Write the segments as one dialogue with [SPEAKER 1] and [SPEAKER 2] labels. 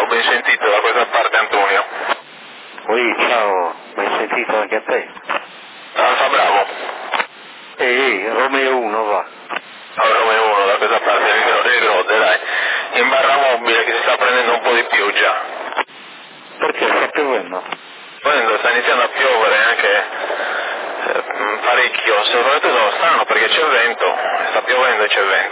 [SPEAKER 1] ben sentito da questa parte, Antonio.
[SPEAKER 2] Oi, ciao, ben sentito anche a te.
[SPEAKER 1] Alfa Bravo.
[SPEAKER 2] Romeo 1 va.
[SPEAKER 1] Romeo 1 da questa parte del Grode, dai. In barra mobile che si sta prendendo un po' di più già.
[SPEAKER 2] Perché sta piovendo?
[SPEAKER 1] Sta iniziando a piovere anche parecchio, soprattutto dallo strano perché c'è vento, sta piovendo e c'è vento.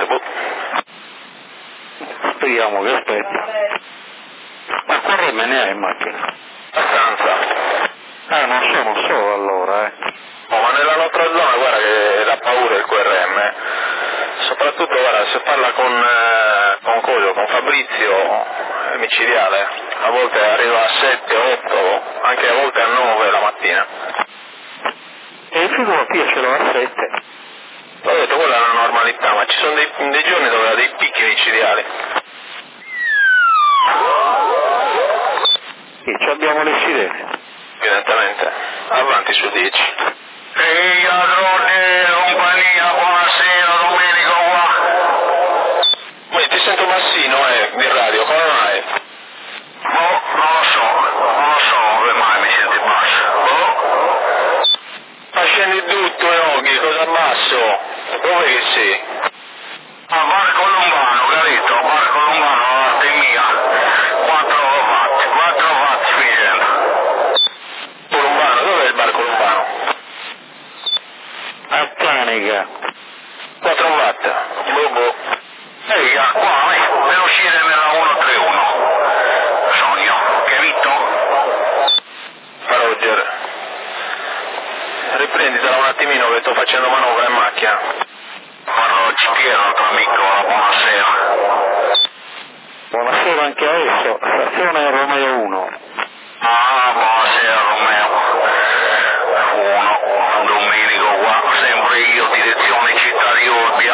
[SPEAKER 2] Speriamo che aspetti. Ma quante me ne hai in macchina?
[SPEAKER 1] Abbastanza.
[SPEAKER 2] Non so allora,
[SPEAKER 1] Oh, ma nella nostra zona guarda che dà paura il QRM. Soprattutto guarda, se parla con Fabrizio è micidiale. A volte arriva a 7, 8, anche a volte a 9 la mattina.
[SPEAKER 2] E figurati, io ce l'ho a 7.
[SPEAKER 1] Ho detto quella è una normalità, ma ci sono dei giorni dove ha dei picchi micidiali.
[SPEAKER 2] E ci abbiamo le sirene.
[SPEAKER 1] Evidentemente. Avanti su 10.
[SPEAKER 3] Ehi ladrone, compagnia, buonasera, Domenico qua.
[SPEAKER 1] Ti sento bassino, di radio, come mai?
[SPEAKER 3] Oh, non lo so come mai mi senti basso.
[SPEAKER 1] Ma scendi tutto, Yogi, cosa basso? Dove che sei?
[SPEAKER 3] A Bar Columbano, capito? Bar Columbano, la parte mia. 4 watt spingendo.
[SPEAKER 1] Columbano, dov'è il bar Columbano?
[SPEAKER 2] A Tanica.
[SPEAKER 1] 4 watt. Bobo.
[SPEAKER 3] Ehi, qua, per uscire nella 131. Sogno, capito?
[SPEAKER 1] Roger. Riprenditela un attimino che sto facendo manovra in macchina.
[SPEAKER 3] Parlo GTR, altro amico, buonasera.
[SPEAKER 2] Buonasera anche adesso, stazione Romeo 1.
[SPEAKER 3] Ah, buonasera Romeo. Domenico qua, sempre io, direzione città di Olbia.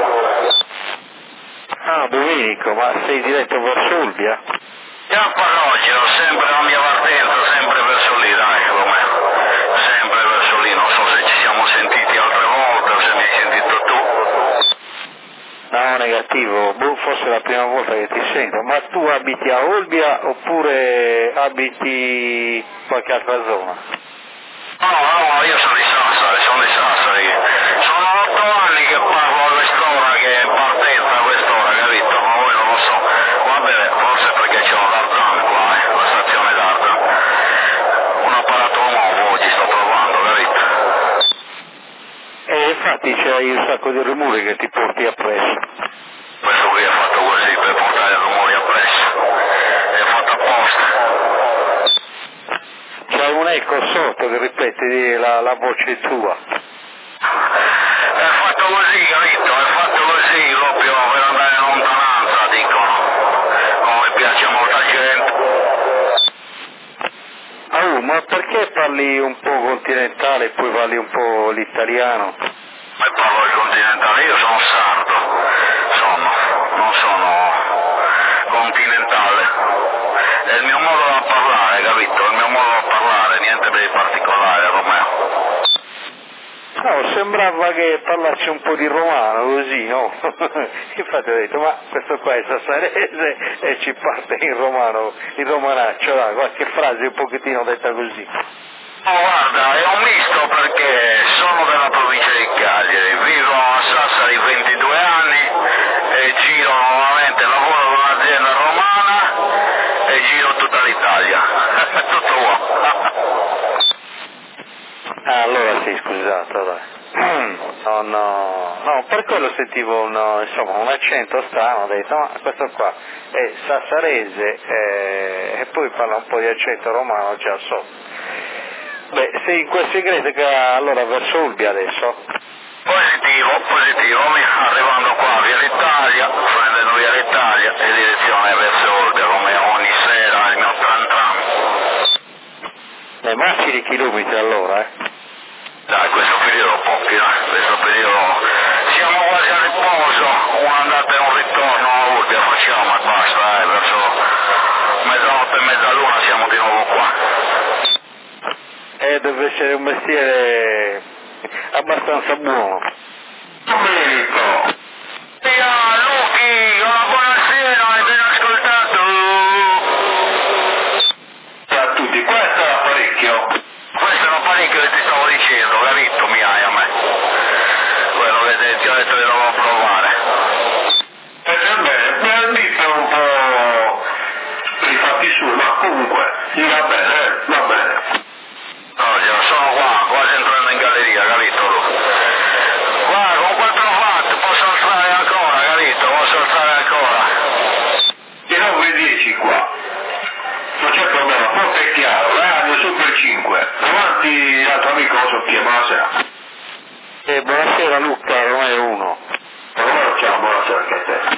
[SPEAKER 2] Ah, Domenico, ma sei diretto verso Olbia?
[SPEAKER 3] Già parrocchio, sempre la mia partenza, sempre verso lì, dai Romeo. Sempre verso lì, non so se ci siamo sentiti altre volte o se mi hai sentito tu.
[SPEAKER 2] No, negativo, forse è la prima volta che ti sento, ma tu abiti a Olbia oppure abiti qualche altra zona?
[SPEAKER 3] No, io sono di Sassari. Sono 8 anni che parlo a quest'ora, che è partenza a quest'ora, capito? Ma voi non lo so. Vabbè, forse perché c'ho l'Arzan qua, la stazione d'Arzan. Un apparato nuovo oggi sto provando, capito?
[SPEAKER 2] E infatti c'hai un sacco di rumori che ti porti appresso.
[SPEAKER 3] Questo qui è fatto così per portare rumori appresso. È fatto apposta.
[SPEAKER 2] C'hai un eco sotto che ripete la voce tua.
[SPEAKER 3] È fatto così, capito? È fatto così proprio per andare in lontananza, dicono. Come piace a molta gente.
[SPEAKER 2] Ma perché parli un po' continentale e poi parli un po' l'italiano?
[SPEAKER 3] Ma parlo il continentale, io sono sardo. Non sono continentale. È il mio modo da parlare, capito? Il mio modo da parlare, niente di particolare, Romeo.
[SPEAKER 2] No, sembrava che parlassi un po' di romano, così, no? Infatti ho detto, ma questo qua è sassarese e ci parte in romano, in romanaccio, dai, qualche frase un pochettino detta così.
[SPEAKER 3] Oh, guarda, è un misto perché sono della provincia di Cagliari, vivo a Sassari 22 anni e giro nuovamente, lavoro con un'azienda romana e giro tutta l'Italia. Tutto buono.
[SPEAKER 2] Allora sì, scusato, dai. No, per quello sentivo un accento strano, ho detto, ma questo qua è sassarese e poi parla un po' di accento romano, già so. Beh, sei in quel segreto che allora verso Olbia adesso?
[SPEAKER 3] Positivo, arrivando qua via l'Italia, prendendo via l'Italia e direzione verso Olbia come ogni sera il mio tram tram.
[SPEAKER 2] Marci di chilometri allora,
[SPEAKER 3] Dai, questo periodo pochi, questo periodo siamo quasi a riposo, un'andata e un ritorno a Olbia facciamo e basta, verso mezzanotte e mezzaluna siamo di nuovo qua.
[SPEAKER 2] Deve essere un mestiere abbastanza buono.
[SPEAKER 3] Domenico! Luchi, buonasera, hai ben ascoltato? comunque, sì, va bene, va bene. No, io sono qua, quasi entrando in galleria, capito tu? Guarda, con 4 watt posso alzare ancora, capito? Posso alzare ancora. E 9,10 qua. Non c'è problema, forte è chiaro, radio Super 5. Davanti l'altro amico lo so chi è, buonasera.
[SPEAKER 2] Buonasera Luca, Romeo 1.
[SPEAKER 3] Ciao, buonasera anche a te.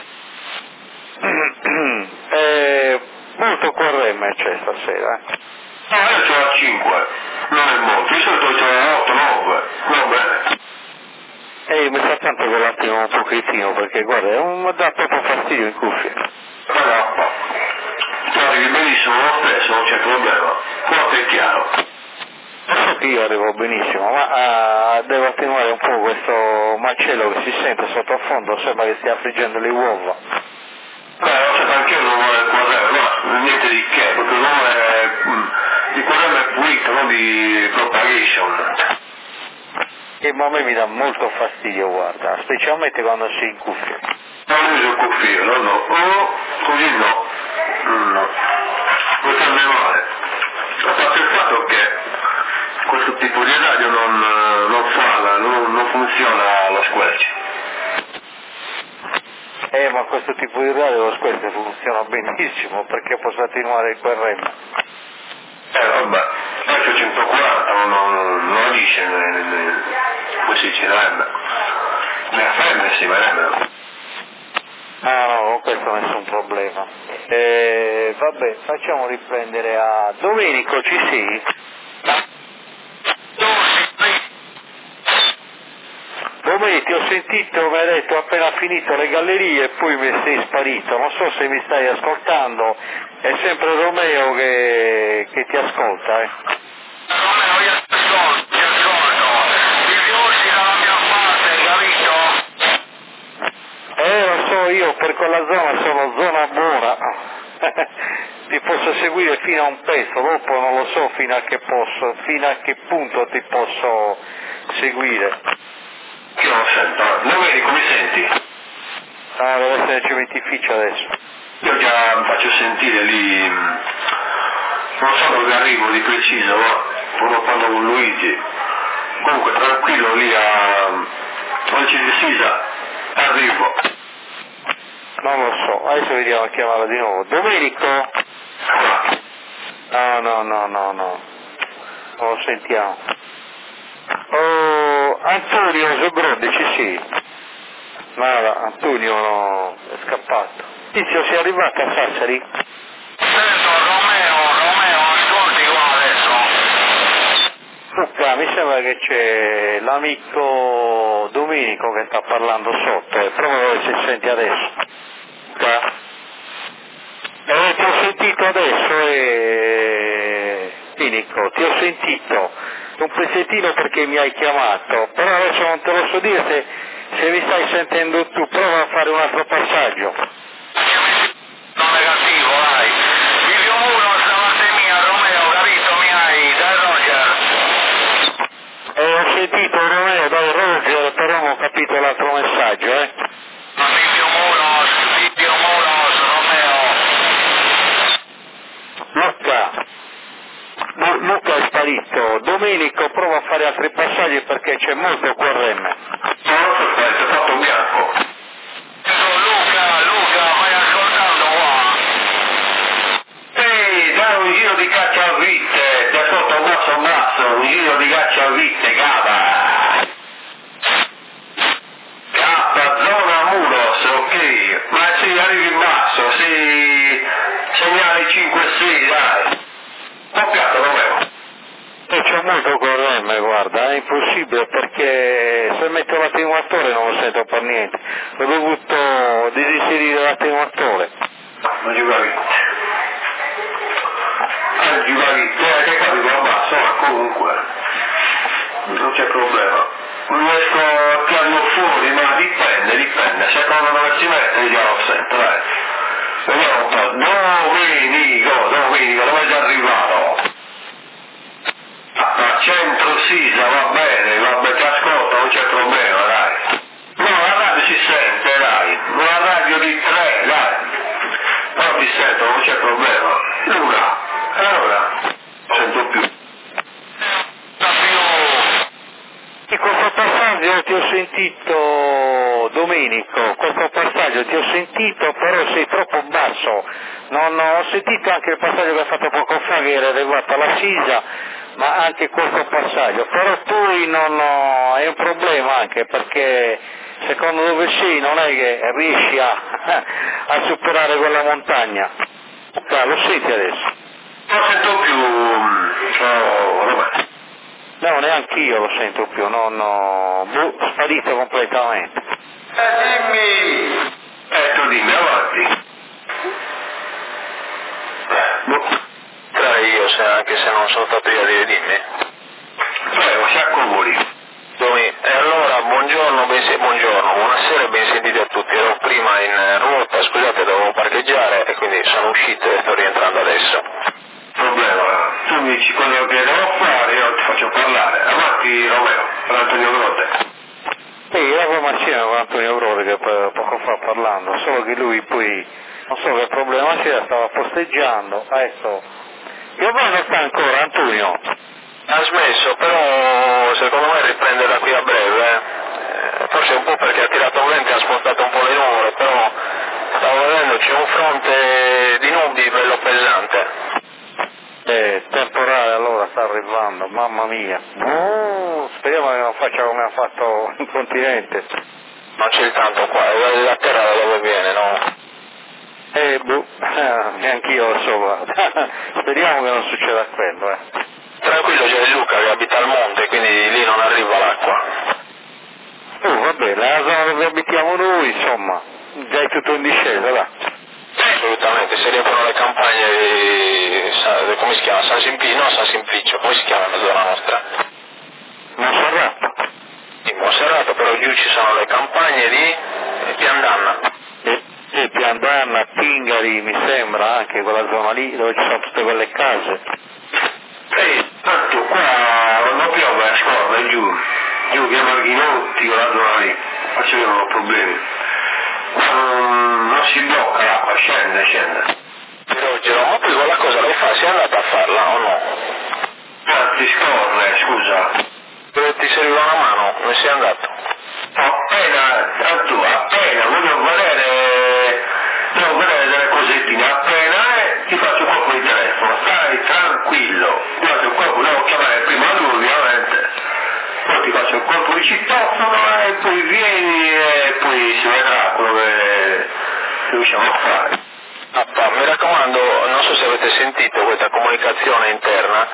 [SPEAKER 2] Molto QRM c'è stasera.
[SPEAKER 3] No, io sono a 5, non è molto, di solito sono a 8, 9, va bene.
[SPEAKER 2] Mi sta tanto con l'attimo un pochettino perché guarda, mi dà proprio fastidio in cuffia.
[SPEAKER 3] Allora, tu arrivi benissimo lo stesso, non c'è problema, forte è chiaro.
[SPEAKER 2] So che io arrivo benissimo, ma devo attenuare un po' questo macello che si sente sotto a fondo, sembra che stia friggendo le uova.
[SPEAKER 3] Beh, lo so, anche io non vuole il quaderno, no, niente di che, perché il nome è, il quaderno è pulito, non di propagation.
[SPEAKER 2] Ma a me mi dà molto fastidio, guarda, specialmente quando si in cuffia.
[SPEAKER 3] Non uso il cuffio, no, così no, questo è male. A parte il fatto che questo tipo di radio non funziona lo squelch.
[SPEAKER 2] Ma questo tipo di radio lo squelch funziona benissimo perché posso attenuare il QRM.
[SPEAKER 3] Vabbè, faccio 140, non agisce, come si dicerebbe. Le FM si vedrebbero.
[SPEAKER 2] Ah no, con questo nessun problema. Vabbè, facciamo riprendere a Domenico, ci sei? Domenico, ti ho sentito, mi hai detto appena finito le gallerie e poi mi sei sparito, non so se mi stai ascoltando, è sempre Romeo che ti ascolta,
[SPEAKER 3] Romeo, io ti ascolto, ti fiusi dalla mia parte, capito?
[SPEAKER 2] Lo so, io per quella zona sono zona buona, ti posso seguire fino a un pezzo, dopo non lo so fino a che punto ti posso seguire.
[SPEAKER 3] Io non sento, Domenico mi senti?
[SPEAKER 2] Ah, deve essere cementificio adesso.
[SPEAKER 3] Io già mi faccio sentire lì, non so dove arrivo di preciso, ma sono quando con Luigi. Comunque tranquillo lì a Sisa, arrivo.
[SPEAKER 2] Non lo so, adesso vediamo a chiamarla di nuovo. Domenico? No, non lo sentiamo. Oh, Antonio Zobronde, ci sei? Nada, Antonio no, è scappato. Tizio, sei arrivato a Sassari?
[SPEAKER 3] Sento Romeo, ascolti qua adesso.
[SPEAKER 2] Luca, mi sembra che c'è l'amico Domenico che sta parlando sotto, proprio dove si sente adesso. Luca? Ti ho sentito adesso Domenico, ti ho sentito un pezzettino perché mi hai chiamato, però adesso non te lo so dire se mi stai sentendo tu, prova a fare un altro passaggio.
[SPEAKER 3] Non negativo, dai. Video 1 davanti mia, Romeo, capito? Mi hai, dai Roger.
[SPEAKER 2] Ho sentito Romeo dal Roger, però non ho capito l'altro messaggio,
[SPEAKER 3] Video 1, Romeo.
[SPEAKER 2] Luca è sparito. Domenico, prova a fare altri passaggi perché c'è molto QRM.
[SPEAKER 3] Aspetta, ho fatto bianco. Luca, vai ascoltando qua. Ehi, dai un giro di caccia a vite, ti ascolto basso, un giro di caccia a vite, capa. Zona Muros, ok. Ma sì, arrivi in basso, sì, segnali 5-6, dai. Coppiato, Romeo.
[SPEAKER 2] C'è molto QRM, guarda, è impossibile perché se metto l'attenuatore non lo sento per niente. Ho dovuto disinserire l'attenuatore.
[SPEAKER 3] Non ci capi. Non ci capi, che capito, ma basso, ma comunque. Non c'è problema. Riesco a tirarlo fuori, ma dipende. Secondo dove si mette, già lo sento, dai. Vediamo un po'. Domenico, dove sei arrivato? A centro Sisa, va bene, ti ascolto, non c'è problema, dai. No, la radio si sente, dai. Una radio di 3, dai. Però ti sento, non c'è problema. Una. allora, non sento più.
[SPEAKER 2] In questo passaggio ti ho sentito, Domenico, questo passaggio ti ho sentito, però sei troppo basso. Non ho sentito anche il passaggio che hai fatto poco fa, che era arrivato alla Sisa, ma anche questo passaggio. Però poi è un problema anche perché secondo dove sei non è che riesci a superare quella montagna. Lo senti adesso?
[SPEAKER 3] Non sento più, vabbè.
[SPEAKER 2] No, neanche io lo sento più, sparito completamente.
[SPEAKER 3] Dimmi! Tu dimmi, avanti.
[SPEAKER 1] Io, anche se non sono stato io a dire dimmi.
[SPEAKER 3] Prego, si accomodi.
[SPEAKER 1] E allora, buongiorno, buonasera e ben sentiti a tutti. Ero prima in ruota, scusate, dovevo parcheggiare e quindi sono uscito e sto rientrando adesso.
[SPEAKER 3] Problema, tu mi dici quello che devo fare, io ti faccio parlare. Avanti Romeo, per Antonio Grotte.
[SPEAKER 2] Io avevo macchina con Antonio Grotte che poco fa parlando, solo che lui poi, non so che problema sia, stava posteggiando, adesso, io non sta ancora Antonio.
[SPEAKER 1] Ha smesso, però secondo me riprende da qui a breve. Forse un po' perché ha tirato un vento e ha spostato un po' le nuvole, però stavo vedendo c'è un fronte di nubi bello pesante.
[SPEAKER 2] Temporale allora sta arrivando, mamma mia. Speriamo che non faccia come ha fatto il continente.
[SPEAKER 1] Non c'è il tanto qua, è la terra da dove viene, no?
[SPEAKER 2] Neanche io lo so, guarda. Speriamo che non succeda quello,
[SPEAKER 1] Tranquillo, c'è Luca che abita al monte, quindi lì non arriva l'acqua.
[SPEAKER 2] Vabbè, la zona dove abitiamo noi, insomma, già è tutto in discesa, là.
[SPEAKER 1] Assolutamente, si riempiono le campagne di, come si chiama? San Simplicio, come si chiama la zona nostra?
[SPEAKER 2] Monserrato.
[SPEAKER 1] In Monserrato, però giù ci sono le campagne di Piandanna.
[SPEAKER 2] Piandanna, Tingari, mi sembra, anche quella zona lì, dove ci sono tutte quelle case.
[SPEAKER 3] Tanto qua non piove a scorda, giù via Marghinotti, quella zona lì, faccio io non ho problemi. Non si blocca l'acqua, scende.
[SPEAKER 1] Però ma poi quella cosa lei fa, sei andata a farla o no?
[SPEAKER 3] Ti scorre, scusa.
[SPEAKER 1] Ti serviva una mano, non sei andato?
[SPEAKER 3] Appena devo vedere delle cosettine, appena ti faccio colpo di telefono, stai tranquillo, ti faccio colpo, devo chiamare prima lui ovviamente, poi ti faccio il colpo di citofono e poi vieni e poi si vedrà quello che riusciamo a fare.
[SPEAKER 1] Mi raccomando, non so se avete sentito questa comunicazione interna,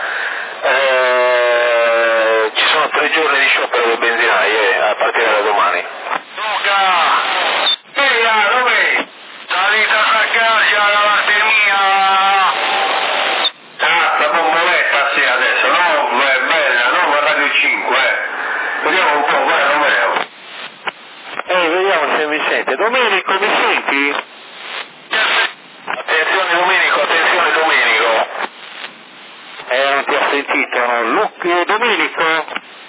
[SPEAKER 1] ci sono 3 giorni di sciopero dei benzinai a partire da domani.
[SPEAKER 3] Luca! Dove? Salita a casa alla lattemia! Sta bomboletta sì adesso, no, è bella, no, Radio 5, Vediamo un po', vai Romeo.
[SPEAKER 2] Vediamo se mi sente. Domenico, mi senti?
[SPEAKER 1] Attenzione Domenico.
[SPEAKER 2] Non ti ha sentito, no? Domenico?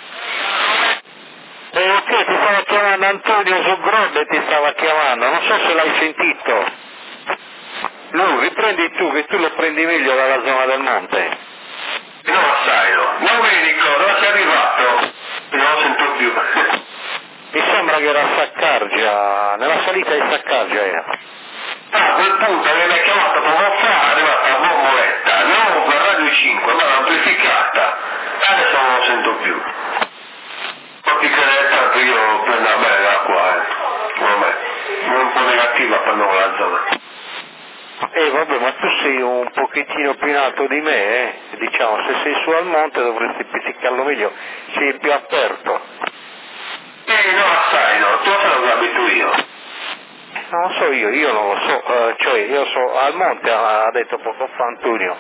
[SPEAKER 2] Ti stava chiamando Antonio Zugrode, ti stava chiamando, non so se l'hai sentito. Riprendi tu, che tu lo prendi meglio dalla zona del monte.
[SPEAKER 3] No, sai, Domenico, dove sei arrivato? Non lo sento più.
[SPEAKER 2] Mi sembra che era a Saccargia, nella salita di Saccargia era.
[SPEAKER 3] A quel punto mi hai chiamato poco fa, è arrivata la bomboletta, non per Radio 5, ma amplificata. Adesso non lo sento più. Proprio che tanto io prendo a bere l'acqua, vabbè, un po' negativa quando la zona.
[SPEAKER 2] Vabbè, ma tu sei un pochettino più in alto di me, diciamo, se sei su al monte dovresti pizzicarlo meglio, sei più aperto.
[SPEAKER 3] No, sai, tu sai dove abito io.
[SPEAKER 2] Non lo so io non lo so, cioè io so al monte, ha detto poco fa Antonio.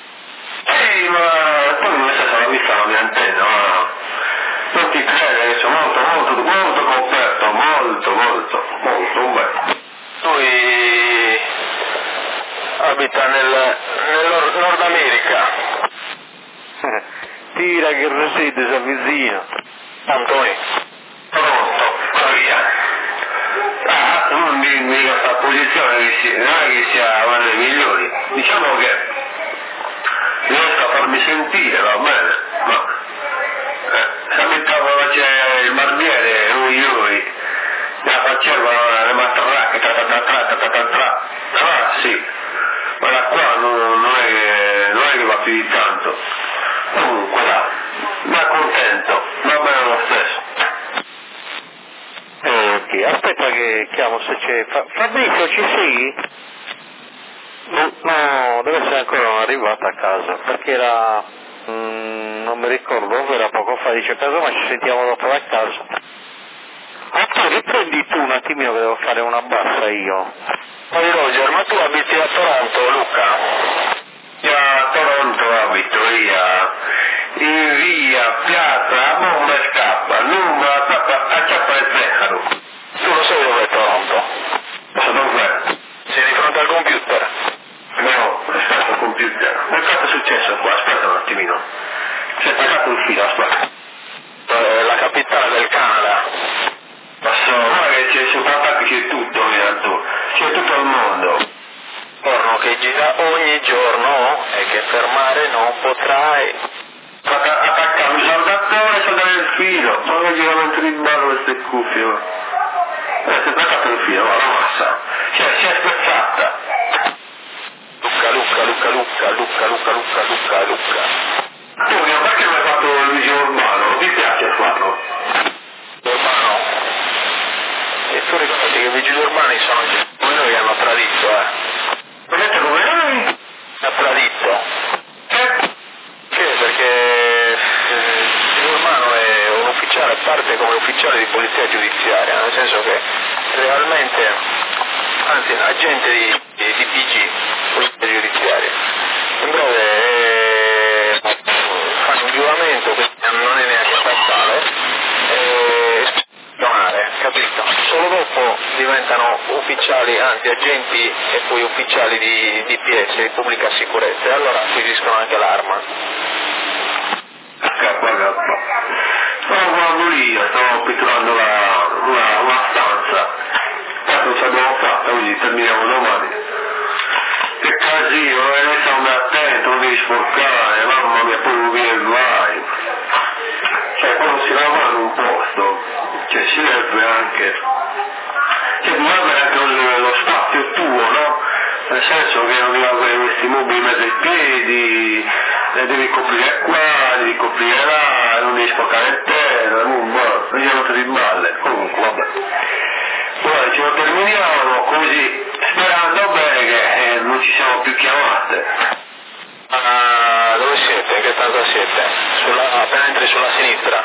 [SPEAKER 3] Ma poi non so se mi fa la mia antenna, ma non ti crede che sono molto coperto, molto bello.
[SPEAKER 1] Lui abita nel Nord America.
[SPEAKER 2] Tira che il reside si avvicina.
[SPEAKER 1] Antonio.
[SPEAKER 3] Pronto, via. Non dirmi questa posizione non è che sia una delle migliori. Diciamo che più di tanto. Comunque ma contento, va bene lo stesso.
[SPEAKER 2] Ok, aspetta che chiamo se c'è. Fabrizio, ci sei? No, deve essere ancora non arrivata a casa, perché era, non mi ricordo, era poco fa, dice casa, ma ci sentiamo dopo da casa. Ah, tu riprendi tu un attimino che devo fare una bassa io.
[SPEAKER 1] Poi Roger, ma tu abiti a Toronto, Luca?
[SPEAKER 3] Io a Toronto abito, in via Piazza, a bomba e scappa, lungo acciappa il Zecaro.
[SPEAKER 1] Tu lo sai dove è Toronto?
[SPEAKER 3] So dov'è?
[SPEAKER 1] Sei di fronte al computer?
[SPEAKER 3] No, aspetta il computer. Ma cosa è successo qua? Aspetta un attimino. Si è attaccato il filo, aspetta.
[SPEAKER 1] La capitale del Canada.
[SPEAKER 3] Ma guarda che c'è su attacchi, c'è tutto, c'è tutto il mondo.
[SPEAKER 1] Porno che gira ogni giorno e che fermare non potrai.
[SPEAKER 3] Attacca un saldatore e saltare il filo. Ma non gira mentre ballo queste cuffie. Si è attaccato il filo, la massa. Si è spezzata.
[SPEAKER 1] Luca.
[SPEAKER 3] Antonio, perché non hai fatto il vigile urbano? Mi piace farlo.
[SPEAKER 1] Urbano. E tu ricordati che i vigili urbani sono come noi che hanno tradito,
[SPEAKER 3] Ho detto come noi?
[SPEAKER 1] Ha tradito. Perché il vigile urbano è un ufficiale, parte come ufficiale di polizia giudiziaria, nel senso che realmente, anzi agente di PG, polizia giudiziaria. In breve fanno un giuramento che non è neanche statale e spionare, capito? Solo dopo diventano ufficiali, anzi agenti e poi ufficiali di DPS, di pubblica sicurezza, e allora acquisiscono anche l'arma.
[SPEAKER 3] Scappa. Stavo guardando lì, stavo pitturando una stanza. Tanto ce l'abbiamo fatta, così terminiamo domani. Che casino, noi stiamo attenti, non devi sporcare, mamma mia, poi non viene il vai. Cioè, quando si lavora in un posto, cioè si serve anche, dovrebbe anche lo spazio tuo, no? Nel senso che non devi avere questi mobili in mezzo ai piedi, devi coprire qua, devi coprire là, non devi sporcare il terra, non gli rotto di balle, comunque vabbè. Ora ce lo terminiamo così, sperando bene che non ci siamo più chiamate.
[SPEAKER 1] Dove siete? In che stanza siete? Appena entri sulla sinistra?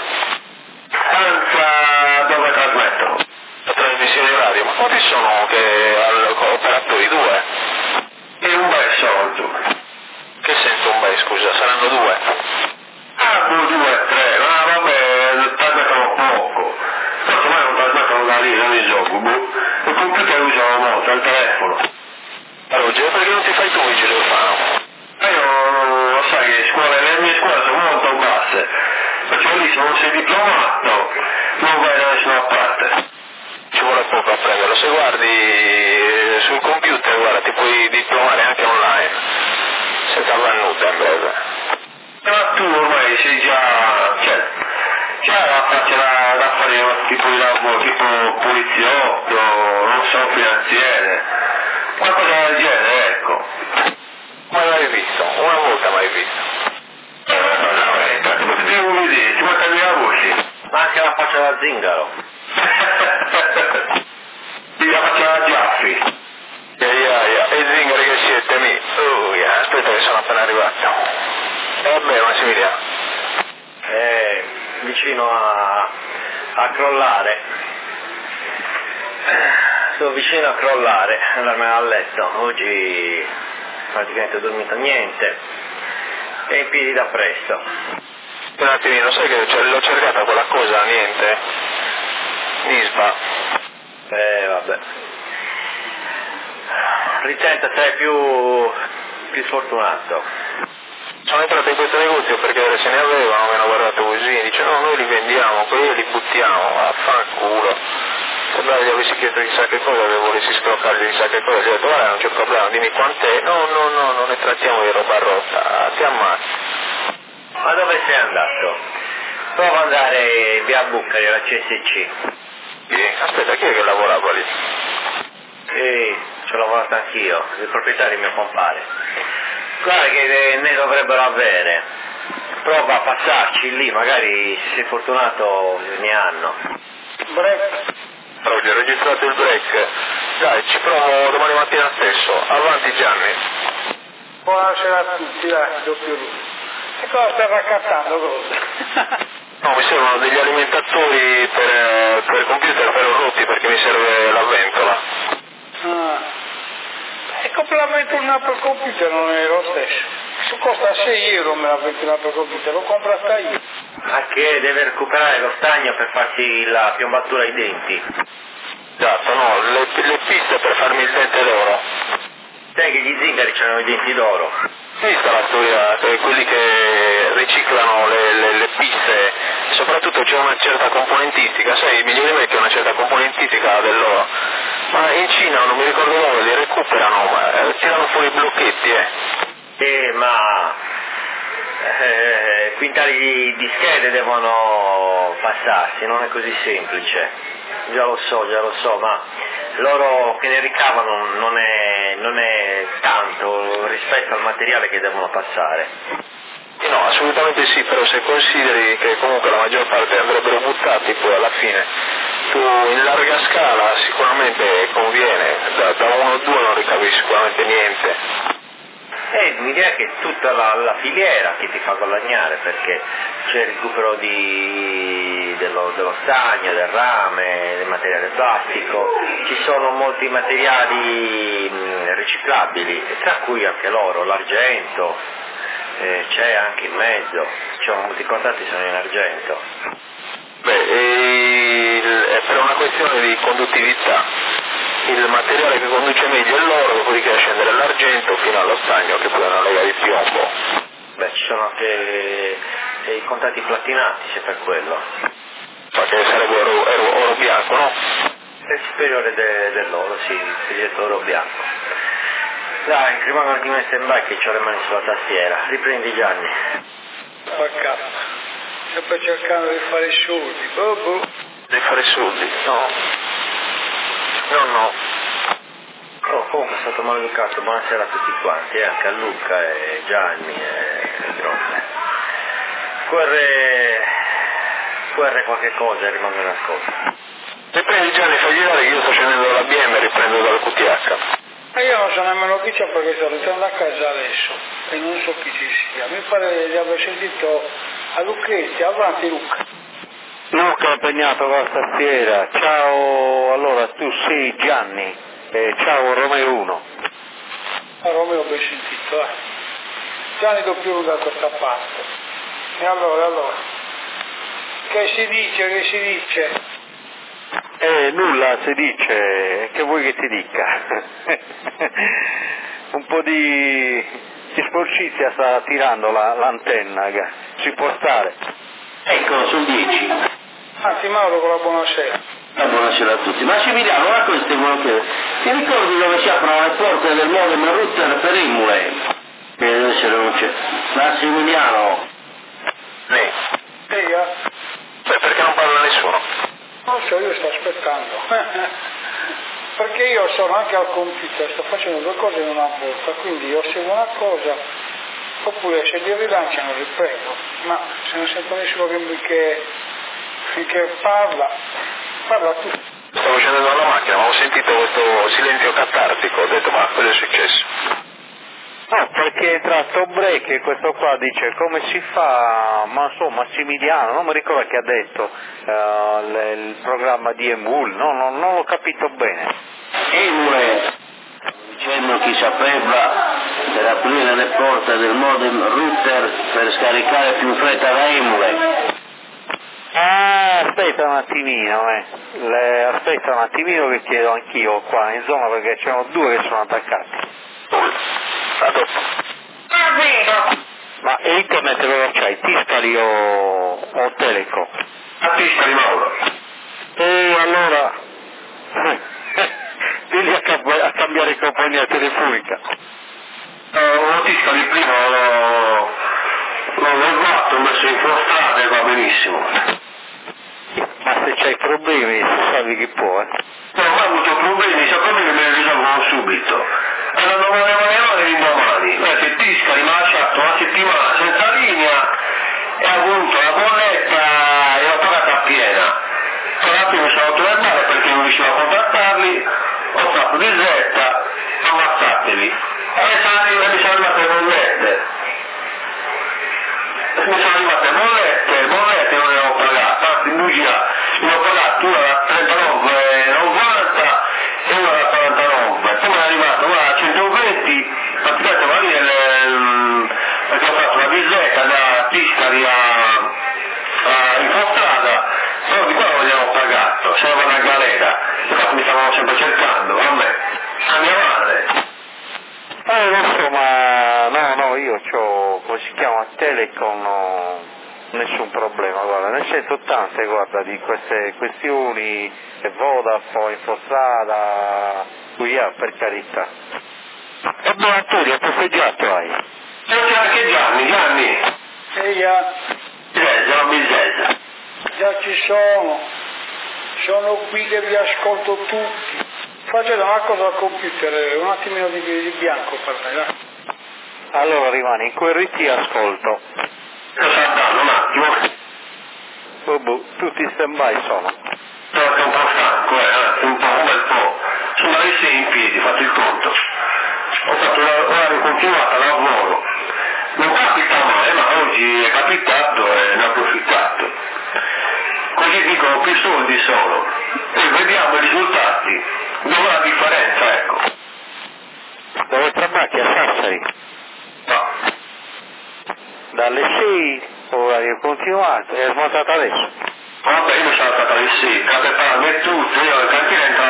[SPEAKER 3] Stanza dove trasmettono.
[SPEAKER 1] La trasmissione radio, ma quanti sono che operatori? 2?
[SPEAKER 3] E un bel soldo.
[SPEAKER 1] Che sento un bel, scusa, saranno 2?
[SPEAKER 3] Poi 2, 3, ma vabbè, trasmettono poco. Forse mai non trasmettono da lì, non il gioco, il computer usano molto, il telefono.
[SPEAKER 1] Roger, perché non ti fai tu vigile urbano?
[SPEAKER 3] Io lo sai che le mie scuole sono molto basse, perché lì se non sei diplomato non vai da nessuna parte.
[SPEAKER 1] Ci vuole poco a prenderlo, se guardi sul computer, guarda, ti puoi diplomare anche online, senza vannuta in breve.
[SPEAKER 3] Ma tu ormai sei già la faccia da fare tipo di lavoro, tipo poliziotto, non so, finanziere, qualcosa del genere, ecco.
[SPEAKER 1] Mai visto, una volta mai visto.
[SPEAKER 3] Come ti devo vedere, ti vuoi cambiare la voce?
[SPEAKER 2] Ma anche la faccia da zingaro.
[SPEAKER 3] Ti la faccia da Giaffi.
[SPEAKER 1] E zingari che siete mi. Aspetta che sono appena arrivato. Vabbè Massimiliano.
[SPEAKER 2] Vicino a crollare. Sono vicino a crollare, andarmene a letto. Oggi praticamente ho dormito niente e in piedi da presto.
[SPEAKER 1] Un attimino, sai che l'ho cercata quella cosa, niente. Nisba.
[SPEAKER 2] Vabbè. Ritenta, sei più sfortunato.
[SPEAKER 1] Sono entrato in questo negozio perché se ne avevano, mi hanno guardato così, dice no, noi li vendiamo, poi li buttiamo, vaffanculo. Sembrava che gli avessi chiesto chissà che cosa, che volessi scroccargli chissà che cosa, gli ho detto guarda non c'è problema, dimmi quant'è, no, non ne trattiamo di roba rotta, ti ammazzi.
[SPEAKER 2] Ma dove sei andato? Prova ad andare in via Bucari alla CSC.
[SPEAKER 1] Aspetta, chi è che lavorava lì?
[SPEAKER 2] Sì, ci ho lavorato anch'io, il proprietario mio compare. Guarda che ne dovrebbero avere. Prova a passarci lì, magari se sei fortunato ne hanno.
[SPEAKER 1] Break. Oggi ho registrato il break. Dai, ci provo domani mattina stesso. Avanti Gianni.
[SPEAKER 4] Buonasera a tutti, dai, doppio russo. E cosa stai raccattando, cosa?
[SPEAKER 1] No, mi servono degli alimentatori per computer ferrodotti perché mi serve la ventola.
[SPEAKER 4] E completamente un Apple Computer non è lo stesso. Se costa 6 euro me la metti un Apple Computer, lo compro a io.
[SPEAKER 2] Anche deve recuperare lo stagno per farsi la piombatura ai denti.
[SPEAKER 1] Esatto, no, le piste per farmi il dente d'oro.
[SPEAKER 2] Sai che gli zingari hanno i denti d'oro?
[SPEAKER 1] Vista la storia, quelli che riciclano le piste, soprattutto c'è una certa componentistica, sai, i migliori metti una certa componentistica dell'oro, ma in Cina non mi ricordo dove li recuperano, tirano fuori i blocchetti,
[SPEAKER 2] ma quintali di schede devono passarsi, non è così semplice, già lo so, ma l'oro che ne ricavano non è tanto rispetto al materiale che devono passare.
[SPEAKER 1] No, assolutamente sì, però se consideri che comunque la maggior parte andrebbero buttati, poi alla fine tu in larga scala sicuramente conviene, da 1 o 2 non ricavi sicuramente niente.
[SPEAKER 2] Mi direi che è tutta la filiera che ti fa guadagnare, perché c'è il recupero dello stagno, del rame, del materiale plastico, ci sono molti materiali riciclabili, tra cui anche l'oro, l'argento, c'è anche in mezzo, molti contratti sono in argento.
[SPEAKER 1] È per una questione di conduttività. Il materiale che conduce meglio è l'oro, dopodiché scendere l'argento fino allo stagno che poi è una lega di piombo.
[SPEAKER 2] Ci sono anche i contratti platinati, se per quello.
[SPEAKER 1] Perché sarebbe oro bianco, no?
[SPEAKER 2] È superiore dell'oro, sì, il cosiddetto oro bianco. Dai, rimangono di me in stand-by che ho le mani sulla tastiera. Riprendi Gianni.
[SPEAKER 4] Peccato. Sempre cercando di fare soldi.
[SPEAKER 1] Di fare soldi? No. No.
[SPEAKER 2] Comunque è stato maleducato, buonasera a tutti quanti, anche a Luca e Gianni e Grosse. QR qualche cosa e rimango in ascolto.
[SPEAKER 1] Riprendi Gianni, fagli vedere che io sto scendendo dalla BM e riprendo dal QTH.
[SPEAKER 4] E io non so nemmeno chi c'è perché sto ritornando a casa adesso e non so chi ci sia. Mi pare di aver sentito a Lucchezzi, avanti Luca.
[SPEAKER 2] Luca impegnato con la tastiera, ciao, allora tu sei Gianni, ciao Romeo 1.
[SPEAKER 4] Romeo ben sentito, Gianni doppio lungo da questa parte. E allora, che si dice?
[SPEAKER 2] Nulla si dice, che vuoi che ti dica? Un po' di sporcizia sta tirando l'antenna, si può stare. Eccolo, sono 10.
[SPEAKER 4] Anzi Mauro con la buonasera.
[SPEAKER 2] Buonasera a tutti. Massimiliano, una cosa ti volevo chiedere. Ti ricordi dove si aprono le porte del modem router per Emule? Che deve essere non c'è. Massimiliano.
[SPEAKER 1] Perché non parla nessuno?
[SPEAKER 4] Non so, io sto aspettando. Perché io sono anche al computer, sto facendo 2 cose in una volta, quindi io seguo una cosa, oppure se li rilanciano riprendo. Ma se non sento nessuno che parla tu.
[SPEAKER 1] Stavo scendendo dalla macchina, ma ho sentito questo silenzio catartico, ho detto ma cosa è successo?
[SPEAKER 2] No, perché è entrato break e questo qua dice come si fa, ma so, Massimiliano, non mi ricordo che ha detto il programma di Emul, no, non l'ho capito bene. Emule, dicendo chi sapeva per aprire le porte del modem router per scaricare più in fretta da Emule. Aspetta un attimino, aspetta un attimino che chiedo anch'io qua in zona perché ce ne sono 2 che sono attaccati. Ma internet dove c'hai? Tiscali o Teleco?
[SPEAKER 1] A Tiscali Mauro.
[SPEAKER 2] E allora devi a cambiare compagnia telefonica.
[SPEAKER 1] Ho Tiscali prima l'ho fatto, ho messo in fuoristrada e va benissimo.
[SPEAKER 2] Ma se c'hai problemi sai che può,
[SPEAKER 1] No, ma ho avuto problemi, i problemi me li risolvono subito. Allora non volevano errori di domani, perché Tiscali
[SPEAKER 3] lì a Infostrada, però di qua non abbiamo pagato, siamo alla galera, infatti mi stavano sempre cercando, a me, a mia madre.
[SPEAKER 2] Lo so, ma no, io c'ho, come si chiama, Telecom, no, nessun problema, guarda, ne sento tante, guarda, di queste questioni, Vodafone, Infostrada, qui per carità. E buon Antonio, festeggiato hai?
[SPEAKER 3] C'è anche Gianni.
[SPEAKER 4] già
[SPEAKER 3] Bisesa.
[SPEAKER 4] già ci sono qui che vi ascolto tutti. Facete una cosa al computer, un attimino di bianco per me, dai.
[SPEAKER 2] Allora rimani in quel ritì ascolto.
[SPEAKER 3] Sto saltando un attimo.
[SPEAKER 2] Tutti stand by sono.
[SPEAKER 3] Sono anche un po' stanco, un bel po'. Sono alle 6 in piedi, fate il conto. Ho fatto un'ora continuata, lavoro. Non capita mai, ma oggi è capitato e ne ho approfittato. Così dicono più soldi sono. E vediamo i risultati. Dov'è la differenza, ecco.
[SPEAKER 2] Dove trabacchi a Sassari?
[SPEAKER 3] No.
[SPEAKER 2] Dalle 6, orario continuato, è smontato adesso.
[SPEAKER 3] Vabbè, io sono stato alle 6, per prepararmi tutto, io al cantiere entro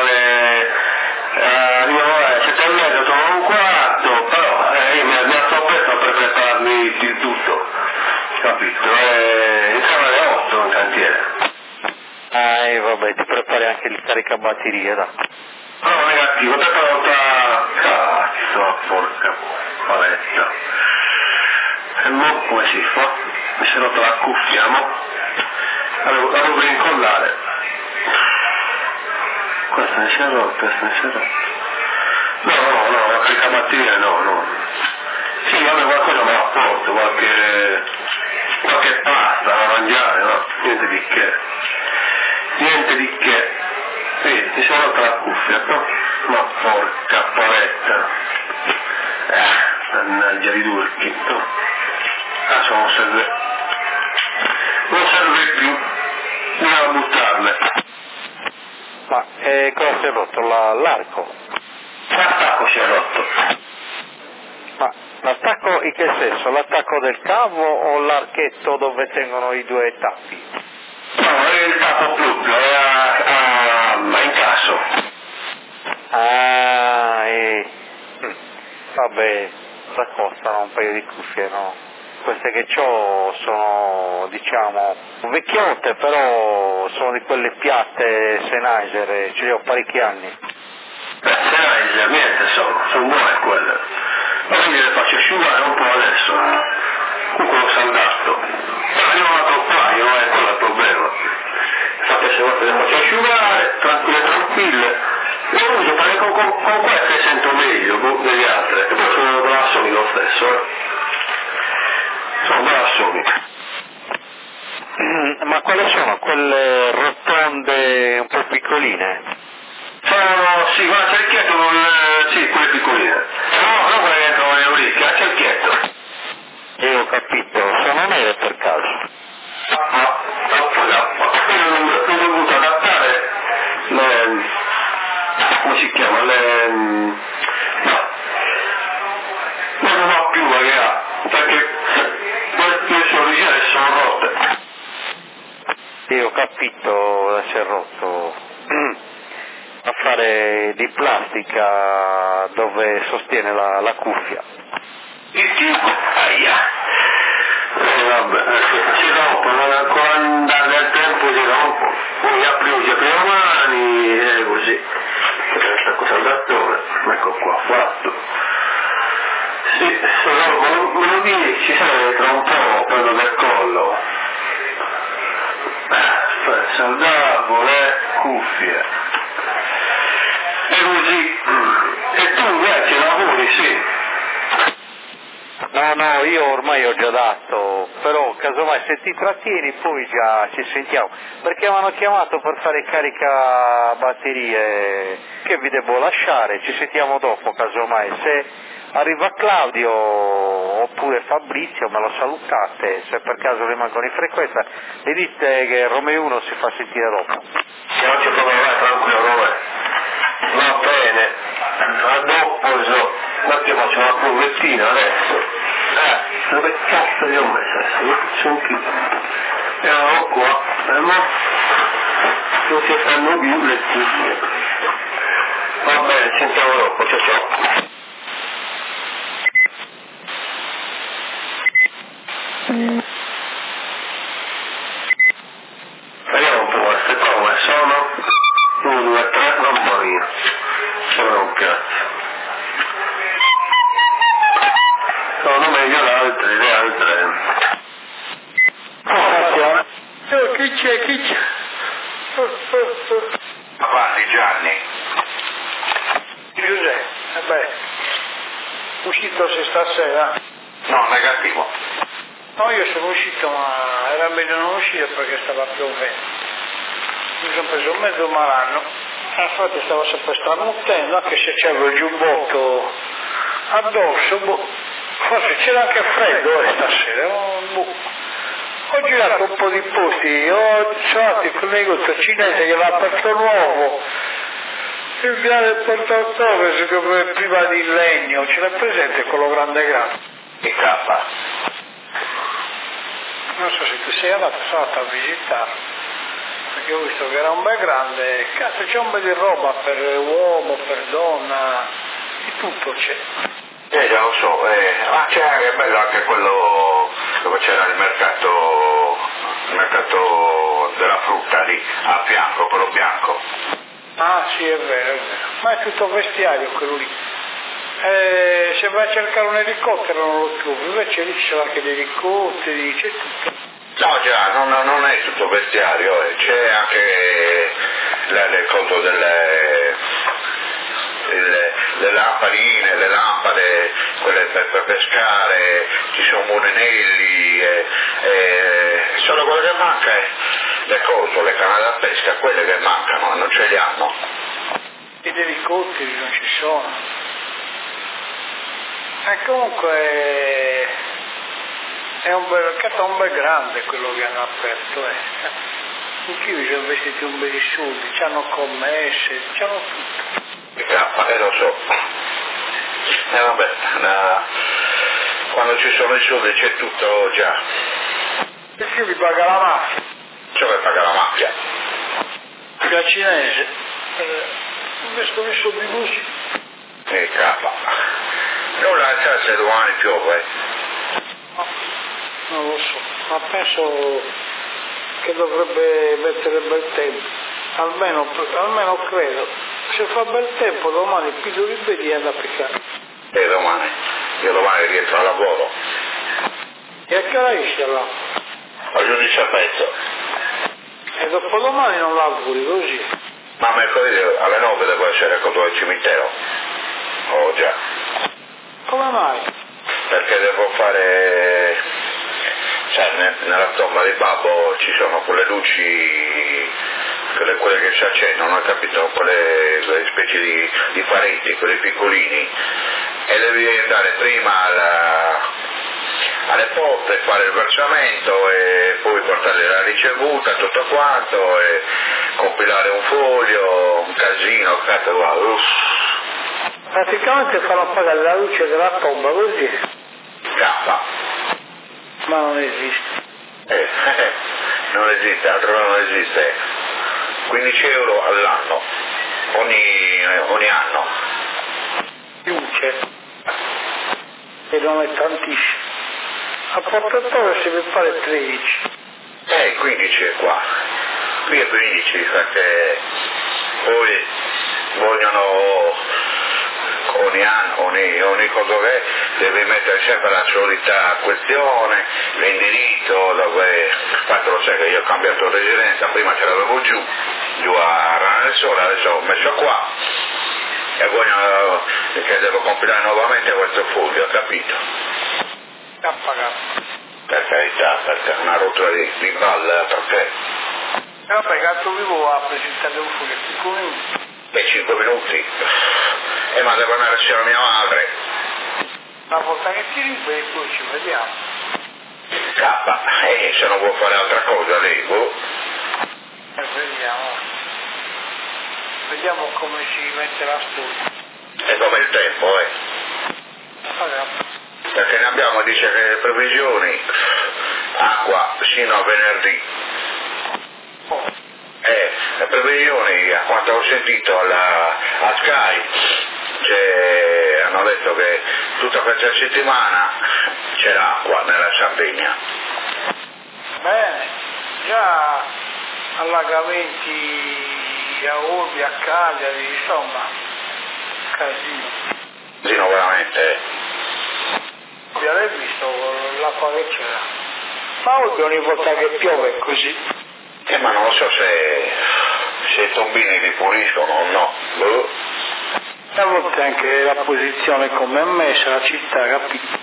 [SPEAKER 3] alle 7:30, sono un quarto, però io mi alzo presto per prepararmi il tutto, capito? Entravo alle 8 in cantiere.
[SPEAKER 2] Vabbè, ti prepari anche il caricabatterie, dai.
[SPEAKER 3] No, negativo, tutta volta, cazzo, porca paletta. E mo come si fa? Mi si è rotta la cuffia, mo? La devo incollare. Questa ne si è rotta. No, la caricabatteria no. Sì, vabbè, qualcosa me la porto, qualche pasta da mangiare, no? Niente di che. Sì, mi si è rotta la cuffia, no? Ma porca paletta. Mannaggia di turchi, no? Adesso non serve più, bisogna buttarle.
[SPEAKER 2] Ma cosa si è rotto? L'arco?
[SPEAKER 3] L'attacco si è rotto.
[SPEAKER 2] Ma l'attacco in che senso? L'attacco del cavo o l'archetto dove tengono i due tappi?
[SPEAKER 3] No, è il capo proprio, è a incasso.
[SPEAKER 2] Vabbè, costano un paio di cuffie, no? Queste che ho sono, diciamo, vecchiotte, però sono di quelle piatte Sennheiser, ce le ho parecchi anni.
[SPEAKER 3] Sennheiser, niente sono buone quelle. Ma quindi le faccio asciugare un po' adesso. Comunque l'ho saldato. Ma io non la paio, non è quello il problema. Sapete, se volte le faccio asciugare, tranquille. Le uso perché con queste sento meglio delle altre. E poi sono brassoni lo stesso, Sono brassoni.
[SPEAKER 2] Ma quali sono? Quelle rotonde un po' piccoline?
[SPEAKER 3] Sì, ma a cerchietto sì, quelle piccoline. No, quelle dentro le orecchie, a cerchietto.
[SPEAKER 2] Io ho capito, sono nere per caso?
[SPEAKER 3] Troppo d'acqua. Ho dovuto adattare come si chiama? No, non va più perché le sue originali sono rotte.
[SPEAKER 2] Io ho capito, si è rotto. A fare di plastica dove sostiene la cuffia.
[SPEAKER 3] Il tipo? Aia. Vabbè, si rompe, non ancora andare nel tempo, si rompe. Poi apri domani e così. Questa cosa d'attore, ecco qua, fatto. Sì, me lo dici, sai, tra un po' prendo del collo. Saldato le cuffie. E così. E tu invece lavori, sì.
[SPEAKER 2] No, io ormai ho già dato, però casomai se ti trattieni poi già ci sentiamo, perché mi hanno chiamato per fare carica batterie che vi devo lasciare, ci sentiamo dopo casomai, se arriva Claudio oppure Fabrizio me lo salutate, se per caso rimangono in frequenza, e dite che Romeo 1 si fa sentire dopo.
[SPEAKER 3] Non c'è problema, tranquillo, Romeo. Va bene, a dopo, ma ti faccio una provettina adesso. Dove cazzo li ho messo? sono qui. Eravamo qua, ma non si fanno più le stesse. Va bene, sentiamo dopo, ciao ciao. Vediamo un po' queste come sono. 1, 2, 3, mamma mia. Sono un cazzo. Sono meglio le altre.
[SPEAKER 4] Chi c'è?
[SPEAKER 3] Avanti Gianni.
[SPEAKER 4] Giuseppe, uscito stasera?
[SPEAKER 3] No, negativo.
[SPEAKER 4] No, io sono uscito, ma era meglio non uscire perché stava piovendo. Mi sono preso un mezzo malanno, infatti stavo sempre starnutendo, anche se c'avevo il giubbotto addosso, forse c'era anche freddo stasera, Ho girato un po' di posti, sono andato in quel negozio cinese che l'ha aperto nuovo, il grande portatorre come prima di legno, ce l'ha presente quello grande?
[SPEAKER 3] Che cappa.
[SPEAKER 4] Non so se tu sei andato, sono andato a visitare, perché ho visto che era un bel grande, cazzo c'è un bel di roba per uomo, per donna, di tutto c'è.
[SPEAKER 3] Già lo so, ma c'è anche bello anche quello dove c'era il mercato della frutta lì, a fianco, quello bianco.
[SPEAKER 4] Ah sì, è vero, ma è tutto vestiario quello lì. Se vai a cercare un elicottero non lo trovi, invece lì ci sono anche gli elicotteri, c'è tutto.
[SPEAKER 3] No già, non è tutto vestiario, c'è anche le cose le lampadine, le lampade, quelle per pescare, ci sono monenelli, solo quello che manca è le cose, le canne da pesca, quelle che mancano, non ce li hanno.
[SPEAKER 4] Ed elicotteri non ci sono. Comunque è un bel grande quello che hanno aperto. Tutti mi sono vestiti un bel soldi, c'hanno commesse, c'hanno tutto.
[SPEAKER 3] Lo so. Vabbè, quando ci sono i soldi c'è tutto già.
[SPEAKER 4] Perché li paga la mafia?
[SPEAKER 3] Ciò che paga la mafia.
[SPEAKER 4] La cinese. Investono i soldi così.
[SPEAKER 3] Non lanciare se domani piove.
[SPEAKER 4] Non lo so, ma penso che dovrebbe mettere bel tempo. Almeno credo. Se fa bel tempo domani piglio i liberi e ando a piccare.
[SPEAKER 3] Domani? Io domani rientro al lavoro.
[SPEAKER 4] E a che ora esci allora?
[SPEAKER 3] Alle 11 a pezzo.
[SPEAKER 4] E dopodomani non lavori così?
[SPEAKER 3] Ma mercoledì alle 9 devo essere contro il cimitero. Oh già.
[SPEAKER 4] Come mai?
[SPEAKER 3] Perché devo fare... Cioè, nella tomba di babbo ci sono quelle luci, quelle che si accendono, hai capito? Quelle specie di pareti, quelli piccolini. E devi andare prima alle porte, fare il versamento e poi portare la ricevuta, tutto quanto, e compilare un foglio, un casino, cazzo, guarda.
[SPEAKER 4] Praticamente farò pagare la luce della tomba così.
[SPEAKER 3] Cappa.
[SPEAKER 4] Ma non esiste.
[SPEAKER 3] Non esiste, altro non esiste. 15 euro all'anno, ogni anno.
[SPEAKER 4] Luce. E non è tantissimo. A portatore si deve fare 13.
[SPEAKER 3] 15 è qua. Qui è 15 perché poi vogliono ogni cosa che devi mettere sempre la solita questione, l'indirizzo dove, infatti lo sai che io ho cambiato residenza, prima ce l'avevo giù a Rana del Sole, adesso ho messo qua e vogliono che devo compilare nuovamente questo foglio, capito?
[SPEAKER 4] Da pagare.
[SPEAKER 3] Per carità, perché è una rottura di balle, perché?
[SPEAKER 4] Vabbè, gatto vivo a presentare un foglio 5 minuti.
[SPEAKER 3] 5 minuti. Ma devo andare a mia madre.
[SPEAKER 4] Una volta che ti liberi poi ci vediamo.
[SPEAKER 3] Se non vuoi fare altra cosa lei,
[SPEAKER 4] Vediamo come si mette la storia.
[SPEAKER 3] E come il tempo, Perché ne abbiamo, dice che le previsioni, acqua fino a venerdì. Le previsioni, a quanto ho sentito a Sky, hanno detto che tutta questa settimana c'è l'acqua nella Sardegna.
[SPEAKER 4] Bene, già allagamenti a Olbia, a Cagliari, insomma, casino.
[SPEAKER 3] Casino veramente.
[SPEAKER 4] Olbia l'hai visto l'acqua che c'era? Ma Olbia ogni volta che piove è così.
[SPEAKER 3] Ma non lo so se i tombini li puliscono o no.
[SPEAKER 4] A volte anche la posizione come è messa, la città, capito?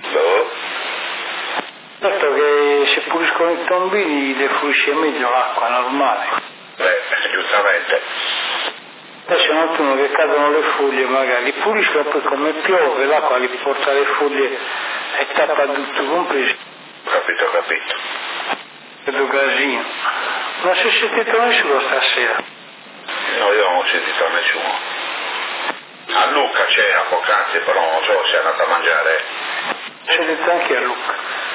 [SPEAKER 4] Certo che se puliscono i tombini defluisce meglio l'acqua normale.
[SPEAKER 3] Giustamente.
[SPEAKER 4] Adesso in autunno che cadono le foglie magari, li puliscono, poi come piove l'acqua li porta le foglie e tappa tutto compreso.
[SPEAKER 3] Capito.
[SPEAKER 4] Vedo casino. Non si è sentito nessuno stasera?
[SPEAKER 3] No, io non ho sentito nessuno. A Lucca c'era poc'anzi, però non so se è andato a mangiare.
[SPEAKER 4] C'è detto anche a Lucca.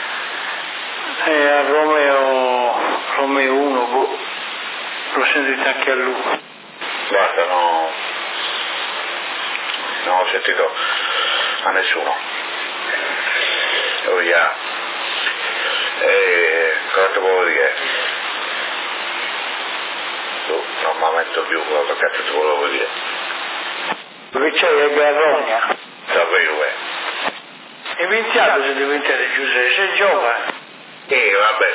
[SPEAKER 4] E a Romeo 1, l'ho sentito anche a Lucca.
[SPEAKER 3] Guarda, non ho sentito a nessuno. Oh yeah. Cosa ti volevo dire? Non mi metto più cosa cazzo ti volevo dire.
[SPEAKER 4] Dove c'è la Garrogna?
[SPEAKER 3] Sapevo,
[SPEAKER 4] E iniziato se diventare Giuseppe, sei giovane.
[SPEAKER 3] Vabbè.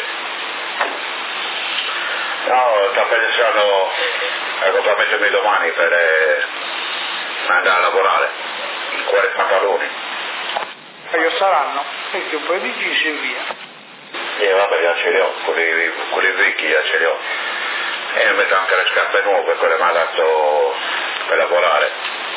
[SPEAKER 3] No, sto pensando a cosa mettermi domani per andare a lavorare. In quali pantaloni?
[SPEAKER 4] E io saranno, metti un po' di jeans e via.
[SPEAKER 3] Vabbè, già ce li ho, quelli vecchi già ce li ho. E mi metto anche le scarpe nuove, quelle mi ha dato per lavorare.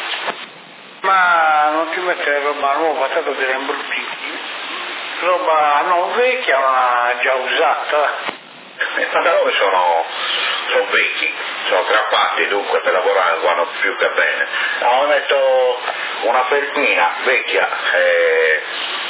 [SPEAKER 4] Ma non ti mettere roba nuova, tanto te ne imbruttiti. Roba non vecchia, ma già usata.
[SPEAKER 3] I pantaloni sono vecchi, sono strappati, dunque per lavorare vanno più che bene. No, mi metto una felpina vecchia e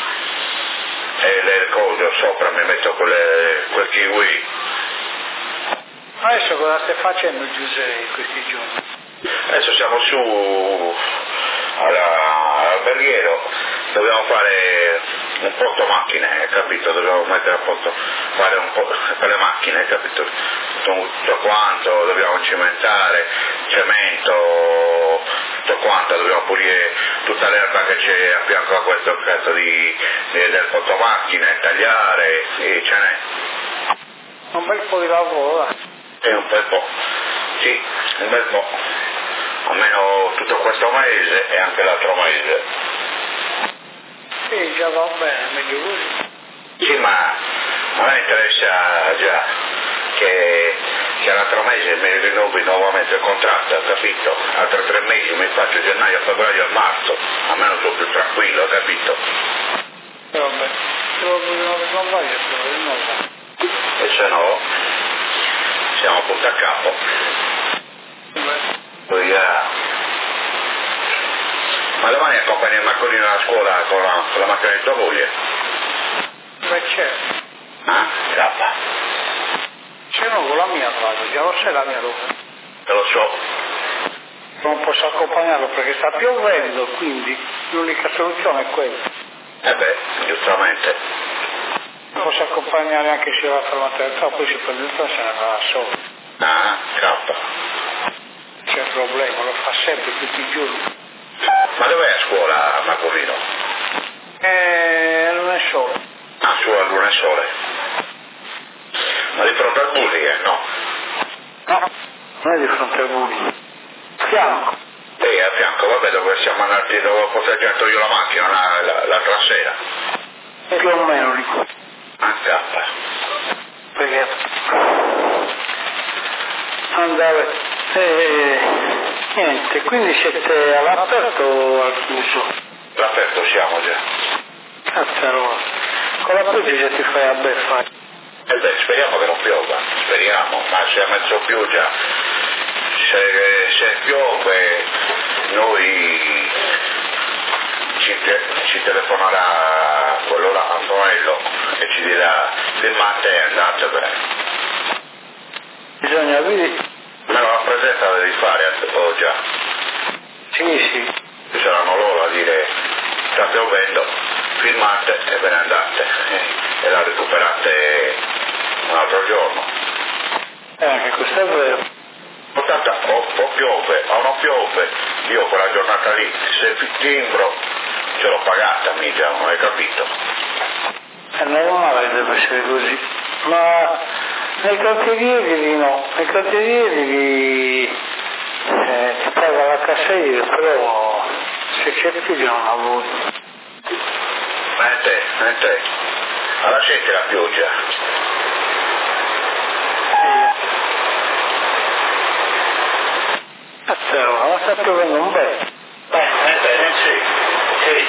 [SPEAKER 3] le cose sopra, mi metto quel kiwi.
[SPEAKER 4] Adesso cosa stai facendo Giuseppe questi giorni?
[SPEAKER 3] Adesso siamo su all'alberghiero, dobbiamo fare un porto macchine, capito? Dobbiamo mettere a posto, fare un po' per le macchine, capito? Tutto quanto, dobbiamo cimentare, cemento, tutto quanto, dobbiamo pulire tutta l'erba che c'è a fianco a questo cazzo del porto macchine, tagliare, sì, ce n'è.
[SPEAKER 4] Un bel po' di lavoro,
[SPEAKER 3] Un bel po', sì, un bel po', almeno tutto questo mese e anche l'altro mese.
[SPEAKER 4] Sì, già va bene, meglio così.
[SPEAKER 3] Sì, ma a me interessa già che l'altro mese mi rinnovi nuovamente il contratto, capito? Altri 3 mesi mi faccio gennaio, febbraio e marzo, almeno sono più tranquillo, capito?
[SPEAKER 4] Vabbè, se lo vogliono rinnovare, se lo rinnovare.
[SPEAKER 3] E se no, siamo punto a capo. Ma domani accompagni il Marcolino alla scuola con la macchina di tua moglie?
[SPEAKER 4] Beh, certo.
[SPEAKER 3] Ah, cappa.
[SPEAKER 4] Se no con la mia vado, già lo sai la mia dove.
[SPEAKER 3] Te lo so.
[SPEAKER 4] Non posso accompagnarlo perché sta piovendo, quindi l'unica soluzione è quella.
[SPEAKER 3] Beh, giustamente.
[SPEAKER 4] Non posso accompagnare anche se va a fermata del troppo, poi si prende il treno e se ne va da solo.
[SPEAKER 3] Ah, cappa.
[SPEAKER 4] C'è il problema, lo fa sempre tutti i giorni.
[SPEAKER 3] Ma dov'è a scuola Marcolino?
[SPEAKER 4] Non è solo.
[SPEAKER 3] Ah, su a Lunasole. Ma di fronte al Bulli, no?
[SPEAKER 4] No, non è di fronte al Bulli. Fianco.
[SPEAKER 3] A fianco, vabbè, dove siamo andati, dove ho posteggiato io la macchina l'altra sera.
[SPEAKER 4] Più o meno lì.
[SPEAKER 3] Ah, cappa.
[SPEAKER 4] Perché andare niente, quindi siete all'aperto o al chiuso?
[SPEAKER 3] All'aperto siamo già.
[SPEAKER 4] Cazzarola, con la pioggia ti fai a beffare.
[SPEAKER 3] Speriamo che non piova, speriamo, ma se ha mezzo pioggia, se piove noi ci telefonerà quello là, Antonello, e ci dirà filmate e andatevene.
[SPEAKER 4] Bisogna vedere.
[SPEAKER 3] Me lo rappresenta devi fare, o già?
[SPEAKER 4] Sì.
[SPEAKER 3] Ci saranno loro a dire sta piovendo, filmate e ve ne andate e la recuperate un altro giorno.
[SPEAKER 4] Anche questo è vero.
[SPEAKER 3] O piove o non piove, io quella giornata lì, se timbro ce l'ho pagata mica, non hai capito?
[SPEAKER 4] È normale, deve essere così. Ma nei cantieri no, nei cantieri ti paga la casseria, però se c'è figlio non lavori.
[SPEAKER 3] Niente, alla scetti la pioggia.
[SPEAKER 4] Ma sta piovendo un bel.
[SPEAKER 3] Sì.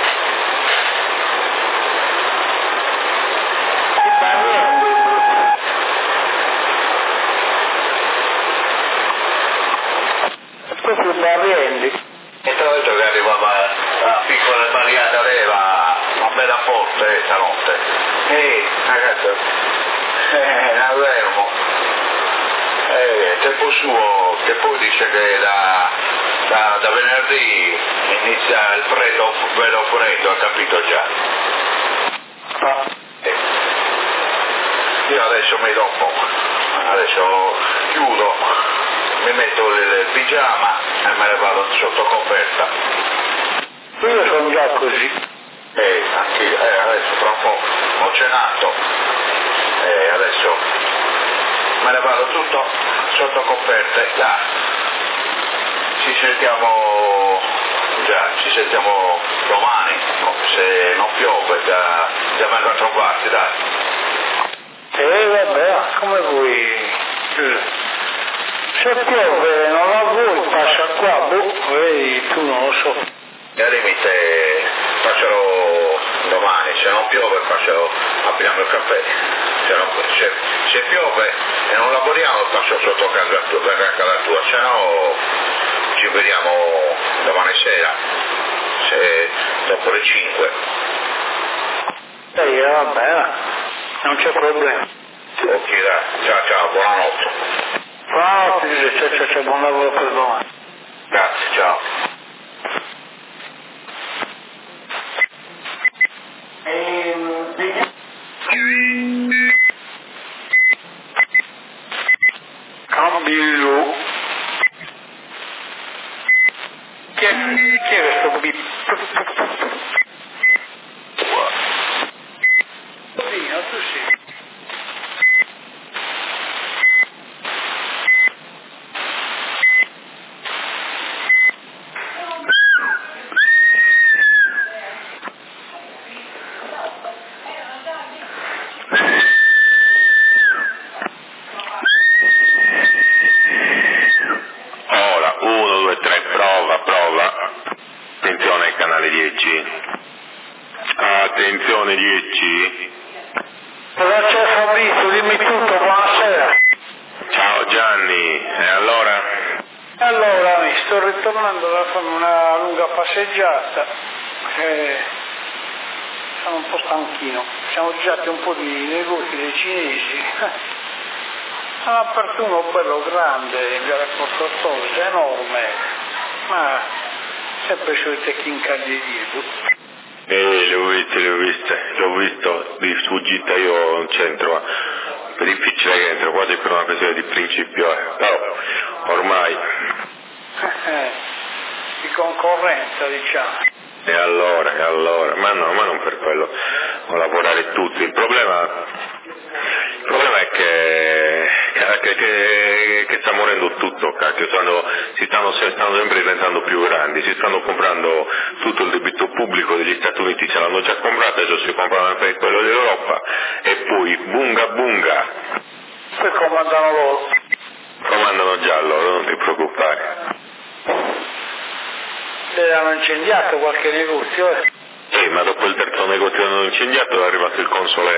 [SPEAKER 4] Proprio barrielli.
[SPEAKER 3] E tra l'altro che arrivava la piccola barriata leva, una bella forte stanotte. Ragazzi, Navermo. Tempo suo, che poi dice che da venerdì inizia il freddo, bello freddo, ha capito già. Io adesso mi dopo, adesso chiudo, mi metto il pigiama e me ne vado sotto coperta.
[SPEAKER 4] Io sono già così.
[SPEAKER 3] Anche adesso tra un po' ho cenato e adesso me ne vado tutto sotto coperta e ci sentiamo domani, se non piove da vengo a trovarti, dai.
[SPEAKER 4] Vabbè, come vuoi. Se piove non lavori, passa qua, vedi, tu non lo so.
[SPEAKER 3] E al limite faccio domani, se non piove apriamo il caffè, se piove e non lavoriamo faccio sotto casa tua, se no ci vediamo domani sera, dopo le 5.
[SPEAKER 4] Vabbè, non c'è problema.
[SPEAKER 3] Ok, dai, ciao, buonanotte.
[SPEAKER 4] Buonanotte, ciao, buon lavoro per domani.
[SPEAKER 3] Grazie, ciao.
[SPEAKER 4] Cambio. Chi è questo bip? Tu sì.
[SPEAKER 1] Ora, 1, 2, 3, prova. Attenzione al canale 10. Attenzione 10.
[SPEAKER 4] Cosa c'è Fabrizio? Dimmi tutto, buonasera.
[SPEAKER 1] Ciao Gianni, e allora?
[SPEAKER 4] Allora, mi sto ritornando da fare una lunga passeggiata. Sono un po' stanchino. Siamo girati un po' di negozi dei cinesi. Hanno aperto uno bello grande, in Viale Porto Torres, enorme, ma sempre solite chincaglie.
[SPEAKER 1] L'ho visto di sfuggita io in centro, è difficile che entro, quasi per una questione di principio, però ormai.
[SPEAKER 4] Di concorrenza, diciamo.
[SPEAKER 1] E allora, ma non per quello, a lavorare tutti, il problema è che sta morendo tutto, cacchio, stanno sempre diventando più grandi, si stanno comprando tutto il debito pubblico degli Stati Uniti, ce l'hanno già comprato, adesso si comprano anche quello dell'Europa, e poi bunga.
[SPEAKER 4] Poi comandano loro.
[SPEAKER 1] Comandano già loro, non ti preoccupare.
[SPEAKER 4] Le hanno incendiato qualche negozio,
[SPEAKER 1] Sì, ma dopo il terzo negozio che hanno incendiato è arrivato il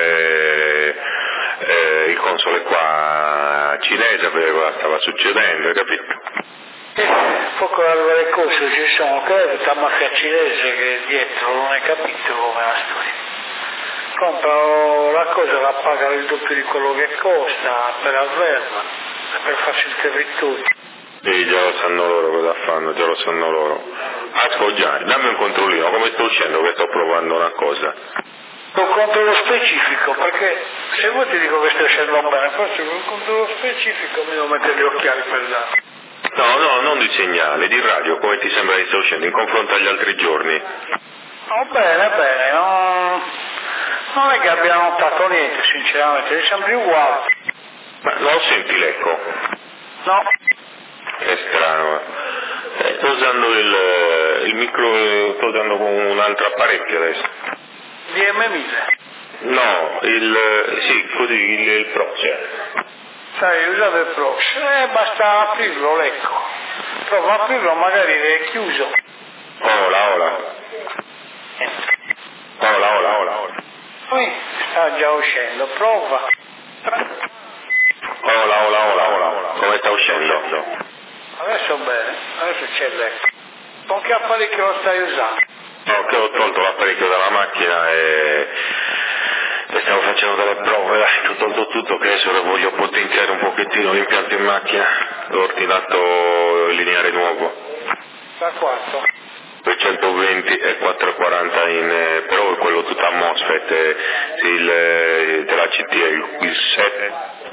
[SPEAKER 1] console qua cinese, perché cosa stava succedendo, hai capito?
[SPEAKER 4] poco arriva le cose, ci sono tutta mafia cinese che dietro non hai capito come la storia. Comprano la cosa la pagano il doppio di quello che costa per averla, per farsi il territorio.
[SPEAKER 5] Sì, già lo sanno loro cosa fanno, già lo sanno loro. Ascolta, dammi un controllino, come sto uscendo che sto provando una cosa.
[SPEAKER 4] Un controllo specifico, perché se vuoi ti dico che stai uscendo bene, però se vuoi un controllo specifico mi devo mettere gli occhiali per dare.
[SPEAKER 5] No, non di segnale, di radio, come ti sembra che sto uscendo, in confronto agli altri giorni?
[SPEAKER 4] Oh, bene, non è che abbia notato niente, sinceramente, mi sembra uguale.
[SPEAKER 5] Ma non senti l'eco?
[SPEAKER 4] No?
[SPEAKER 5] È strano. Sto usando il micro, sto usando con un altro apparecchio adesso.
[SPEAKER 4] DM1000?
[SPEAKER 5] No, sì, così, il Pro, cioè.
[SPEAKER 4] Sai, usate il Pro, basta aprirlo, l'ecco. Prova a aprirlo, magari è chiuso.
[SPEAKER 5] Ola.
[SPEAKER 4] Poi sta già uscendo, prova.
[SPEAKER 5] Ola, come sta uscendo?
[SPEAKER 4] Adesso bene, adesso c'è l'ecco. Con che apparecchio lo stai usando?
[SPEAKER 5] No, che ho tolto l'apparecchio dalla macchina e stiamo facendo delle prove, ho tolto tutto, che adesso voglio potenziare un pochettino l'impianto in macchina, ho ordinato il lineare nuovo.
[SPEAKER 4] Da quanto?
[SPEAKER 5] 220 e 440 però è quello tutto a MOSFET, della CT il 7,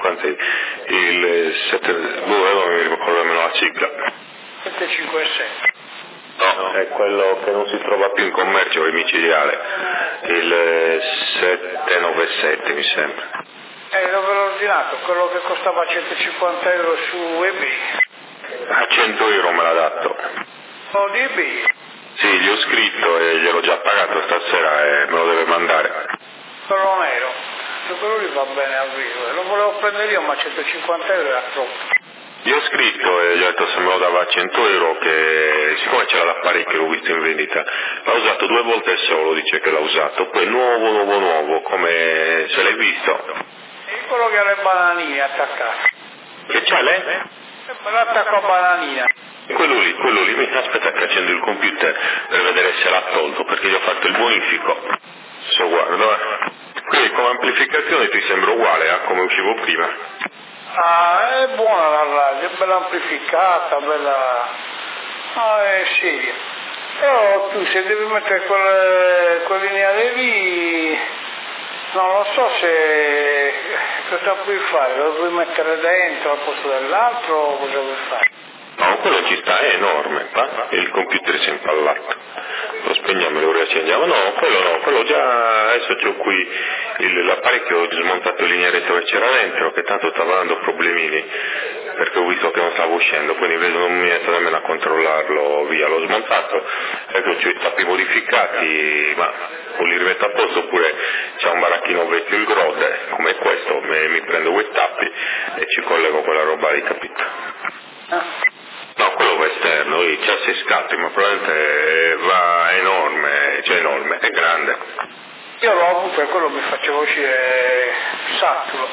[SPEAKER 5] il 7, non mi ricordo nemmeno la sigla.
[SPEAKER 4] 757.
[SPEAKER 5] No, è quello che non si trova più in commercio, il micidiale, il 797 mi sembra.
[SPEAKER 4] Dove l'ho ordinato? Quello che costava 150 euro su eBay.
[SPEAKER 5] A 100 euro me l'ha dato.
[SPEAKER 4] Oh, di eBay?
[SPEAKER 5] Sì, gli ho scritto e gliel'ho già pagato stasera e me lo deve mandare.
[SPEAKER 4] Quello nero? Quello lì va bene a vivo. Lo volevo prendere io, ma 150 euro era troppo.
[SPEAKER 5] Gli ho scritto e gli ho detto se me lo dava a 100 euro, che siccome c'era l'apparecchio, l'ho visto in vendita, l'ha usato 2 volte solo, dice che l'ha usato, poi nuovo, come se l'hai visto.
[SPEAKER 4] E quello che ha le bananine attaccate.
[SPEAKER 5] Che c'ha lei?
[SPEAKER 4] L'attacco a bananina.
[SPEAKER 5] Quello lì, aspetta che accendo il computer per vedere se l'ha tolto, perché gli ho fatto il bonifico. Adesso guardo, Quindi come amplificazione ti sembra uguale a come uscivo prima?
[SPEAKER 4] Ah, è buona la radio, è bella amplificata, bella... è seria. Però tu se devi mettere quel lineare lì, non lo so se... cosa puoi fare? Lo puoi mettere dentro al posto dell'altro o cosa vuoi fare?
[SPEAKER 5] No, quello ci sta, è enorme, e il computer si è impallato. Lo spegniamo e lo riaccendiamo. No, quello già, adesso c'ho qui l'apparecchio, ho smontato il linearetto che c'era dentro, che tanto stava dando problemini, perché ho visto che non stava uscendo, quindi non mi metto nemmeno a controllarlo via, l'ho smontato, ecco c'ho i tappi modificati, ma o li rimetto a posto oppure c'è un baracchino vecchio, il Grode, come questo, mi prendo quei tappi e ci collego quella roba lì, capito? No, quello va esterno, c'ha 6 scatti, ma probabilmente va enorme, è grande.
[SPEAKER 4] Io l'ho avuto e quello mi faceva uscire saturo.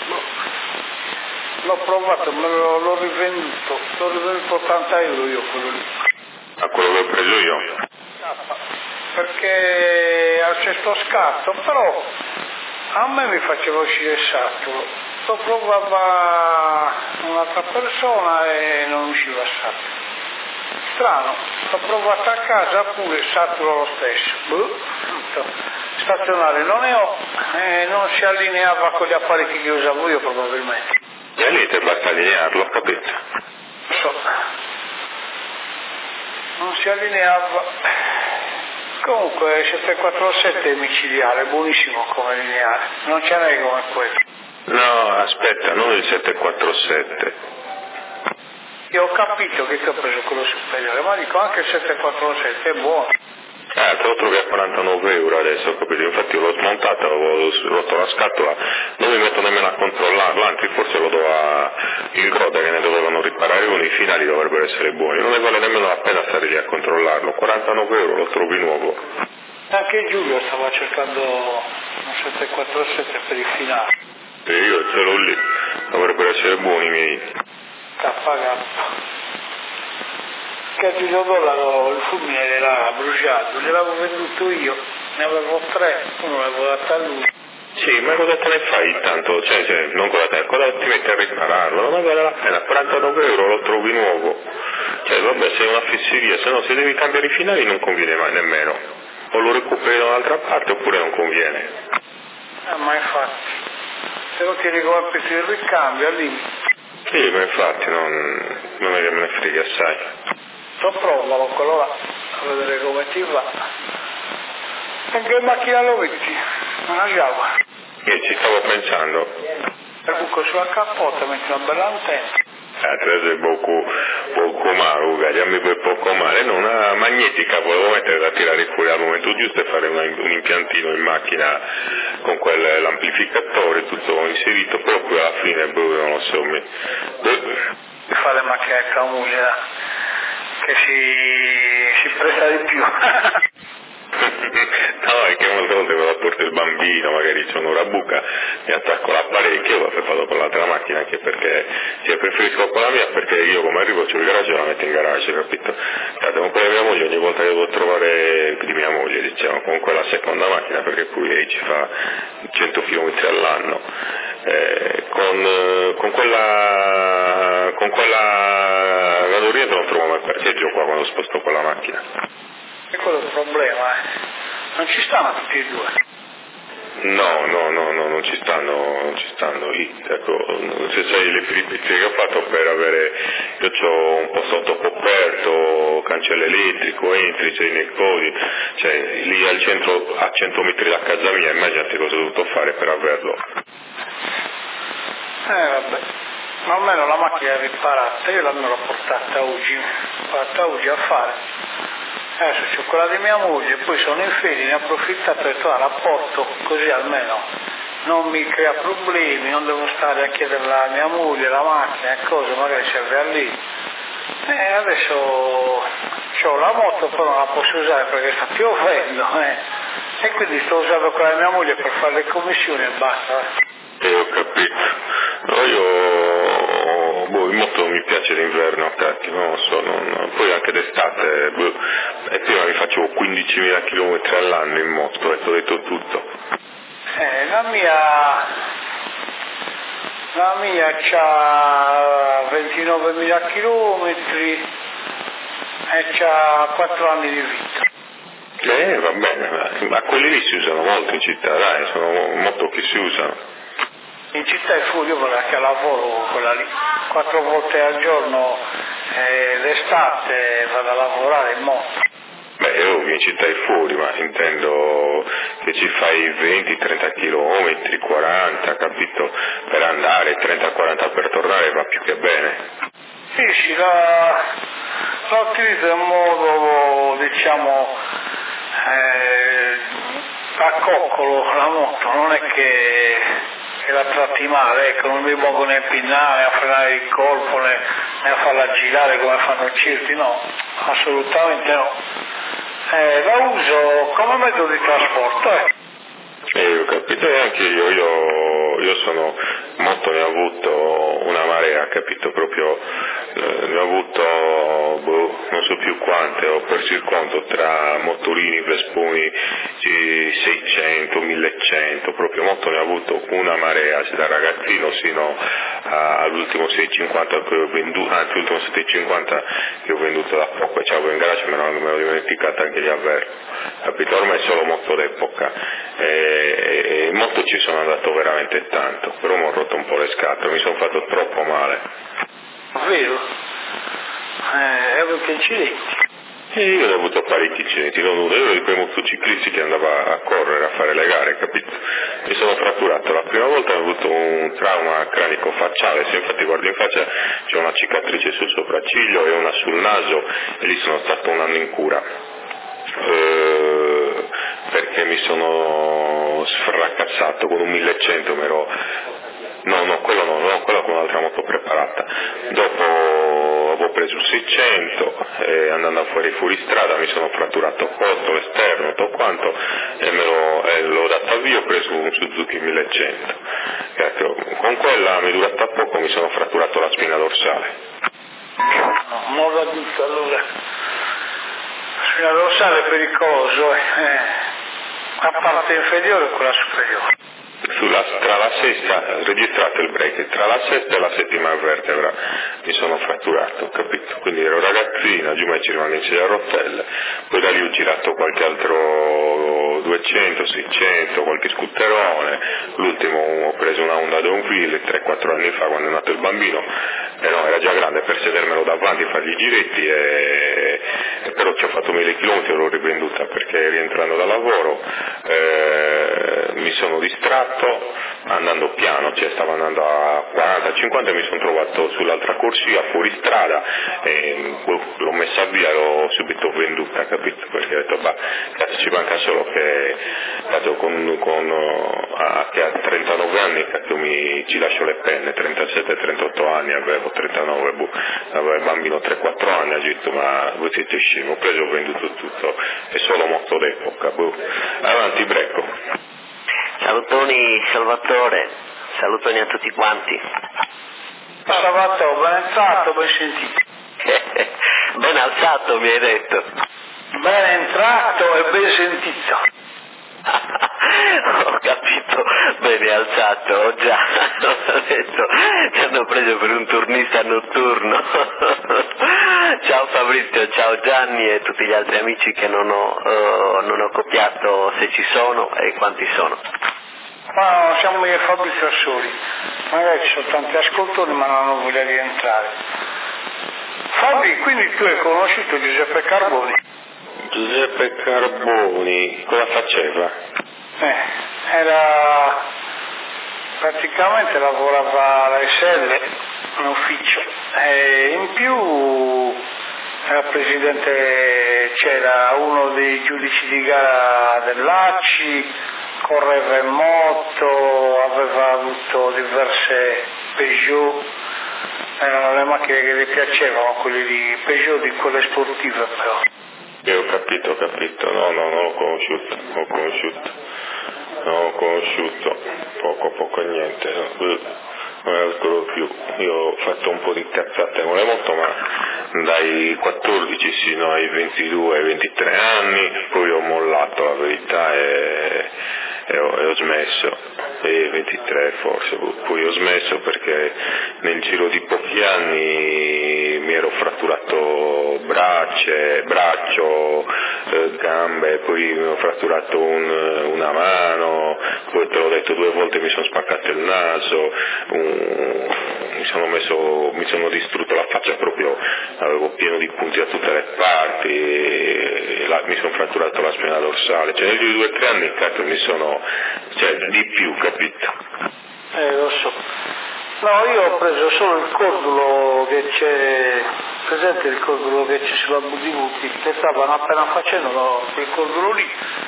[SPEAKER 4] L'ho provato, l'ho rivenduto 80 euro io quello lì.
[SPEAKER 5] A quello che ho preso io?
[SPEAKER 4] Perché al sesto scatto, però a me mi faceva uscire saturo. Lo provava un'altra persona e non usciva saturo. Strano, l'ho provato a casa pure saturo lo stesso. Stazionale non ne ho, non si allineava con gli apparecchi che usavo io probabilmente.
[SPEAKER 5] E lì te basta allinearlo, capito?
[SPEAKER 4] So. Non si allineava. Comunque 747 è micidiale, buonissimo come lineare, non ce n'è come quello.
[SPEAKER 5] No, aspetta, non il 747.
[SPEAKER 4] Io ho capito che ho preso quello superiore, ma dico anche il 747 è buono.
[SPEAKER 5] Te lo trovi a 49 euro adesso, capito? Infatti l'ho smontato, avevo rotto la scatola, non mi metto nemmeno a controllarlo, anzi forse lo do il Grode che ne dovevano riparare uno, i finali dovrebbero essere buoni, non ne vale nemmeno la pena stare lì a controllarlo, 49 euro lo trovi nuovo.
[SPEAKER 4] Anche Giulio stava cercando un 747 per il finale.
[SPEAKER 5] E io ce l'ho lì, dovrebbero essere buoni i miei.
[SPEAKER 4] T'ha pagato. Che a Giulio Dollaro il fulmine l'era bruciato, gliel'avevo venduto io, ne avevo 3, uno l'avevo dato a lui.
[SPEAKER 5] Sì, ma cosa te ne fai intanto? Cioè, non cosa ti metti a ripararlo? Non vale la pena, 49 euro lo trovi nuovo. Cioè, vabbè, sei una fesseria, se no se devi cambiare i finali non conviene mai nemmeno. O lo recuperi da un'altra parte oppure non conviene.
[SPEAKER 4] Ma infatti, se lo tieni come prezzo del ricambio, lì.
[SPEAKER 5] Sì, ma infatti non è che me ne frega assai.
[SPEAKER 4] Provalo quello là, a vedere come ti va. E che macchina lo metti? Una Jaguar.
[SPEAKER 5] Ci stavo pensando.
[SPEAKER 4] Per buco sulla cappota, metti una bella antenna.
[SPEAKER 5] Adesso è poco male, dammi per poco male, no, una magnetica volevo mettere da tirare fuori al momento giusto e fare un impiantino in macchina con quell'amplificatore tutto inserito, però poi alla fine non lo so, mi
[SPEAKER 4] fa le macchine a camusa che si presta di più.
[SPEAKER 5] No, è che molte volte me la porto il bambino, magari c'è un'ora buca, mi attacco l'apparecchio e lo vado con l'altra macchina, anche perché preferisco con la mia, perché io come arrivo c'ho il garage e la metto in garage, capito? Devo pure mia moglie, ogni volta che devo trovare di mia moglie, diciamo, con quella seconda macchina, perché poi lei ci fa 100 km all'anno, con quella vado rientro non trovo mai parcheggio qua quando sposto con la macchina.
[SPEAKER 4] E quello è il problema, non ci stanno tutti e due.
[SPEAKER 5] No, non ci stanno lì, ecco, se sai le peripezie che ho fatto per avere, io ho un po' sotto coperto, cancello elettrico, entri, c'è nei podi, cioè lì al centro, a 100 metri da casa mia, immaginate cosa ho dovuto fare per averlo.
[SPEAKER 4] Vabbè, ma almeno la macchina è riparata, io l'ho portata oggi a fare. Adesso c'ho quella di mia moglie, poi sono in ferie, ne ho approfittato e la porto, così almeno non mi crea problemi, non devo stare a chiedere alla mia moglie la macchina e cose, magari serve a lì. Adesso ho la moto, però non la posso usare perché sta piovendo, e quindi sto usando quella di mia moglie per fare le commissioni e basta.
[SPEAKER 5] Ho capito. No, in moto mi piace l'inverno, cacchio, non lo so, poi anche d'estate, e prima mi facevo 15.000 km all'anno in moto, e ti ho detto tutto.
[SPEAKER 4] La mia c'ha 29.000 km e c'ha 4 anni di vita.
[SPEAKER 5] Va bene, ma quelli lì si usano molto in città, dai, sono moto che si usano.
[SPEAKER 4] In città è fuori, io perché lavoro quella lì, 4 volte al giorno, l'estate vado a lavorare in moto.
[SPEAKER 5] Beh, è ovvio, in città è fuori, ma intendo che ci fai 20-30 km, 40, capito? Per andare, 30-40 per tornare va più che bene.
[SPEAKER 4] Sì, la utilizzo in modo, diciamo, a coccolo la moto, non è che la tratti male, ecco, non mi muovo né a pinnare, né a frenare il colpo, né a farla girare come fanno certi, no, assolutamente no. La uso come mezzo di trasporto,
[SPEAKER 5] Ho capito, e anche io sono molto, ne ho avuto una marea, capito, proprio, ne ho avuto, non so più quante, ho perso il conto tra motorini, vesponi, 600, 1100, proprio molto ne ho avuto una marea, da ragazzino sino all'ultimo 650 che ho venduto, anzi l'ultimo 750 che ho venduto da poco e c'avevo in garage, me l'ho dimenticato anche di averlo, capito, ormai è solo moto d'epoca, e in moto ci sono andato veramente tanto, però mi ho rotto un po' le scatole, mi sono fatto troppo male.
[SPEAKER 4] Vero? Avevo incidenti.
[SPEAKER 5] Io ho avuto parecchi incidenti, non uno, io ero di quei motociclisti che andava a correre, a fare le gare, capito? Mi sono fratturato, la prima volta ho avuto un trauma cranico-facciale, se infatti guardo in faccia c'è una cicatrice sul sopracciglio e una sul naso, e lì sono stato un anno in cura, perché mi sono sfracassato con un 1100, quella con un'altra moto preparata. Dopo avevo preso il 600 e andando fuori strada mi sono fratturato costolo, esterno, tutto quanto, e l'ho dato avvio, ho preso un Suzuki 1100. Ecco, con quella mi è durata poco, mi sono fratturato la spina dorsale.
[SPEAKER 4] No, non l'ho detto allora. La spina dorsale è pericoloso, la parte inferiore e quella superiore.
[SPEAKER 5] tra la sesta, registrato il break, tra la sesta e la settima vertebra mi sono fratturato, capito? Quindi ero ragazzina, giù ci rimane in sedia a rotelle, poi da lì ho girato qualche altro 200, 600, qualche scooterone, l'ultimo ho preso una Honda Downhill 3-4 anni fa quando è nato il bambino, no, era già grande per sedermelo davanti, fargli i giretti, però ci ho fatto 1000 km, l'ho rivenduta perché rientrando da lavoro mi sono distratto andando piano, cioè stavo andando a 40-50 e mi sono trovato sull'altra corsia fuori strada e l'ho messa via e l'ho subito venduta, capito? Perché ho detto cazzo, ci manca solo che cazzo, che a 39 anni cazzo, ci lascio le penne, 37-38 anni avevo, 39, avevo il bambino 3-4 anni, ho detto ma voi siete scemi, ho preso, ho venduto tutto, è solo moto d'epoca, avanti Brecco.
[SPEAKER 6] Salutoni Salvatore, salutoni a tutti quanti.
[SPEAKER 4] Salvatore, ben entrato, ben sentito.
[SPEAKER 6] Ben alzato mi hai detto.
[SPEAKER 4] Ben entrato e ben sentito.
[SPEAKER 6] Ho capito, bene alzato, ho già detto, ti hanno preso per un turnista notturno. Ciao Fabrizio, ciao Gianni e tutti gli altri amici che non ho copiato, se ci sono e quanti sono.
[SPEAKER 4] Ma no, siamo io e Fabrizio soli, magari ci sono tanti ascoltatori ma non hanno voglia di entrare. Fabri, quindi tu hai conosciuto Giuseppe Carboni?
[SPEAKER 5] Giuseppe Carboni, cosa faceva?
[SPEAKER 4] Era praticamente lavorava alla SL in ufficio e in più era presidente, c'era uno dei giudici di gara dell'ACI, correva in moto, aveva avuto diverse Peugeot, erano le macchine che le piacevano, quelle di Peugeot, di quelle sportive però.
[SPEAKER 5] Ho capito, no, non l'ho conosciuto, poco niente, non ne ricordo più, io ho fatto un po' di cazzate con le moto, ma dai 14 sino ai 22-23 anni, poi ho mollato la verità e ho smesso, e 23 forse, poi ho smesso perché nel giro di pochi anni mi ero fratturato braccio, gambe, poi mi ho fratturato una mano, poi te l'ho detto 2 volte mi sono spaccato il naso, mi sono distrutto la faccia proprio, avevo pieno di punti da tutte le parti, mi sono fratturato la spina dorsale, cioè negli 2-3 anni cazzo mi sono, cioè di più, capito?
[SPEAKER 4] Lo so. No, io ho preso solo il cordulo che c'è, presente il cordulo che c'è sulla BDV, che stavano appena facendo quel cordulo lì,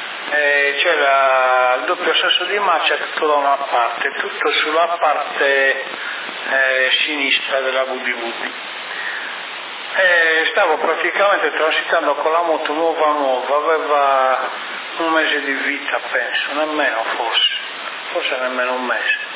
[SPEAKER 4] c'era il doppio sasso di marcia tutto da una parte, tutto sulla parte sinistra della BDV. Stavo praticamente transitando con la moto nuova, aveva 1 mese di vita penso, nemmeno forse nemmeno 1 mese.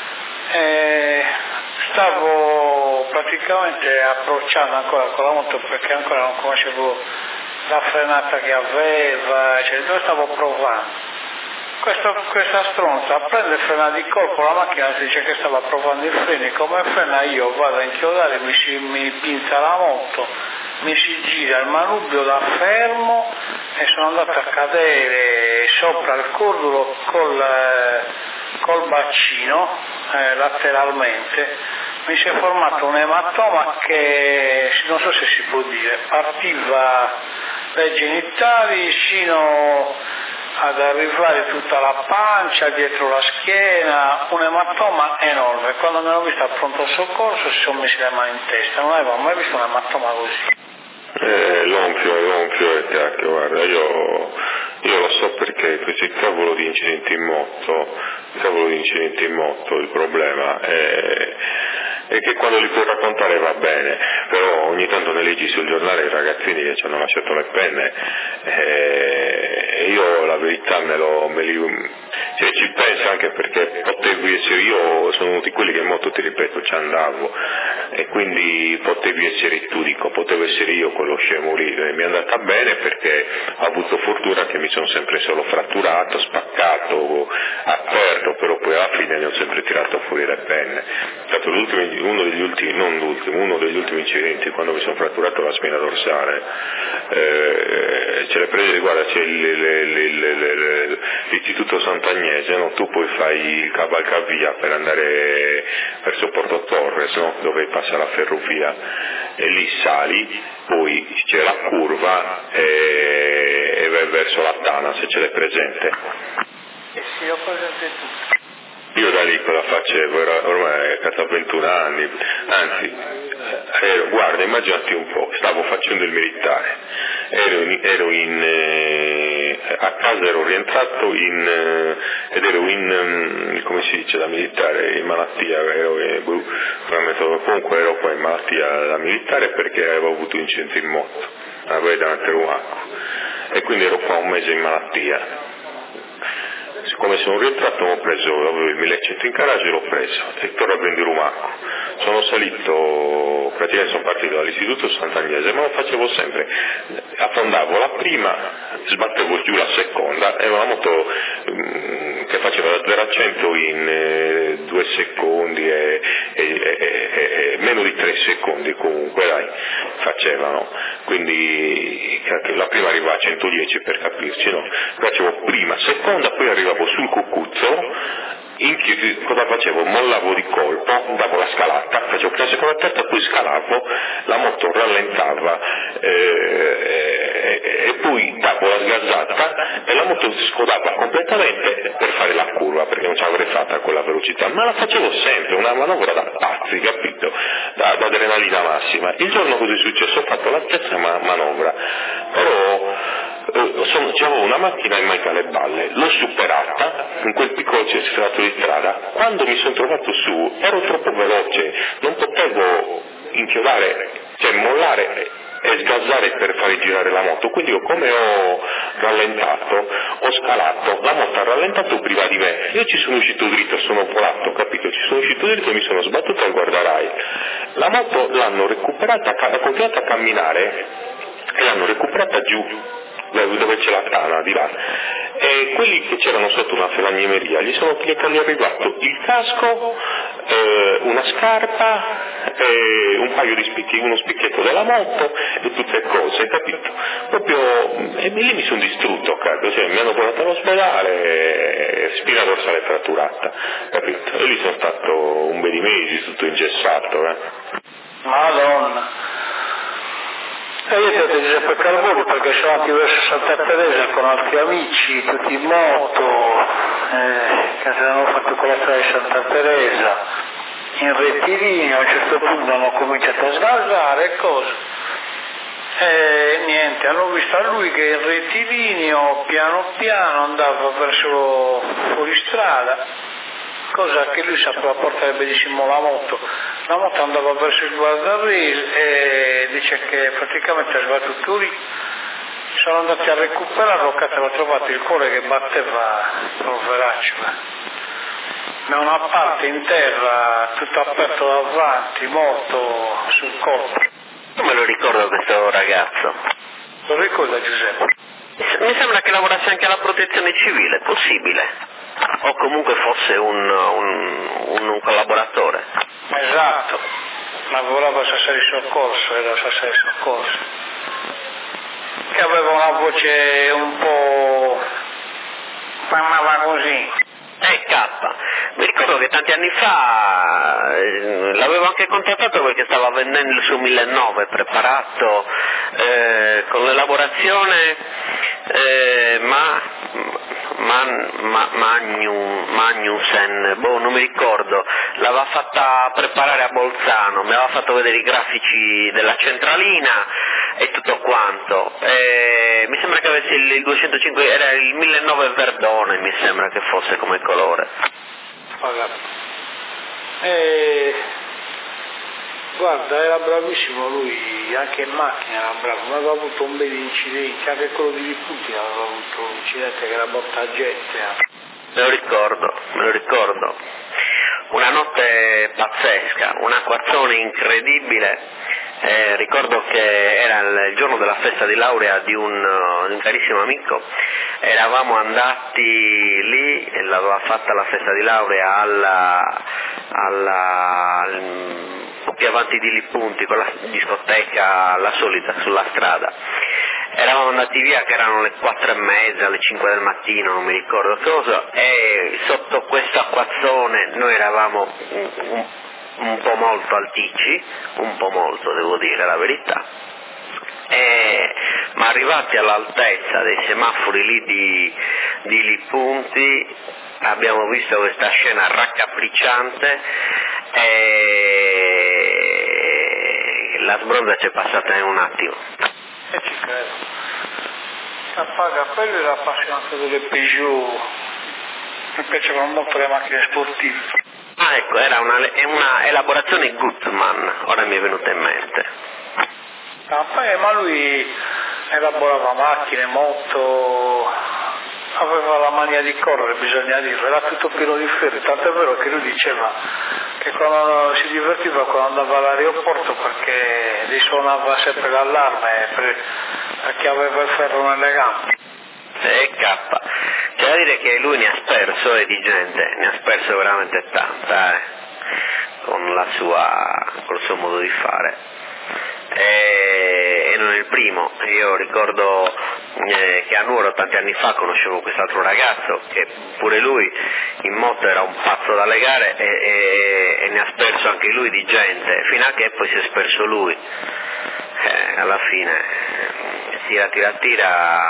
[SPEAKER 4] Stavo praticamente approcciando ancora con la moto perché ancora non conoscevo la frenata che aveva, eccetera, stavo provando. Questa stronza prende e frena di colpo la macchina, si dice che stava provando i freni, come frena io vado a inchiodare, mi pinza la moto, mi si gira il manubrio da fermo e sono andato a cadere sopra il cordulo col bacino lateralmente, mi si è formato un ematoma che non so se si può dire, partiva dai genitali sino ad arrivare tutta la pancia, dietro la schiena, un ematoma enorme. Quando mi hanno visto al pronto soccorso si sono messi le mani in testa, non avevo mai visto un ematoma così.
[SPEAKER 5] L'onfio è cacchio, guarda, io lo so perché questi cavolo di incidenti in moto, il problema è che quando li puoi raccontare va bene, però ogni tanto ne leggi sul giornale i ragazzini che ci hanno lasciato le penne e io la verità cioè, ci penso anche perché potevi essere, io sono uno di quelli che in moto, ti ripeto, ci andavo e quindi potevi essere tu, potevo essere io quello scemo lì, mi è andata bene perché ho avuto fortuna che mi sono sempre solo fratturato, spaccato, aperto, però poi alla fine macchina gli ho sempre tirato fuori le penne. È stato uno degli ultimi incidenti, quando mi sono fratturato la spina dorsale, ce le prese, guarda, c'è l'istituto Sant'Agnese, no? Tu poi fai il cavalcavia per andare verso Porto Torres, no? Dove passa la ferrovia, e lì sali, poi c'è la curva e vai verso la Tana, se ce l'hai presente.
[SPEAKER 4] Sì, ho presente tutto.
[SPEAKER 5] Io da lì cosa facevo? Ormai è stato 21 anni, anzi, guarda, immaginati un po', stavo facendo il militare, a casa ero rientrato ed ero come si dice da militare, in malattia, comunque ero qua in malattia da militare perché avevo avuto un incidente in moto, a guida davanti a Rumacco, e quindi ero qua un mese in malattia. Siccome sono rientrato avevo il 1100 in garage e l'ho preso e torno a prendere Rumacco. Sono salito, praticamente sono partito dall'istituto Sant'Agnese, ma lo facevo sempre, affondavo la prima, sbattevo giù la seconda, era una moto che faceva da 0 a 100 in 2 secondi e meno di 3 secondi comunque, dai, facevano, quindi la prima arrivava a 110 per capirci, no? Facevo prima, seconda, poi arrivavo sul cucuzzolo, cosa facevo? Mollavo di colpo, davo la scalata, facevo prima, seconda, terza, poi scalavo, la moto rallentava e poi davo la sgazzata e la moto si scodava completamente per fare la curva, perché non ce l'avrei fatta a quella velocità, ma la facevo sempre, una manovra da pazzi, capito? Da adrenalina massima. Il giorno cosa è successo? Ho fatto la stessa manovra, però c'avevo una macchina in mezzo alle balle, l'ho superata in quel piccolo strato di strada. Quando mi sono trovato su ero troppo veloce, non potevo inchiodare, cioè mollare e sgazzare per fare girare la moto, quindi come ho rallentato, ho scalato, la moto ha rallentato prima di me, io ci sono uscito dritto, sono volato, capito? Ci sono uscito dritto e mi sono sbattuto al guardarai. La moto l'hanno recuperata, ha continuato a camminare e l'hanno recuperata giù dove c'è la Tana di là, e quelli che c'erano sotto una felagnemeria gli è arrivato il casco, una scarpa, un paio di spicchi, uno spicchietto della moto e tutte cose, capito? Proprio, e lì mi sono distrutto, capito? Cioè, mi hanno portato all'ospedale, spina dorsale fratturata, capito? E lì sono stato un bel di mesi tutto ingessato,
[SPEAKER 4] Madonna. E io ti ho detto Giuseppe Carboni perché sono anche verso Santa Teresa con altri amici, tutti in moto, che hanno fatto quella strada di Santa Teresa, in rettilineo, a un certo punto hanno cominciato a sgazzare e cose. E niente, hanno visto a lui che in rettilineo piano piano andava verso fuoristrada, cosa che lui sapeva portare benissimo la moto andava verso il guardarese e dice che praticamente ha sbattuto lì. Sono andati a recuperarlo, che aveva trovato il cuore che batteva poveraccio, da una parte in terra tutto aperto davanti, morto sul corpo.
[SPEAKER 6] Io me lo ricordo questo ragazzo.
[SPEAKER 4] Lo ricorda Giuseppe?
[SPEAKER 6] Mi sembra che lavorasse anche alla protezione civile, possibile? O comunque fosse un collaboratore.
[SPEAKER 4] Esatto, lavorava a Sassari Soccorso, era Sassari Soccorso, che aveva una voce un po', parlava così.
[SPEAKER 6] Mi ricordo che tanti anni fa l'avevo anche contattato perché stava vendendo il suo 1009 preparato con l'elaborazione Magnussen, non mi ricordo, l'aveva fatta preparare a Bolzano, mi aveva fatto vedere i grafici della centralina e tutto quanto. Mi sembra che avesse il 205, era il 1009 Verdone, mi sembra che fosse come colore.
[SPEAKER 4] Guarda, era bravissimo lui, anche in macchina era bravo, ma aveva avuto un bel incidente, anche quello di Liputi aveva avuto un incidente che era bottagente.
[SPEAKER 6] Me lo ricordo. Una notte pazzesca, un acquazzone incredibile, Ricordo che era il giorno della festa di laurea di un carissimo amico, eravamo andati lì, l'aveva fatta la festa di laurea un po' più avanti di Lippunti, con la discoteca, la solita, sulla strada. Eravamo andati via che erano le 4:30, le 5 del mattino, non mi ricordo cosa, e sotto questo acquazzone noi eravamo un po' molto alticci, un po' molto devo dire la verità, ma arrivati all'altezza dei semafori lì di Lippunti abbiamo visto questa scena raccapricciante e la sbronza ci è passata in un attimo.
[SPEAKER 4] Ci credo. Appaga, quello era appassionato delle Peugeot, mi piacevano molto le macchine sportive.
[SPEAKER 6] Ah, ecco, era una elaborazione Gutmann, ora mi è venuta in mente.
[SPEAKER 4] Ma lui elaborava macchine, moto, aveva la mania di correre, bisogna dirlo, era tutto pieno di ferri, tanto è vero che lui diceva che quando si divertiva quando andava all'aeroporto perché risuonava sempre l'allarme perché aveva il ferro nelle gambe.
[SPEAKER 6] K. C'è da dire che lui ne ha sperso di gente, ne ha sperso veramente tanta, col suo modo di fare. E non è il primo. Io ricordo che a Nuoro tanti anni fa conoscevo quest'altro ragazzo che pure lui in moto era un pazzo da legare e ne ha sperso anche lui di gente, fino a che poi si è sperso lui. Alla fine tira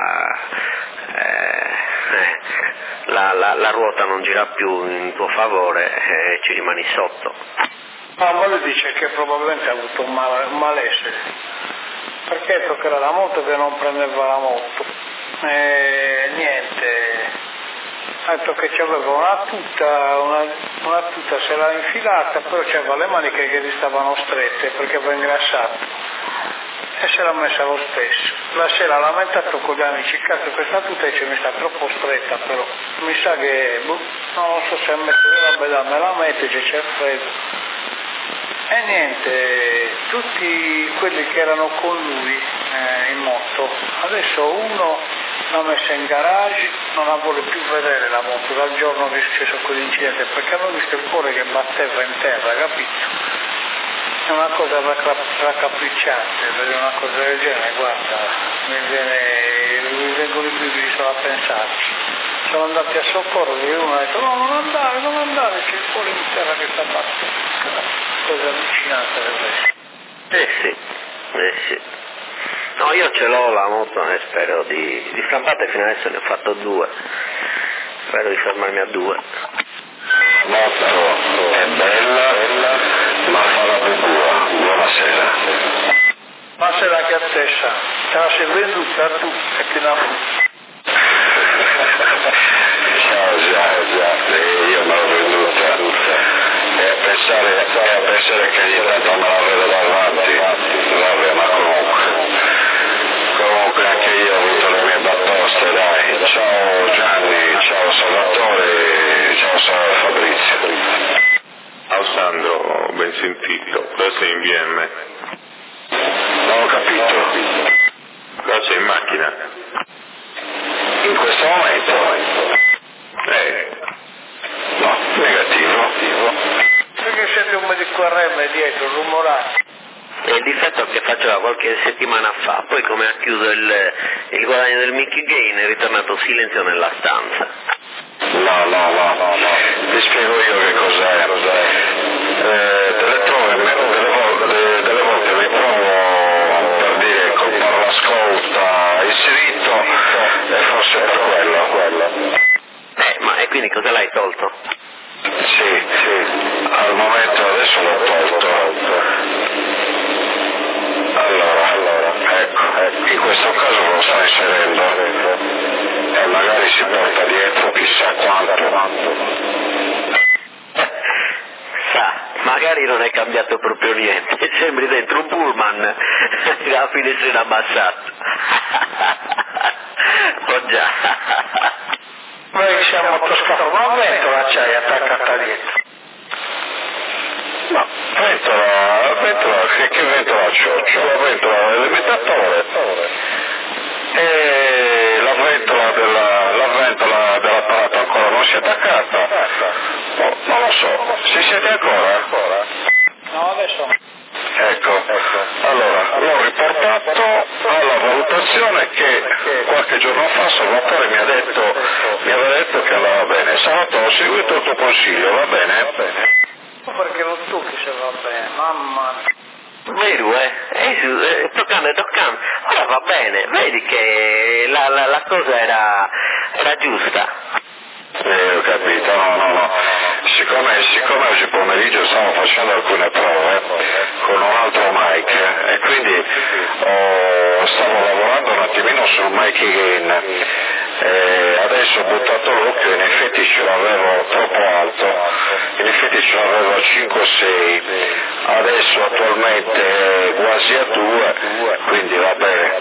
[SPEAKER 6] la ruota non gira più in tuo favore e ci rimani sotto.
[SPEAKER 4] Ma lui dice che probabilmente ha avuto un malessere, perché toccherà la moto che non prendeva la moto, niente, ha detto che c'aveva una tuta se l'ha infilata, però c'aveva le maniche che gli stavano strette perché aveva ingrassato e se l'ha messa lo stesso. La sera ha lamentato con gli amici, cazzo questa tuta mi sta troppo stretta, però mi sa che non so se me la mette, c'è freddo. E niente, tutti quelli che erano con lui in moto, adesso uno l'ha messa in garage, non la vuole più vedere la moto dal giorno che è successo quell'incidente, perché hanno visto il cuore che batteva in terra, capito? È una cosa raccapricciante, vedere una cosa del genere, guarda, mi vengono i brividi solo a pensarci. Sono andati a soccorrere e uno ha detto no, non andare, c'è il cuore in terra che sta battendo. Cosa allucinante per
[SPEAKER 6] sì. No, io ce l'ho la moto e spero di frappate, fino adesso ne ho fatto 2, spero di fermarmi a 2.
[SPEAKER 3] Moto è bella, ma fa la buona. Buonasera.
[SPEAKER 4] Buonasera anche a te, te la sei venduta tu e ti la
[SPEAKER 3] Ciao, io me l'ho venduta. E a pensare che ogni tanto me la vedo davanti, vabbè, ma comunque anche io ho avuto le mie batoste, dai. Ciao Gianni, ciao Salvatore, ciao Fabrizio.
[SPEAKER 5] Ciao Sandro, ben sentito, cosa sei in BM?
[SPEAKER 3] Non ho capito.
[SPEAKER 5] Cosa sei in macchina?
[SPEAKER 3] In questo momento? No, negativo.
[SPEAKER 4] Perché sente un medico RM dietro, rumorante.
[SPEAKER 6] È il difetto che faceva qualche settimana fa, poi come ha chiuso il guadagno del Mickey Gain è ritornato silenzio nella stanza.
[SPEAKER 3] No. Ti spiego io che cos'è. Delle volte mi trovo per dire con l'ascolta inserito e forse per quello.
[SPEAKER 6] Ma e quindi cosa l'hai tolto?
[SPEAKER 3] Sì, al momento adesso l'ho tolto. Allora, ecco, in questo caso lo sto inserendo e magari si porta dietro chissà quanto.
[SPEAKER 6] Magari non è cambiato proprio niente, sembri dentro un pullman la finestrina abbassata. Oh già.
[SPEAKER 4] Noi siamo toscano, ma ventola c'hai attaccata dietro.
[SPEAKER 3] No, ventola, che ventola faccio? C'ho la ventola dell'imitatore e la ventola dell'apparato ancora non si è attaccata. Non lo so, si siete ancora?
[SPEAKER 4] No, adesso no.
[SPEAKER 3] Ecco, allora l'ho riportato alla valutazione che qualche giorno fa Salvatore mi aveva detto che andava bene. Salvatore, ho seguito il tuo consiglio, va bene?
[SPEAKER 4] Perché non tocchi se va bene, mamma.
[SPEAKER 6] Vero, toccando. Ora va bene, vedi che la cosa era giusta.
[SPEAKER 3] Ho capito, no. Siccome oggi pomeriggio stavo facendo alcune prove con un altro mic e quindi stavo lavorando un attimino sul mic gain. Adesso ho buttato l'occhio, in effetti ce l'avevo troppo alto, in effetti ce l'avevo a 5-6, adesso attualmente quasi a 2, quindi va bene.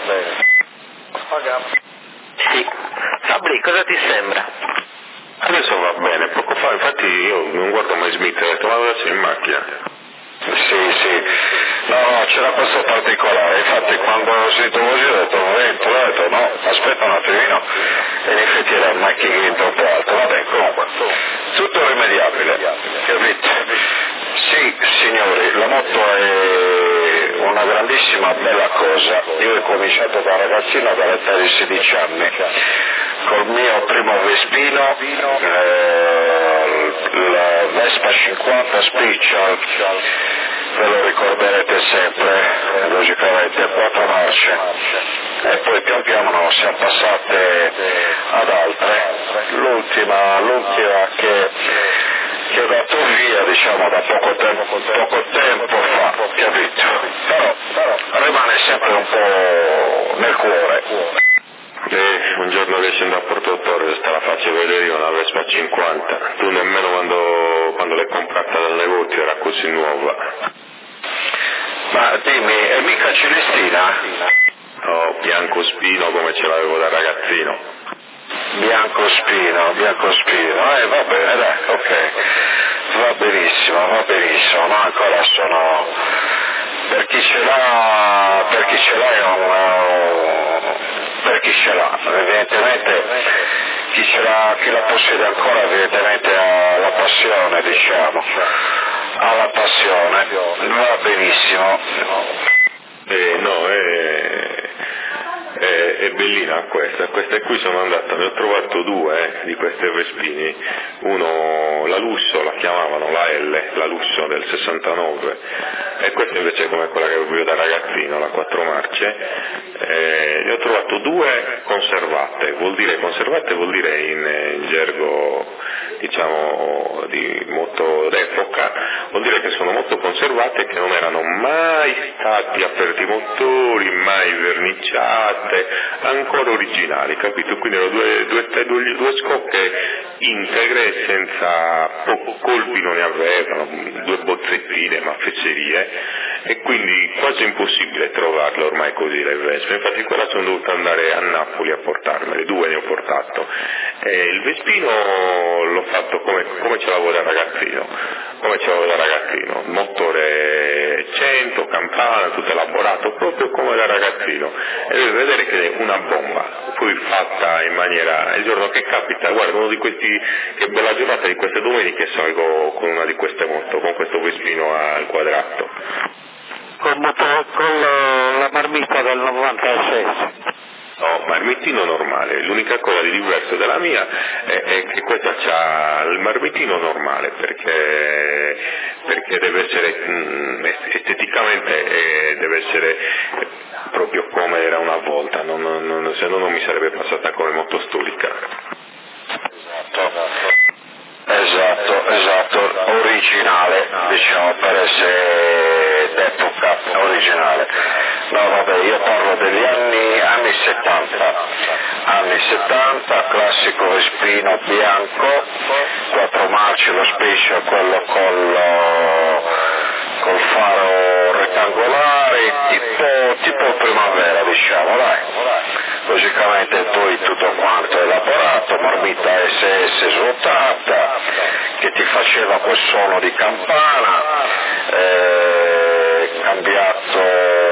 [SPEAKER 6] Sì. Fabri, cosa ti sembra?
[SPEAKER 5] Adesso va bene, poco fa infatti io non guardo mai Smith, ho detto vado adesso in macchina.
[SPEAKER 3] Sì, no, c'era questo particolare, infatti quando ho sentito così ho detto no, aspetta un attimino, e in effetti era il macchina troppo alto, vabbè comunque, tutto rimediabile, capito? Sì, signori, la moto è una grandissima bella cosa, io ho cominciato da ragazzino dall'età di 16 anni, col mio primo Vespino, la Vespa 50 Special, ve lo ricorderete sempre, logicamente a 4 marce, e poi pian piano siamo passate ad altre, l'ultima che ho dato via diciamo da poco tempo fa, capito? Però rimane sempre un po' nel cuore.
[SPEAKER 5] Un giorno che scendo a Porto Torres te la faccio vedere io, una Vespa 50, tu nemmeno quando l'hai comprata dal negozio era così nuova.
[SPEAKER 3] Ma dimmi, è mica Celestina?
[SPEAKER 5] No, bianco spino come ce l'avevo da ragazzino.
[SPEAKER 3] Bianco spino, va bene, dai, ok, va benissimo, ma ancora sono, per chi ce l'ha evidentemente chi la possiede ancora evidentemente ha la passione, diciamo, va benissimo.
[SPEAKER 5] No, è bellina questa qui sono andato, ne ho trovato due di queste Vespini, uno la Lusso la chiamavano, la Lusso del 69, e questa invece è come quella che avevo io da ragazzino, la 4 marce, ne ho trovato due conservate vuol dire in gergo diciamo di moto d'epoca, vuol dire che sono molto conservate, che non erano mai stati aperti i motori, mai verniciate, ancora originali, capito? Quindi erano due scocche integre, senza colpi non ne avevano, due bozzettine, ma fesserie, e quindi quasi impossibile trovarle ormai così le Vespe. Infatti quella sono dovuto andare a Napoli a portarmele, 2 ne ho portato. Il Vespino l'ho fatto come ce l'avevo da ragazzino, motore 100, campana, tutto elaborato proprio come da ragazzino, e devi vedere che è una bomba, poi fatta in maniera, il giorno che capita, guarda, uno di questi, che bella giornata di queste domeniche, salgo con una di queste moto, con questo Vespino al quadrato.
[SPEAKER 2] Con la marmitta del 96.
[SPEAKER 5] No, marmittino normale, l'unica cosa di diverso della mia è che questa c'ha il marmittino normale, perché deve essere esteticamente deve essere proprio come era una volta, se no non mi sarebbe passata come moto storica.
[SPEAKER 3] Esatto, originale, diciamo, per essere d'epoca, originale. No vabbè, io parlo degli anni 70, classico Vespino bianco, 4 marce, lo special, quello col faro rettangolare, tipo primavera, diciamo, dai. Logicamente poi tutto quanto elaborato, marmitta SS svuotata, che ti faceva quel suono di campana, cambiato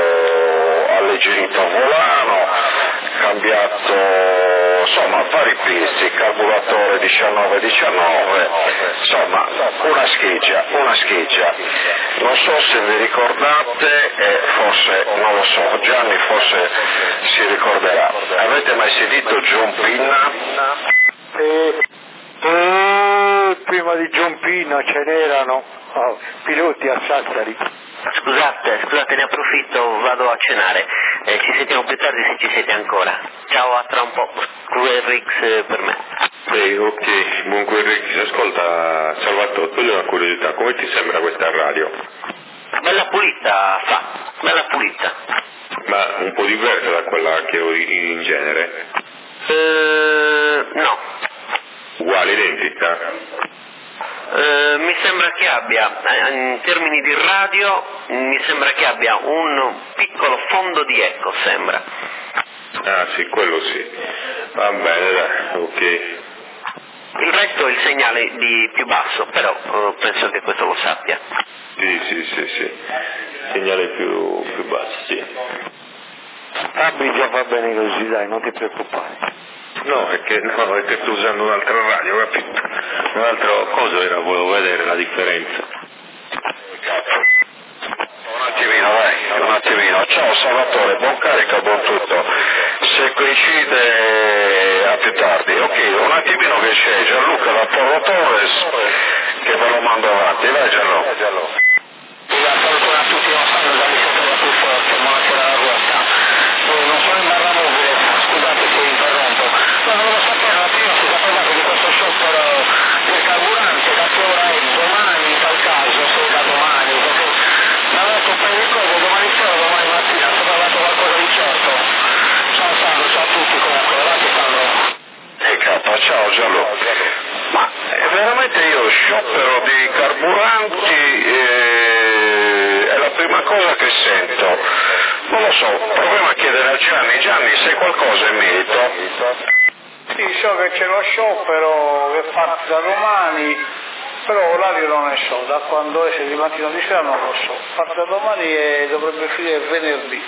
[SPEAKER 3] arrugginito volano, cambiato, insomma, vari pizzi, carburatore 1919, insomma, una scheggia. Non so se vi ricordate, forse, non lo so, Gianni forse si ricorderà. Avete mai sentito John Pinna?
[SPEAKER 2] Prima di John Pinna ce n'erano piloti a Sassari.
[SPEAKER 6] Scusate, ne approfitto, vado a cenare. Ci sentiamo più tardi se ci siete ancora. Ciao, a tra un po'. Querrix per me.
[SPEAKER 5] Ok, buon Querrix. Ascolta, Salvatore, toglio una curiosità, come ti sembra questa radio?
[SPEAKER 6] Bella pulita, bella pulita.
[SPEAKER 5] Ma un po' diversa da quella che ho in genere?
[SPEAKER 6] No.
[SPEAKER 5] Uguale, identica?
[SPEAKER 6] Mi sembra che abbia, in termini di radio, mi sembra che abbia un piccolo fondo di eco, sembra.
[SPEAKER 5] Ah sì, quello sì. Va bene, dai, ok.
[SPEAKER 6] Il resto è il segnale di più basso, però penso che questo lo sappia.
[SPEAKER 5] Sì. Segnale più basso, sì.
[SPEAKER 2] Già va bene così, dai, non ti preoccupare.
[SPEAKER 5] No, è che sto usando un'altra radio, capito? Un'altra cosa era, volevo vedere la differenza.
[SPEAKER 3] Un attimino. Ciao Salvatore, buon carico, buon tutto. Se coincide a più tardi. Ok, un attimino che c'è Gianluca da Porro Torres che ve lo mando avanti. Vai Gianluca.
[SPEAKER 7] Saluto a tutti, non stanno già dicendo più forte, buonasera alla ruota. Non sono in barra mobile, scusate se interrompo. No, non lo sapere un attimo si sapeva di questo sciopero del carburante, da che ora è? Domani in tal caso, se da domani, perché mi ha detto un paio di cose, domani sera, domani mattina, sto parlando qualcosa di certo. Ciao Sandro, ciao a tutti comunque, grazie Sandro.
[SPEAKER 3] Ciao Gianluca. Ma veramente io sciopero di carburanti è la prima cosa che sento. Non lo so, proviamo a chiedere a Gianni. Gianni, sai qualcosa in merito?
[SPEAKER 4] Sì, so che c'è lo sciopero che parte da domani, però orario non ne so, da quando è, se di mattina o di sera non lo so. Parte da domani e dovrebbe finire venerdì.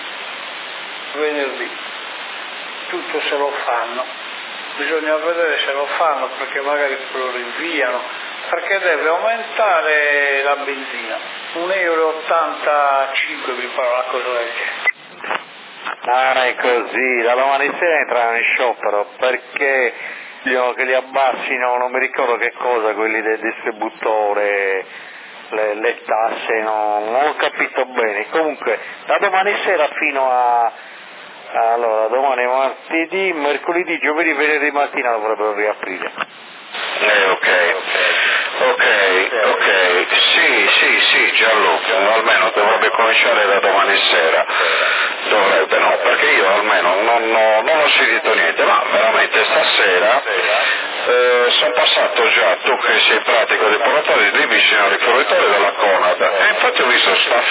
[SPEAKER 4] Tutto se lo fanno. Bisogna vedere se lo fanno perché magari lo rinviano, perché deve aumentare la benzina, 1,85 € mi pare, una cosa del genere.
[SPEAKER 2] Non è così, da domani sera entrano in sciopero perché vogliono che li abbassino, non mi ricordo che cosa, quelli del distributore, le tasse, non ho capito bene. Comunque da domani sera fino a... Allora, domani è martedì, mercoledì, giovedì, venerdì mattina dovrebbero riaprire.
[SPEAKER 3] Ok, sì, Gianluca, almeno dovrebbe cominciare da domani sera. Dovrebbe, no, perché io almeno non ho sentito niente, ma veramente stasera sono passato già, tu che sei pratico dei portatori, lì vicino al rifornitore della Conad, e infatti ho visto sta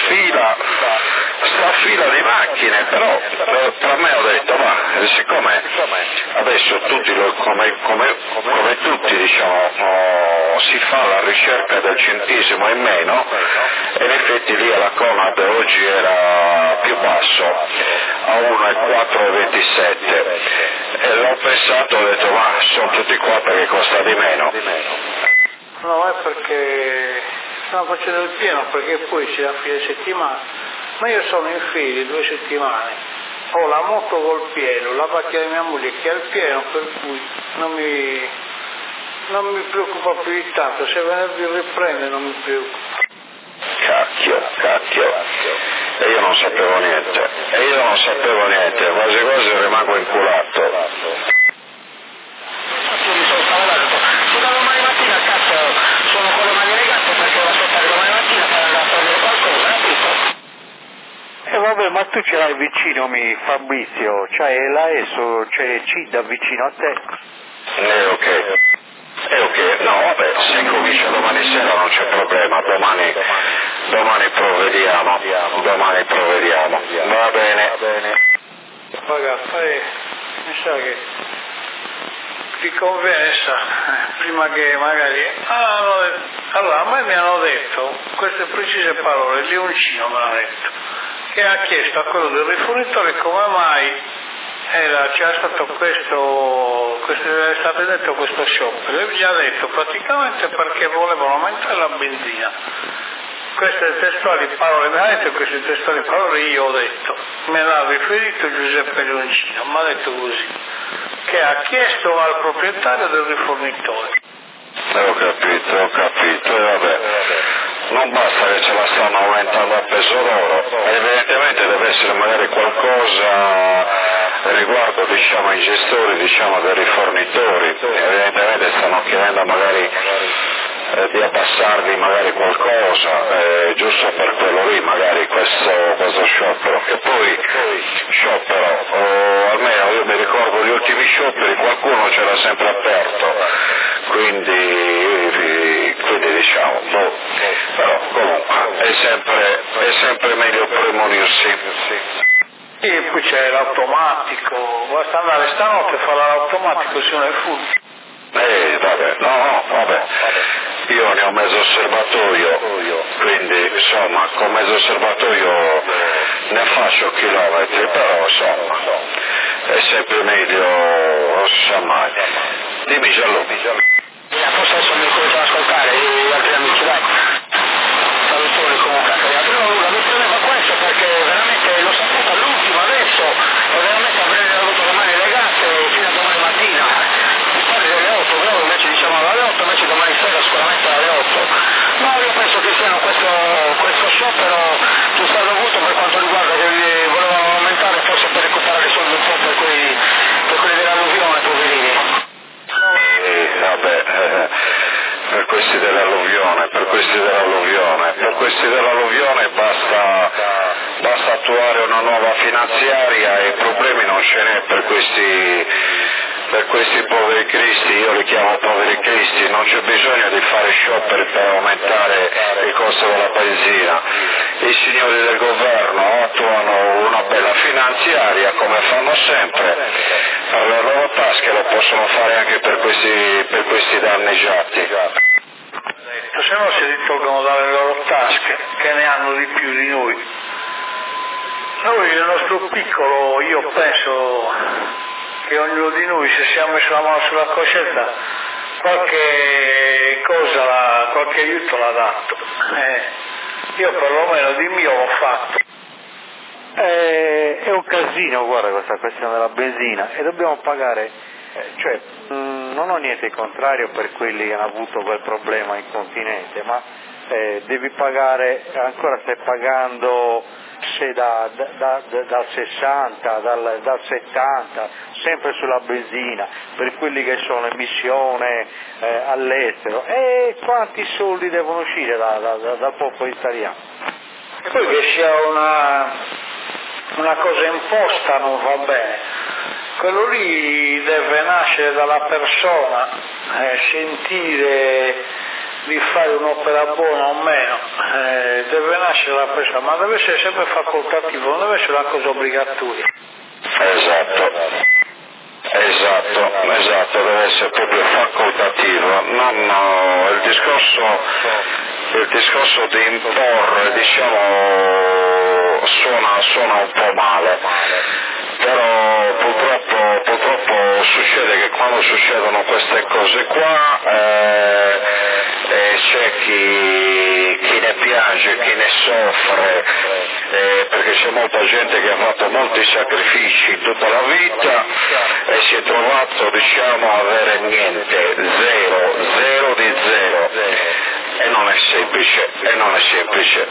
[SPEAKER 3] fila di macchine, però tra me ho detto, ma siccome adesso tutti, come tutti diciamo, si fa la ricerca del centesimo e meno, e in effetti lì alla Conad oggi era più basso, a 1,427, e l'ho pensato, ho detto, ma sono tutti qua perché costa di meno.
[SPEAKER 4] No, è perché stanno facendo il pieno, perché poi c'è la fine settimana, ma io sono in ferie 2 settimane, ho la moto col pieno, la macchina di mia moglie che ha il pieno, per cui non mi preoccupa più di tanto, se venerdì riprende non mi preoccupa.
[SPEAKER 3] Cacchio, e io non sapevo niente, quasi rimango inculato.
[SPEAKER 7] Mi sono spaventato, da domani mattina cazzo sono con le mani legate perché devo aspettare domani mattina per andare a prendere qualcosa, capito?
[SPEAKER 2] Vabbè, ma tu ce l'hai vicino, Fabrizio, c'hai la ESO, c'è Cida vicino a te.
[SPEAKER 3] Ok, no vabbè, se comincia domani sera non c'è problema, domani provvediamo, va bene.
[SPEAKER 4] Ragazzi, mi sa che ti conviene, prima che magari... allora, a me mi hanno detto queste precise parole, Leoncino me l'ha detto, che ha chiesto a quello del rifornitore come mai c'era stato è stato detto questo sciopero, e gli ha detto praticamente perché volevano aumentare la benzina. Queste testuali parole, mi ha detto queste testuali parole, io ho detto, me l'ha riferito Giuseppe Leoncino, mi ha detto così, che ha chiesto al proprietario del rifornitore.
[SPEAKER 3] Ho capito, e vabbè, non basta che ce la stanno aumentando a peso d'oro, evidentemente deve essere magari qualcosa riguardo ai gestori dei rifornitori, evidentemente stanno chiedendo magari di abbassarvi magari qualcosa, giusto per quello lì, magari questo sciopero, che poi sciopero, almeno io mi ricordo gli ultimi scioperi, qualcuno c'era sempre aperto, quindi diciamo, però comunque è sempre meglio premunirsi.
[SPEAKER 4] E poi c'è l'automatico, basta andare stanotte a fare l'automatico se non è full.
[SPEAKER 3] Vabbè, io ne ho mezzo serbatoio, quindi insomma con mezzo serbatoio ne faccio chilometri, però insomma è sempre meglio, non si sa mai. Dimmi Giallo.
[SPEAKER 7] Forse adesso mi cominciano ad ascoltare gli altri amici, dai. Salutoni comunque anche gli altri. No, mi premeva questo perché veramente l'ho saputo all'ultimo adesso e veramente avrei avuto le mani legate fino a domani mattina. Mi parli delle 8, però invece diciamo alle 8, invece domani sera sicuramente alle 8. No, io penso che siano questo sciopero che sia dovuto per quanto riguarda che volevano aumentare forse per recuperare i soldi un po' per quelli dell'alluvione, poverini.
[SPEAKER 3] Per questi dell'alluvione basta attuare una nuova finanziaria e problemi non ce n'è per questi poveri cristi, io li chiamo poveri cristi, non c'è bisogno di fare scioperi per aumentare il costo della benzina. I signori del governo attuano una bella finanziaria come fanno sempre, per le loro tasche lo possono fare anche per questi danneggiati.
[SPEAKER 4] Se no si ritolgono dalle loro tasche, che ne hanno di più di noi. Noi nel nostro piccolo, io penso che ognuno di noi, se si è messo la mano sulla coscienza, qualche aiuto l'ha dato. Io perlomeno di mio l'ho fatto.
[SPEAKER 2] È un casino, guarda, questa questione della benzina, e dobbiamo pagare, non ho niente in contrario per quelli che hanno avuto quel problema in continente, ma devi pagare, ancora stai pagando dal 60, dal 70, sempre sulla benzina, per quelli che sono emissione all'estero, e quanti soldi devono uscire dal popolo italiano?
[SPEAKER 4] E poi che sia una cosa imposta non va bene, quello lì deve nascere dalla persona, sentire di fare un'opera buona o meno, deve nascere dalla persona, ma deve essere sempre facoltativo, non deve essere una cosa obbligatoria.
[SPEAKER 3] Esatto, deve essere proprio facoltativo, il discorso di imporre, diciamo, suona un po' male, però purtroppo succede che quando succedono queste cose qua c'è chi ne piange, chi ne soffre, perché c'è molta gente che ha fatto molti sacrifici in tutta la vita e si è trovato, diciamo, a avere niente, zero di zero, e non è semplice.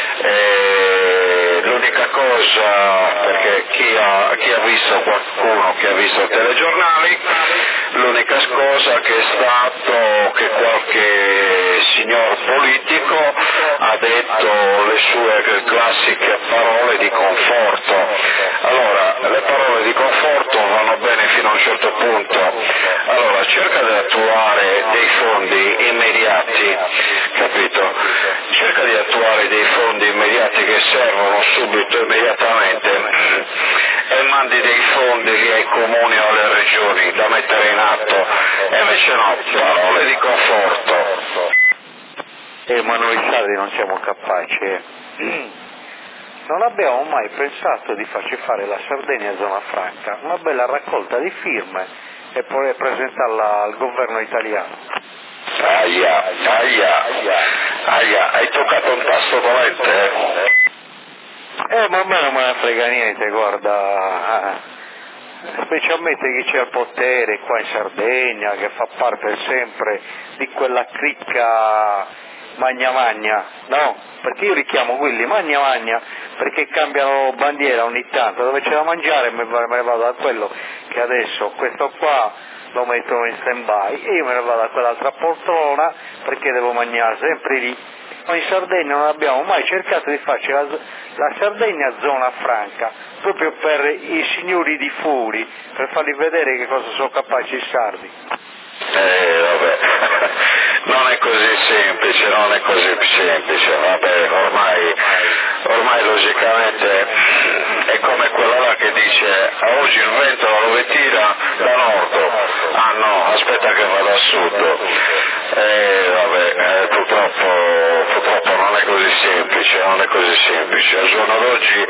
[SPEAKER 3] L'unica cosa, perché chi ha visto qualcuno che ha visto i telegiornali, l'unica cosa che è stato che qualche signor politico ha detto le sue classiche parole di conforto. Allora, le parole di conforto vanno bene fino a un certo punto. Allora, cerca di attuare dei fondi immediati, capito? Cerca di attuare dei fondi immediati che servono subito, immediatamente, e mandi dei fondi lì ai comuni o alle regioni da mettere in atto, e invece no, parole di conforto.
[SPEAKER 2] Ma noi sardi non siamo capaci, non abbiamo mai pensato di farci fare la Sardegna zona franca, una bella raccolta di firme e poi presentarla al governo italiano.
[SPEAKER 3] Aia, hai toccato un tasto dolente,
[SPEAKER 2] Ma a me non me ne frega niente, guarda, specialmente chi c'è al potere qua in Sardegna, che fa parte sempre di quella cricca magna, no? Perché io richiamo quelli magna, perché cambiano bandiera ogni tanto, dove c'è da mangiare me ne vado a quello che adesso, questo qua lo mettono in stand-by e io me ne vado a quell'altra poltrona perché devo mangiare sempre lì. Noi in Sardegna non abbiamo mai cercato di farci la Sardegna zona franca, proprio per i signori di fuori, per fargli vedere che cosa sono capaci i sardi.
[SPEAKER 3] Vabbè, non è così semplice, vabbè, ormai logicamente è come quello là che dice oggi il vento dove tira da nord, ah no, aspetta che vado a sud, vabbè, purtroppo non è così semplice, al giorno d'oggi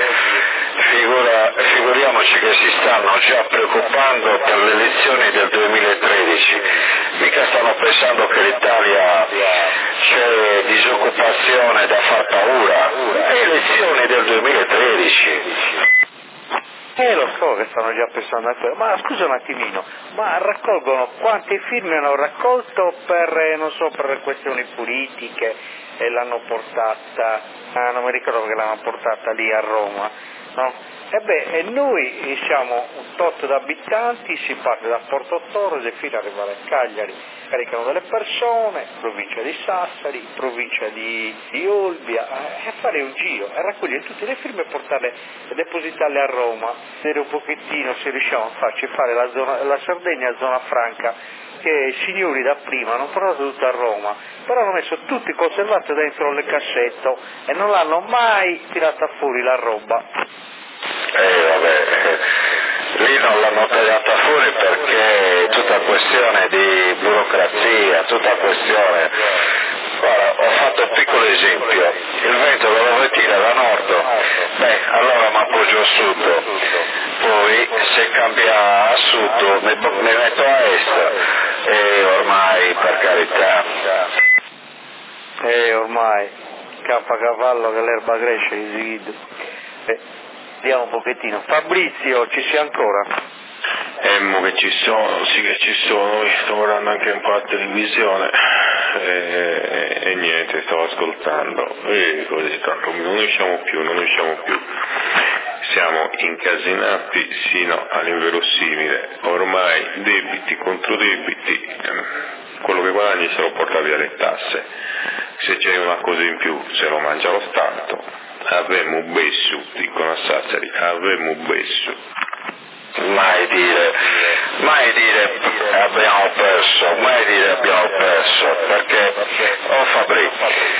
[SPEAKER 3] figuriamoci che si stanno già preoccupando per le elezioni del 2013, mica stanno pensando che l'Italia c'è disoccupazione da far paura, elezioni del 2013.
[SPEAKER 2] Lo so che stanno già pensando a quello, ma scusa un attimino, ma raccolgono quante firme hanno raccolto per, non so, per questioni politiche e l'hanno portata, non mi ricordo che l'hanno portata lì a Roma, no? E noi siamo un tot di abitanti, si parte da Porto Torres fino ad arrivare a Cagliari, caricano delle persone, provincia di Sassari, provincia di Olbia, e fare un giro, e raccogliere tutte le firme e portarle e depositarle a Roma, vedere un pochettino se riusciamo a farci fare la Sardegna zona franca, che i signori da prima hanno portato tutto a Roma, però hanno messo tutti conservati dentro le cassette e non l'hanno mai tirata fuori la roba.
[SPEAKER 3] Vabbè, lì non l'hanno tagliata fuori perché è tutta questione di burocrazia, tutta questione. Guarda, ho fatto un piccolo esempio, il vento dove tira da nord, allora mi appoggio a sud, poi se cambia a sud mi metto a est, e ormai per carità.
[SPEAKER 2] Ormai, campa cavallo che l'erba cresce, di vediamo un pochettino. Fabrizio, ci sei ancora?
[SPEAKER 5] Mo che ci sono, sì che ci sono, sto guardando anche un po' la televisione e niente, stavo ascoltando e così tanto non usciamo più, siamo incasinati sino all'inverosimile, ormai debiti contro debiti, quello che guadagni se lo porta via le tasse, se c'è una cosa in più se lo mangia lo Stato, avemo bessu, dicono a Sassari, avemo bessu.
[SPEAKER 3] Mai dire abbiamo perso, perché Fabri,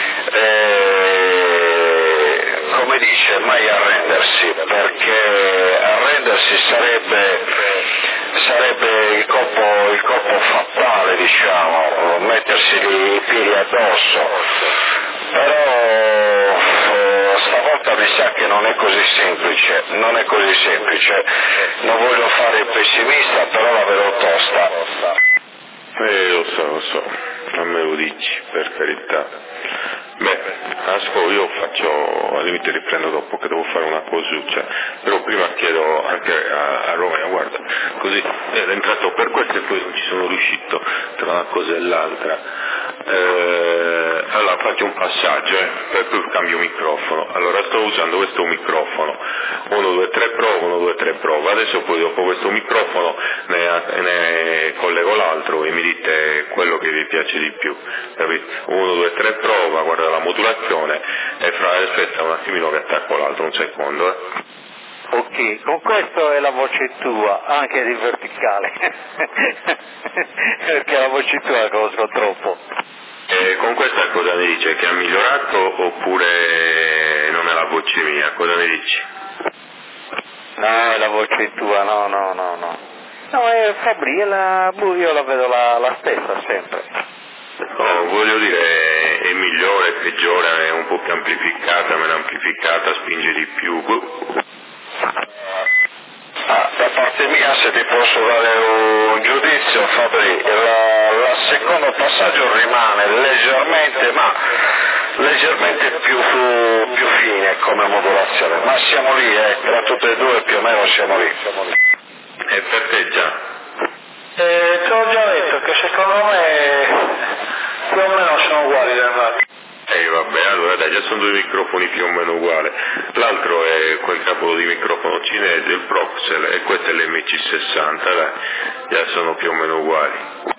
[SPEAKER 3] come dice, mai arrendersi, perché arrendersi sarebbe il colpo fatale, diciamo, mettersi i piedi addosso, però stavolta mi sa che non è così semplice, non voglio fare il pessimista, però la vedo tosta.
[SPEAKER 5] Lo so, non me lo dici, per carità. Io faccio, al limite riprendo dopo che devo fare una cosuccia, però prima chiedo anche a Romeo, guarda, così è entrato per questo e poi non ci sono riuscito tra una cosa e l'altra. Allora faccio un passaggio, per cui cambio microfono. Allora sto usando questo microfono 1, 2, 3 prova, 1, 2, 3 prova, adesso poi dopo questo microfono ne collego l'altro e mi dite quello che vi piace di più, capito? 1, 2, 3 prova, guarda la modulazione e aspetta un attimino che attacco l'altro, un secondo.
[SPEAKER 2] Ok, con questo è la voce tua, anche di verticale, perché la voce tua la conosco troppo.
[SPEAKER 5] Con questa cosa mi dice? Che ha migliorato oppure non è la voce mia? Cosa mi dici?
[SPEAKER 2] No, è la voce tua, no. No, è Fabri, io la vedo la stessa sempre.
[SPEAKER 5] Voglio dire, è migliore, peggiore, è un po' più amplificata, meno amplificata, spinge di più.
[SPEAKER 3] Da parte mia, se ti posso dare un giudizio, Fabri, il secondo passaggio rimane leggermente più fine come modulazione, ma siamo lì, tra tutte e due più o meno siamo lì.
[SPEAKER 5] E per te già?
[SPEAKER 4] Ti ho già detto che secondo me più o meno sono uguali da parte.
[SPEAKER 5] Vabbè, allora dai, già sono due microfoni più o meno uguali. L'altro è quel cavolo di microfono cinese, il Proxel, e questo è l'MC60, dai, già sono più o meno uguali.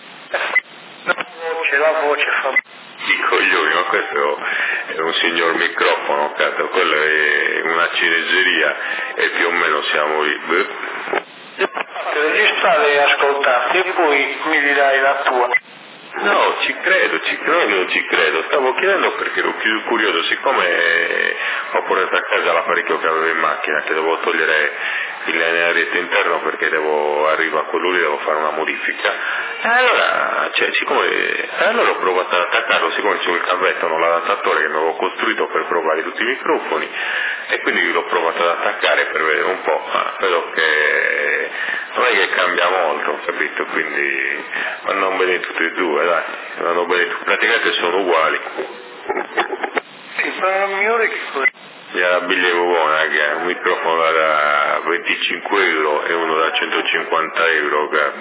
[SPEAKER 4] La voce fa...
[SPEAKER 5] I coglioni, ma questo è un signor microfono, cazzo, quello è una cineseria e più o meno siamo lì.
[SPEAKER 4] Registrare e ascoltarti e poi mi dirai la tua.
[SPEAKER 5] No, ci credo, non ci credo. Stavo chiedendo perché ero più curioso, siccome ho portato a casa l'apparecchio che avevo in macchina, che devo togliere il linearetto interno perché arrivo a quello lì, devo fare una modifica. Allora ho provato ad attaccarlo, siccome c'è il cavetto, non l'adattatore che mi avevo costruito per provare tutti i microfoni, e quindi l'ho provato ad attaccare per vedere un po', ma vedo che non è che cambia molto, capito? Quindi vanno bene tutti e due, dai, vanno bene, praticamente sono uguali.
[SPEAKER 4] Sì, sono migliori che quelli.
[SPEAKER 5] La biglievo buona, che è un microfono da 25 euro e uno da 150 euro, che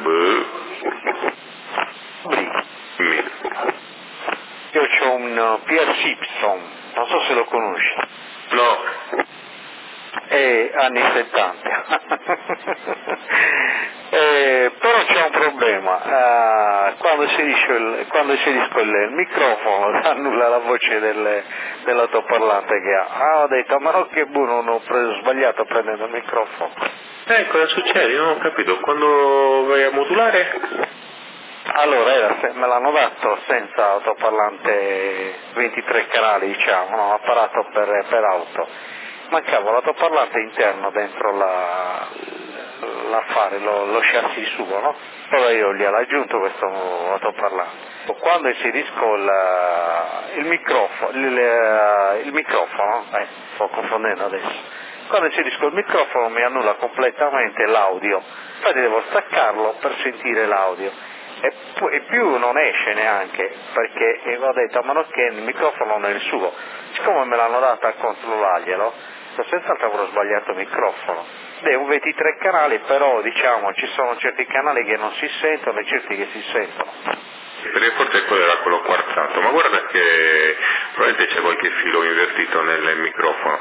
[SPEAKER 2] Io c'ho un Pierre Simpson, non so se lo conosci.
[SPEAKER 5] No.
[SPEAKER 2] È anni 70. Però c'è un problema, quando inserisco il microfono annulla la voce dell'altoparlante che ha. Ho detto, ma no, che buono, non ho sbagliato prendendo il microfono.
[SPEAKER 5] Cosa succede? Non ho capito, quando vai a modulare?
[SPEAKER 2] Allora, me l'hanno dato senza altoparlante 23 canali, diciamo, no? Apparato per auto. Mancava l'altoparlante interno dentro l'affare, lo chassis suo, no? Allora io gli ho aggiunto questo altoparlante. Quando inserisco il microfono, sto confondendo adesso, quando inserisco il microfono mi annulla completamente l'audio, infatti devo staccarlo per sentire l'audio. E più non esce neanche, perché ho detto, ma non che il microfono non è il suo, siccome me l'hanno dato a controllarglielo, senz'altro avrò sbagliato il microfono. È un 23 canali, però diciamo ci sono certi canali che non si sentono e certi che si sentono.
[SPEAKER 5] Perché forse quello era quello quarzato, ma guarda che probabilmente c'è qualche filo invertito nel microfono.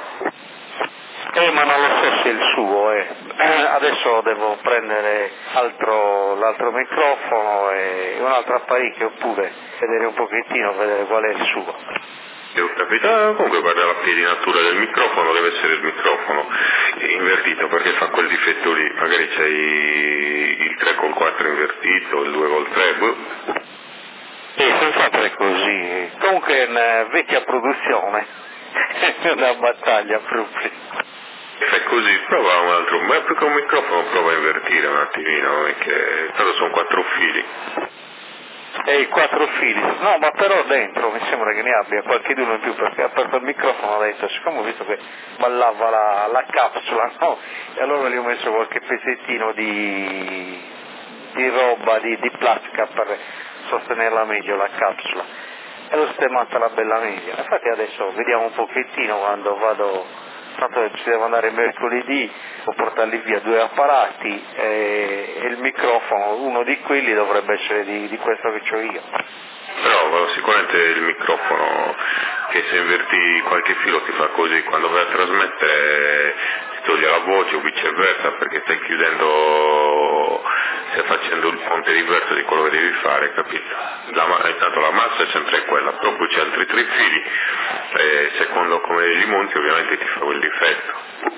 [SPEAKER 2] Ma non lo so se è il suo, adesso devo prendere l'altro microfono e un altro apparecchio, oppure vedere un pochettino, vedere qual è il suo.
[SPEAKER 5] Ho capito, comunque guarda la piedinatura del microfono, deve essere il microfono invertito, perché fa quel difetto lì, magari c'hai il 3 col 4 invertito, il 2 col 3,
[SPEAKER 2] senz'altro è così, comunque è una vecchia produzione, è una battaglia proprio.
[SPEAKER 5] Fai così, prova un altro, ma più che un microfono prova a invertire un attimino, perché tanto sono 4 fili.
[SPEAKER 2] E i 4 fili, no, ma però dentro mi sembra che ne abbia qualcheduno in più, perché ha aperto il microfono dentro, siccome ho visto che ballava la capsula, no? E allora gli ho messo qualche pezzettino di roba, di plastica per sostenerla meglio la capsula, e l'ho sistemata la bella meglio. Infatti adesso vediamo un pochettino quando vado. Tanto ci devo andare mercoledì, ho portarli via 2 apparati e il microfono, uno di quelli dovrebbe essere di questo che ho io.
[SPEAKER 5] Però sicuramente il microfono, che se inverti qualche filo ti fa così, quando vai a trasmettere ti toglie la voce o viceversa, perché stai facendo il ponte riverso di quello che devi fare, capito? Intanto la massa è sempre quella, però poi c'è altri 3 fili e secondo come li monti ovviamente ti fa quel difetto.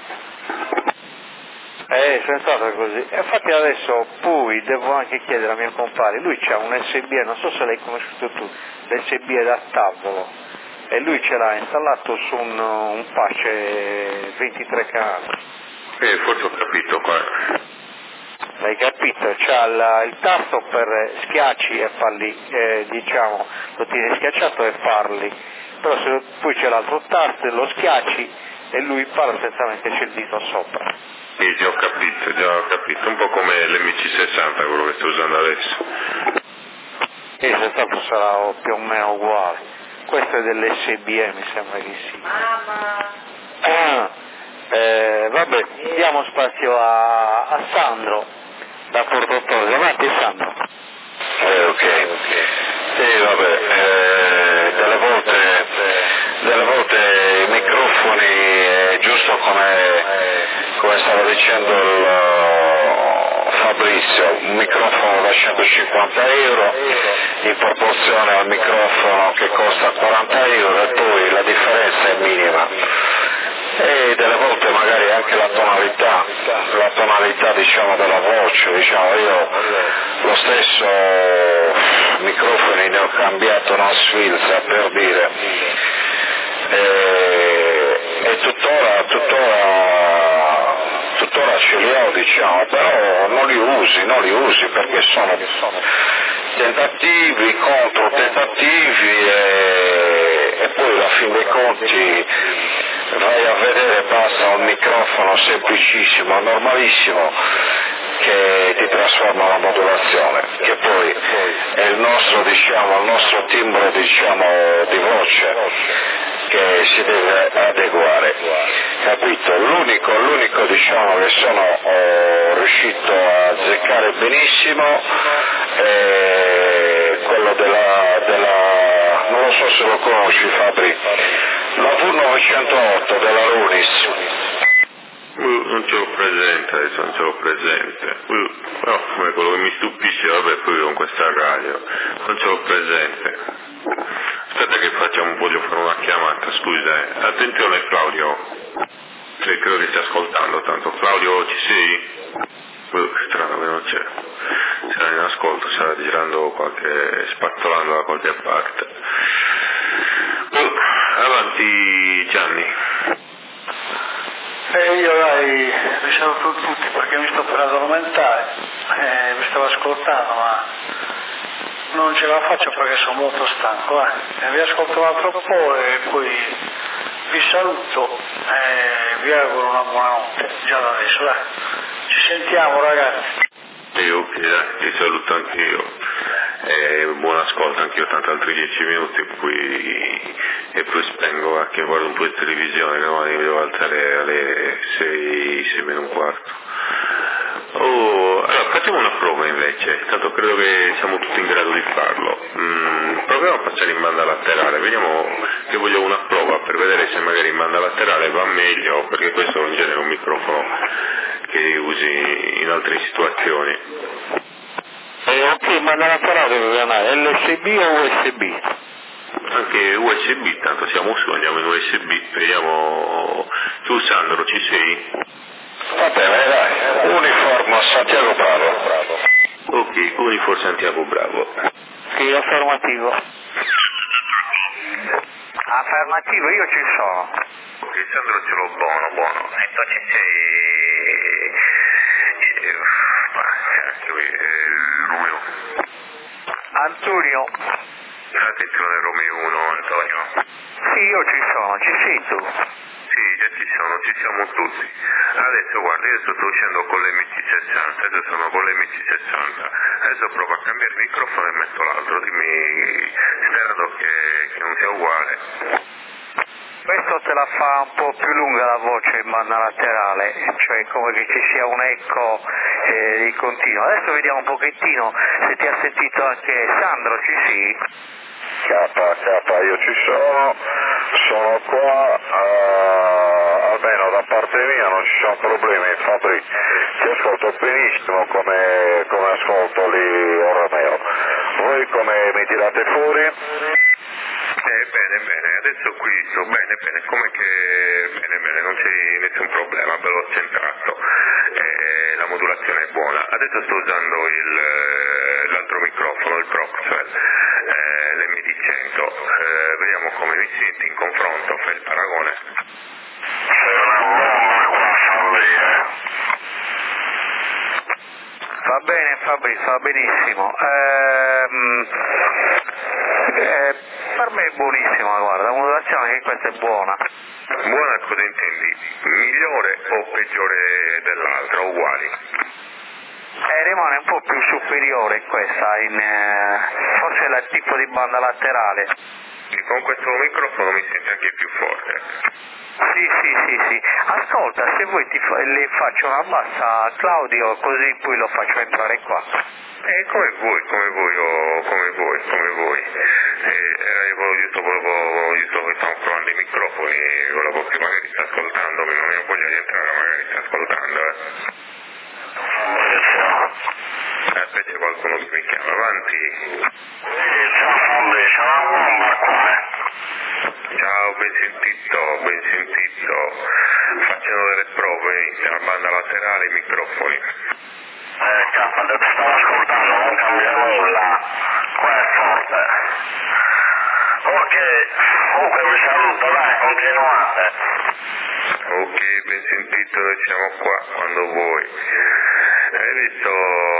[SPEAKER 2] Senz'altro così. Infatti adesso poi devo anche chiedere a mio compare, lui c'ha un USB, non so se l'hai conosciuto tu, l'USB da tavolo, e lui ce l'ha installato su un patch 23 canali.
[SPEAKER 5] Forse ho capito qua.
[SPEAKER 2] hai capito? C'ha il tasto per schiacci e parli, diciamo, lo tieni schiacciato e parli, però se poi c'è l'altro tasto e lo schiacci e lui parla senza metterci il dito sopra.
[SPEAKER 5] Sì, già ho capito, un po' come l'MC60 quello che sto usando adesso.
[SPEAKER 2] E se tanto sarà più o meno uguale. Questo è dell'SBE, mi sembra di sì. Vabbè, diamo spazio a Sandro da Porto Torre. Avanti Sandro.
[SPEAKER 3] Ok. Sì, vabbè, delle volte i microfoni, giusto come stava dicendo Fabrizio, un microfono da 150 euro in proporzione al microfono che costa 40 euro e poi la differenza è minima. E delle volte magari anche la tonalità diciamo della voce, diciamo io lo stesso microfono ne ho cambiato una sfilza per dire e tuttora ce li ho diciamo, però non li usi perché sono tentativi contro tentativi e poi alla fin dei conti vai a vedere basta un microfono semplicissimo, normalissimo che ti trasforma la modulazione, che poi è il nostro timbro di voce che si deve adeguare, capito? L'unico diciamo che sono riuscito a azzeccare benissimo è quello della non lo so se lo conosci Fabri, la V908 della Runis.
[SPEAKER 5] Non ce l'ho presente adesso, però quello che mi stupisce, vabbè, poi con questa radio, non ce l'ho presente. Aspetta che voglio fare una chiamata, scusa. Attenzione Claudio, credo che stia ascoltando tanto. Claudio, ci sei? Strano che non c'è. Sarà in ascolto, sarà girando spazzolando da qualche parte. Avanti Gianni.
[SPEAKER 4] Io vi saluto tutti perché mi sto per addormentare, vi stavo ascoltando ma non ce la faccio perché sono molto stanco, vi ascolto un altro po' e poi vi saluto e vi auguro una buona notte, già da adesso, ci sentiamo ragazzi.
[SPEAKER 5] Ok, dai, ti saluto anch'io. Buon ascolto anch'io, tanto altri 10 minuti e poi spengo che guardo un po' di televisione, che domani mi devo alzare alle 6 meno un quarto. Allora facciamo una prova invece, tanto credo che siamo tutti in grado di farlo. Proviamo a passare in banda laterale, vediamo che voglio una prova per vedere se magari in banda laterale va meglio, perché questo è in genere un microfono che usi in altre situazioni.
[SPEAKER 2] Ok, ma nella laterale dove andare? LSB o USB?
[SPEAKER 5] Anche USB, tanto siamo su, andiamo in USB, vediamo. Tu Sandro, ci sei?
[SPEAKER 3] Va bene, dai, Uniform Santiago Bravo.
[SPEAKER 5] Ok, Uniform Santiago Bravo.
[SPEAKER 2] Sì, affermativo. Affermativo, io ci sono.
[SPEAKER 5] Ok, Sandro ce l'ho buono. Entonces Romeo.
[SPEAKER 2] Antonio.
[SPEAKER 5] Attenzione Romeo 1, Antonio.
[SPEAKER 2] Sì, io ci sono, ci sei tu?
[SPEAKER 5] Sì, già ci siamo tutti. Adesso guarda, io sto uscendo con l'MC60, adesso sono con l'MC60. Adesso provo a cambiare il microfono e metto l'altro, dimmi, spero che non sia uguale.
[SPEAKER 2] Questo te la fa un po' più lunga la voce in banda laterale, cioè come che ci sia un eco di continuo. Adesso vediamo un pochettino se ti ha sentito anche Sandro, ci sei?
[SPEAKER 3] K, io ci sono qua, almeno da parte mia non ci sono problemi, Fabri, ti ascolto benissimo come ascolto lì Romeo. Voi come mi tirate fuori?
[SPEAKER 5] Bene, adesso qui sto bene, bene, non c'è nessun problema, ve l'ho centrato, la modulazione è buona. Adesso sto usando l'altro microfono, il Proxwell, l'MD100, vediamo come mi senti in confronto, fai il paragone.
[SPEAKER 3] Sei una bomba qua, Fabri,
[SPEAKER 2] Va bene Fabrizio, va benissimo. Per me è buonissima, guarda, la modulazione che questa è buona.
[SPEAKER 5] Buona cosa intendi? Migliore o peggiore dell'altra, uguali?
[SPEAKER 2] Rimane un po' più superiore questa, forse è il tipo di banda laterale.
[SPEAKER 5] E con questo microfono mi senti anche più forte.
[SPEAKER 2] Sì. Ascolta, se vuoi le faccio una bassa a Claudio, così poi lo faccio entrare qua.
[SPEAKER 5] Come vuoi. Io che stiamo provando i microfoni, volevo che magari sta ascoltando, non ne ho voglia di entrare, magari sta ascoltando, Aspetta, qualcuno che mi chiama, avanti. Ciao, ben sentito. Facciano delle prove, inizia la banda laterale, i microfoni.
[SPEAKER 3] Cazzo, ti stavo ascoltando, non cambia nulla. Qua è forte. Ok, comunque vi saluto, dai, continuate.
[SPEAKER 5] Ok, ben sentito, noi siamo qua quando vuoi. Hai visto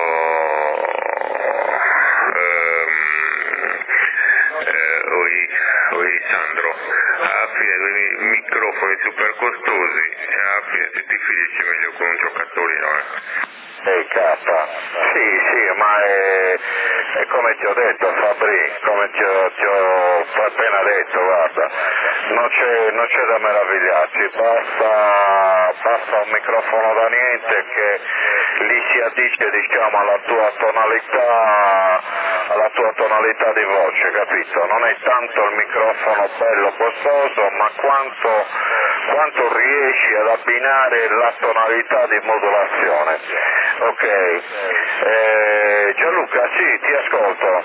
[SPEAKER 5] Sandro, alla fine dei microfoni super costosi, alla fine se ti finisci meglio con un giocattolino,
[SPEAKER 3] Sì, ma è come ti ho detto Fabri, come ti ho appena detto, guarda, non c'è da meravigliarci, basta un microfono da niente che lì si addice, diciamo, alla tua tonalità di voce, capito? Non è tanto il microfono bello costoso, ma quanto riesci ad abbinare la tonalità di modulazione. Ok, Gianluca, sì, ti ascolto.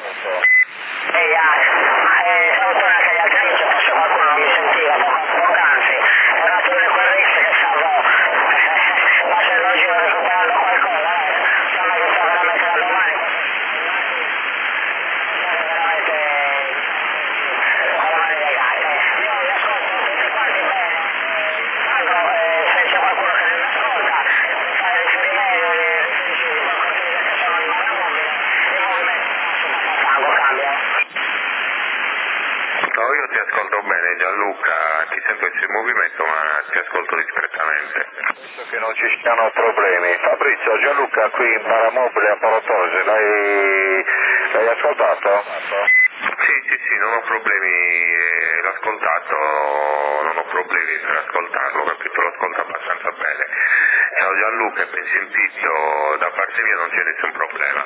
[SPEAKER 7] Saluto anche gli altri amici, forse qualcuno non mi sentiva poc'anzi, è un attimo di quel rischio che stavo facendo il giro recuperando qualcosa, insomma che sta veramente da domani, veramente con le mani legate. Io vi ascolto tutti quanti bene, Sandro, se c'è qualcuno che non mi ascolta, fare riferimento che sono in manovra, il movimento fango cambia.
[SPEAKER 5] No, io ti ascolto bene Gianluca, ti sento in movimento ma ti ascolto discretamente.
[SPEAKER 3] Penso che non ci siano problemi. Fabrizio, Gianluca qui in Paramobile a Porotosi, l'hai ascoltato?
[SPEAKER 5] Sì, non ho problemi, l'ho ascoltato, non ho problemi per ascoltarlo, capito? Lo ascolto abbastanza bene. Ciao Gianluca, ben sentito, da parte mia non c'è nessun problema.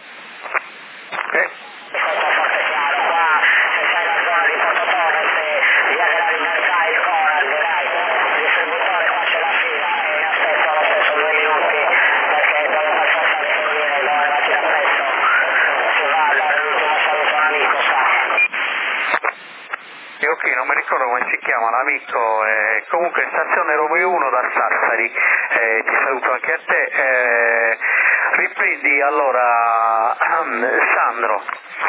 [SPEAKER 7] Forte chiaro, qua se sei la zona di Porto Torres, via della Libertà, il Conad, dai, il distributore qua c'è la fila e aspetto lo stesso 2 minuti perché devo per forza rifornire, devo arrivare presto, si va a dare l'ultimo saluto a un amico, sa.
[SPEAKER 2] Ok, non mi ricordo come si chiama l'amico, comunque stazione Roma 1 da Sassari, ti saluto anche a te. Riprendi allora Sandro.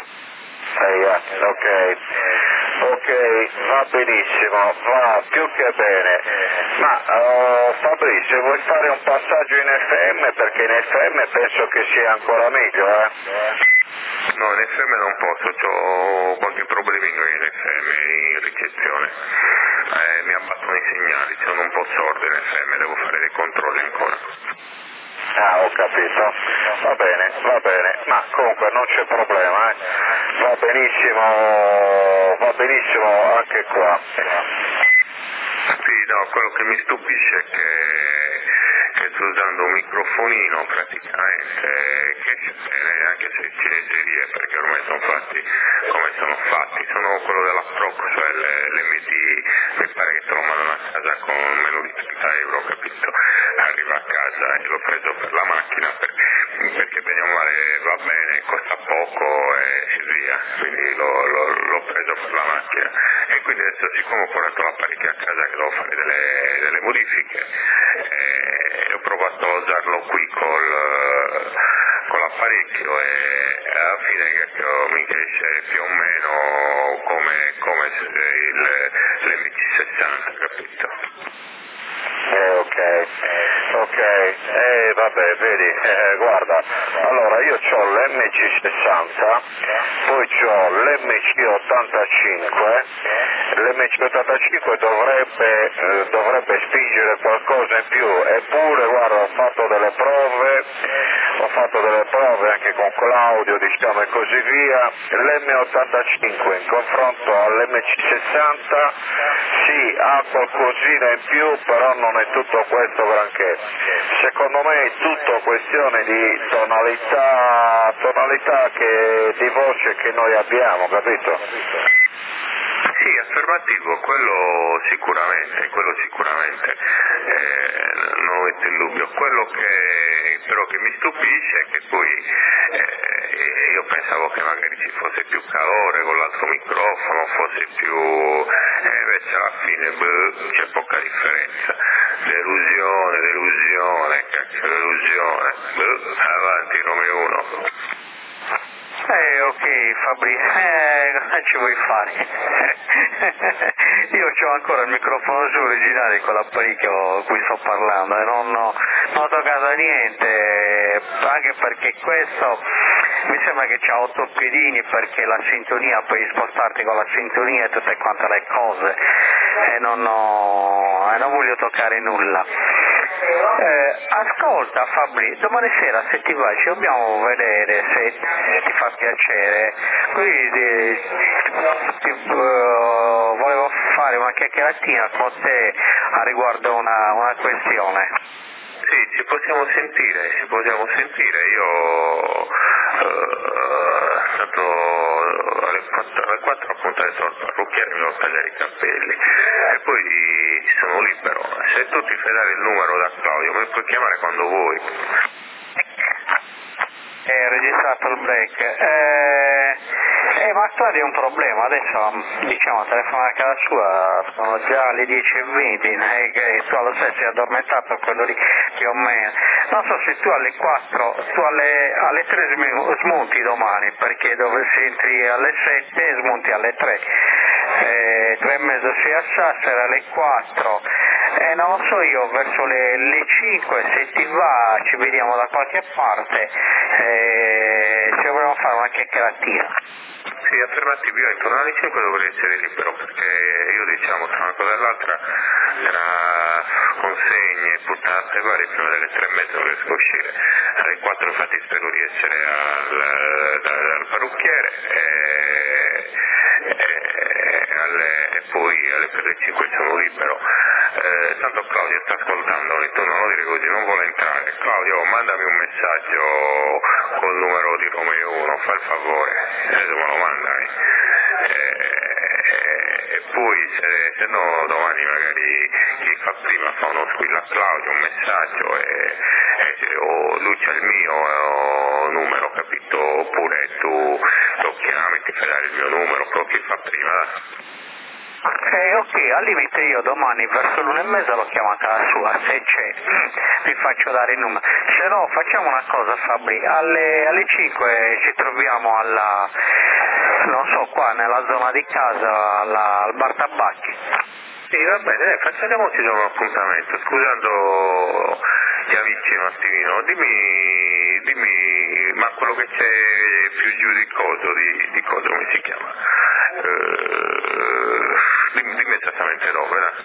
[SPEAKER 3] Ok, va benissimo, va più che bene. Ma Fabrizio, vuoi fare un passaggio in FM? Perché in FM penso che sia ancora meglio,
[SPEAKER 5] No, in FM non posso, ho qualche problemino in FM, in ricezione. Mi abbattono i segnali, sono un po' sordo in FM, devo fare dei controlli ancora.
[SPEAKER 3] Ah, ho capito. Va bene, ma comunque non c'è problema, va benissimo anche qua.
[SPEAKER 5] Sì, no, quello che mi stupisce è che sto usando un microfonino praticamente, che anche se cineserie, perché ormai sono fatti come sono fatti, sono quello della Proc, cioè l'MD, mi pare che te lo mandano a casa con meno di 30 euro, capito? Arriva a casa e l'ho preso per la macchina perché bene o male va bene, costa poco e via, quindi l'ho preso per la macchina e quindi adesso siccome ho portato l'apparecchio a casa che devo fare delle modifiche, ho provato a usarlo qui con l'apparecchio e alla fine mi cresce più o meno come l'MC60, capito?
[SPEAKER 3] Ok,
[SPEAKER 2] Ok, vabbè, vedi, guarda, allora io ho l'MC60, poi ho l'MC85, l'MC85 dovrebbe spingere qualcosa in più, eppure guarda ho fatto delle prove anche con Claudio, diciamo e così via, l'M85 in confronto all'MC60 sì, ha qualcosina in più, però non è tutto questo granché. Secondo me è tutto questione di tonalità di voce che noi abbiamo, capito?
[SPEAKER 5] Sì, affermativo, quello sicuramente, non lo metto in dubbio. Quello che però che mi stupisce è che poi io pensavo che magari ci fosse più calore con l'altro microfono, fosse più, invece alla fine c'è poca differenza. Delusione, avanti Romeo 1.
[SPEAKER 2] Ok Fabri, cosa ci vuoi fare? Io ho ancora il microfono su originale con l'apparecchio cui sto parlando e non ho toccato niente, anche perché questo mi sembra che c'ha 8 piedini, perché la sintonia, puoi spostarti con la sintonia e tutte quante le cose, e non voglio toccare nulla. Ascolta Fabri, domani sera se ti vai ci dobbiamo vedere, se ti fa piacere. Quindi volevo fare una chiacchieratina con te a riguardo una questione.
[SPEAKER 5] Sì, ci possiamo sentire, io tanto alle 4 appunto adesso al parrucchiere mi devo tagliare i capelli e poi sono libero. Se tu ti fai dare il numero da Claudio mi puoi chiamare quando vuoi.
[SPEAKER 2] È registrato il break. Ma Claudio è un problema, adesso diciamo telefono a casa sua, sono già le 10:20, non è che tu allo stesso sei addormentato, quello lì più o meno. Non so se tu alle 4, tu alle 3 smonti domani, perché dove se entri alle 7 smonti alle 3. 3:30 sei a Sassari, alle 4. Non lo so io, verso le 5, se ti va ci vediamo da qualche parte, se vogliamo fare una chiacchieratina.
[SPEAKER 5] Sì, affermativo, io intorno alle 5 dovrei essere libero, perché io diciamo tra una cosa e l'altra, tra consegne, puttate varie, prima delle 3:30 non riesco a uscire. Alle 4 infatti spero di essere dal parrucchiere e poi alle 5 sono libero. Tanto Claudio sta ascoltando, ho detto non lo dire così, non vuole entrare. Claudio, mandami un messaggio col numero di Romeo 1, fa il favore, adesso me lo mandami. E poi se no domani magari chi fa prima fa uno squillo a Claudio, un messaggio o lui c'ha il mio numero, capito? Oppure tu lo chiami, ti fai dare il mio numero, però chi fa prima dai.
[SPEAKER 2] Ok, al limite io domani verso l'1:30 lo chiamo a casa sua, se c'è, vi faccio dare il numero. Se no facciamo una cosa Fabri, alle 5 ci troviamo non so, qua nella zona di casa, al bar tabacchi.
[SPEAKER 5] Sì, va bene, facciamoci un appuntamento, scusando gli amici un attimino, dimmi, ma quello che c'è più giù di coso, come si chiama? Dimmi esattamente dove, no?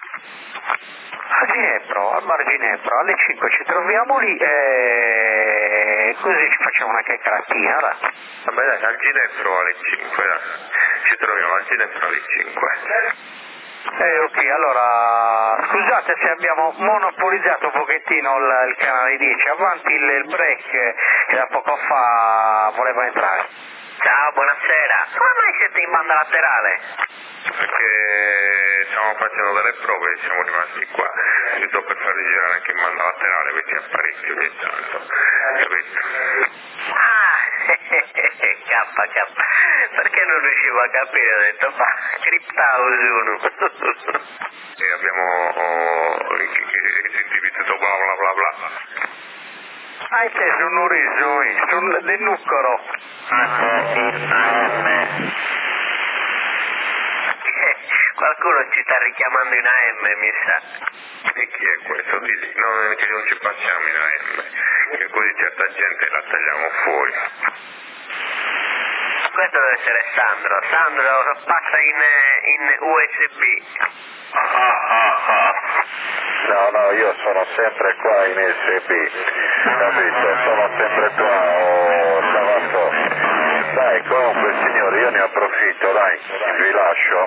[SPEAKER 2] Al bar Ginepro, alle 5 ci troviamo lì e così ci facciamo una chiacchieratina, dai.
[SPEAKER 5] Vabbè dai, al Ginepro alle 5, dai. Ci troviamo al Ginepro alle 5.
[SPEAKER 2] Ok, allora scusate se abbiamo monopolizzato un pochettino il canale 10, avanti il break che da poco fa voleva entrare.
[SPEAKER 6] Ciao, buonasera. Come mai siete in banda laterale?
[SPEAKER 5] Perché stiamo facendo delle prove e siamo rimasti qua, giusto per farli girare anche in banda laterale perché apparecchi ogni tanto, capito?
[SPEAKER 6] K, perché non riuscivo a capire, ho detto, ma Cryptaus uno.
[SPEAKER 5] E abbiamo sentito tutto bla bla bla bla.
[SPEAKER 2] Hai preso un riso del nucoro.
[SPEAKER 6] Qualcuno ci sta richiamando in AM, mi sa.
[SPEAKER 5] E chi è questo? Dici, no, che non ci passiamo in AM, che così certa gente la tagliamo fuori.
[SPEAKER 6] Questo deve essere Sandro. Sandro passa in USB.
[SPEAKER 2] No, io sono sempre qua in SP, capito? Sono sempre qua, Salvatto. Dai, comunque signori, io ne approfitto, dai, vi lascio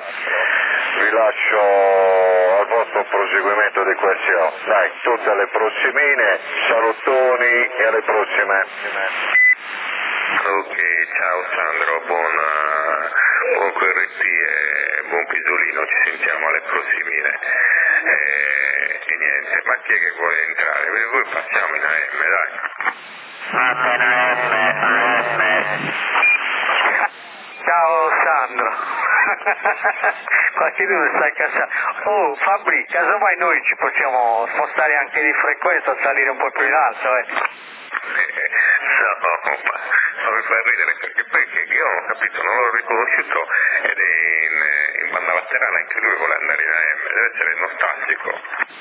[SPEAKER 2] al vostro proseguimento di questione. Dai, tutte alle prossimine, salutoni e alle prossime.
[SPEAKER 5] Ok, ciao Sandro, buon QRT e buon pisolino, ci sentiamo alle prossimine. E niente, ma chi è che vuole entrare? Voi passiamo in AM, dai.
[SPEAKER 2] Ciao Sandro. Qualcuno sta casando. Oh Fabri, casomai noi ci possiamo spostare anche di frequenza, salire un po' più in alto,
[SPEAKER 5] No, ma mi fa ridere perché poi che io non ho capito, non l'ho riconosciuto ed è in banda laterale, anche lui vuole andare in AM, deve essere nostalgico.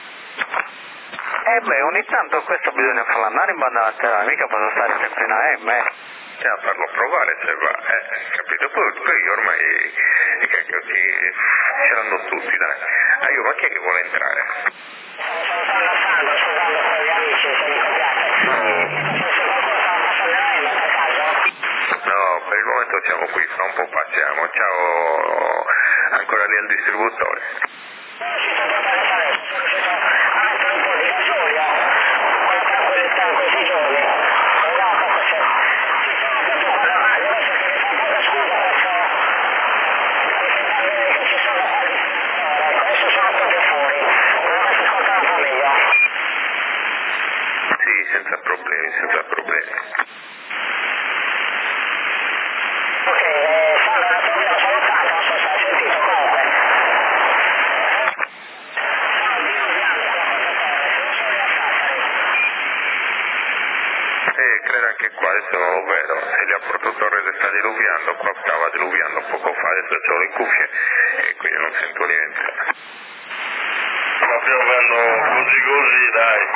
[SPEAKER 2] Ogni tanto questo bisogna farlo andare in banda laterale, mica posso stare sempre in AM,
[SPEAKER 5] A farlo provare se va, capito? Poi ormai ce l'hanno tutti, dai. Ma chi è che vuole entrare? No, per il momento siamo qui, fra un po' passiamo. Ciao, ancora lì al distributore. Sì, senza problemi. Credo anche qua, adesso non lo vedo, se lì a Porto Torres sta diluviando, qua stava diluviando poco fa, adesso ho le cuffie e quindi non sento niente.
[SPEAKER 3] Sta piovendo così, dai.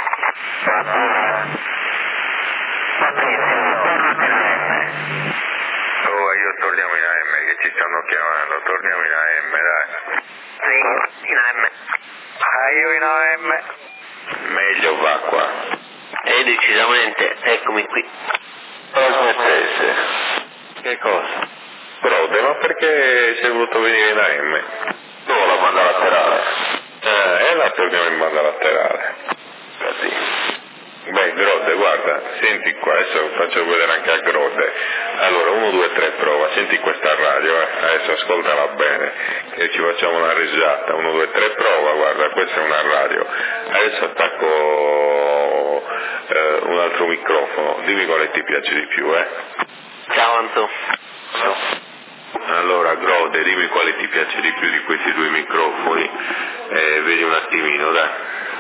[SPEAKER 5] Oh, io torniamo in AM, che ci stanno chiamando, torniamo in AM, dai.
[SPEAKER 6] Sì, in AM.
[SPEAKER 2] io in AM.
[SPEAKER 5] Meglio va qua.
[SPEAKER 6] Decisamente, eccomi qui.
[SPEAKER 5] Trasmettesse.
[SPEAKER 2] Che cosa?
[SPEAKER 5] Brode, ma perché sei voluto venire in AM?
[SPEAKER 3] No, la banda laterale.
[SPEAKER 5] E là torniamo in banda laterale.
[SPEAKER 3] Così.
[SPEAKER 5] Beh, Grode, guarda, senti qua, adesso faccio vedere anche a Grode. Allora, 1, 2, 3, prova, senti questa radio, adesso ascoltala bene, che ci facciamo una risata. 1, 2, 3, prova, guarda, questa è una radio. Adesso attacco un altro microfono, dimmi quale ti piace di più,
[SPEAKER 6] Ciao Anto.
[SPEAKER 5] Allora, Grode, dimmi quale ti piace di più di questi due microfoni, vedi un attimino, dai.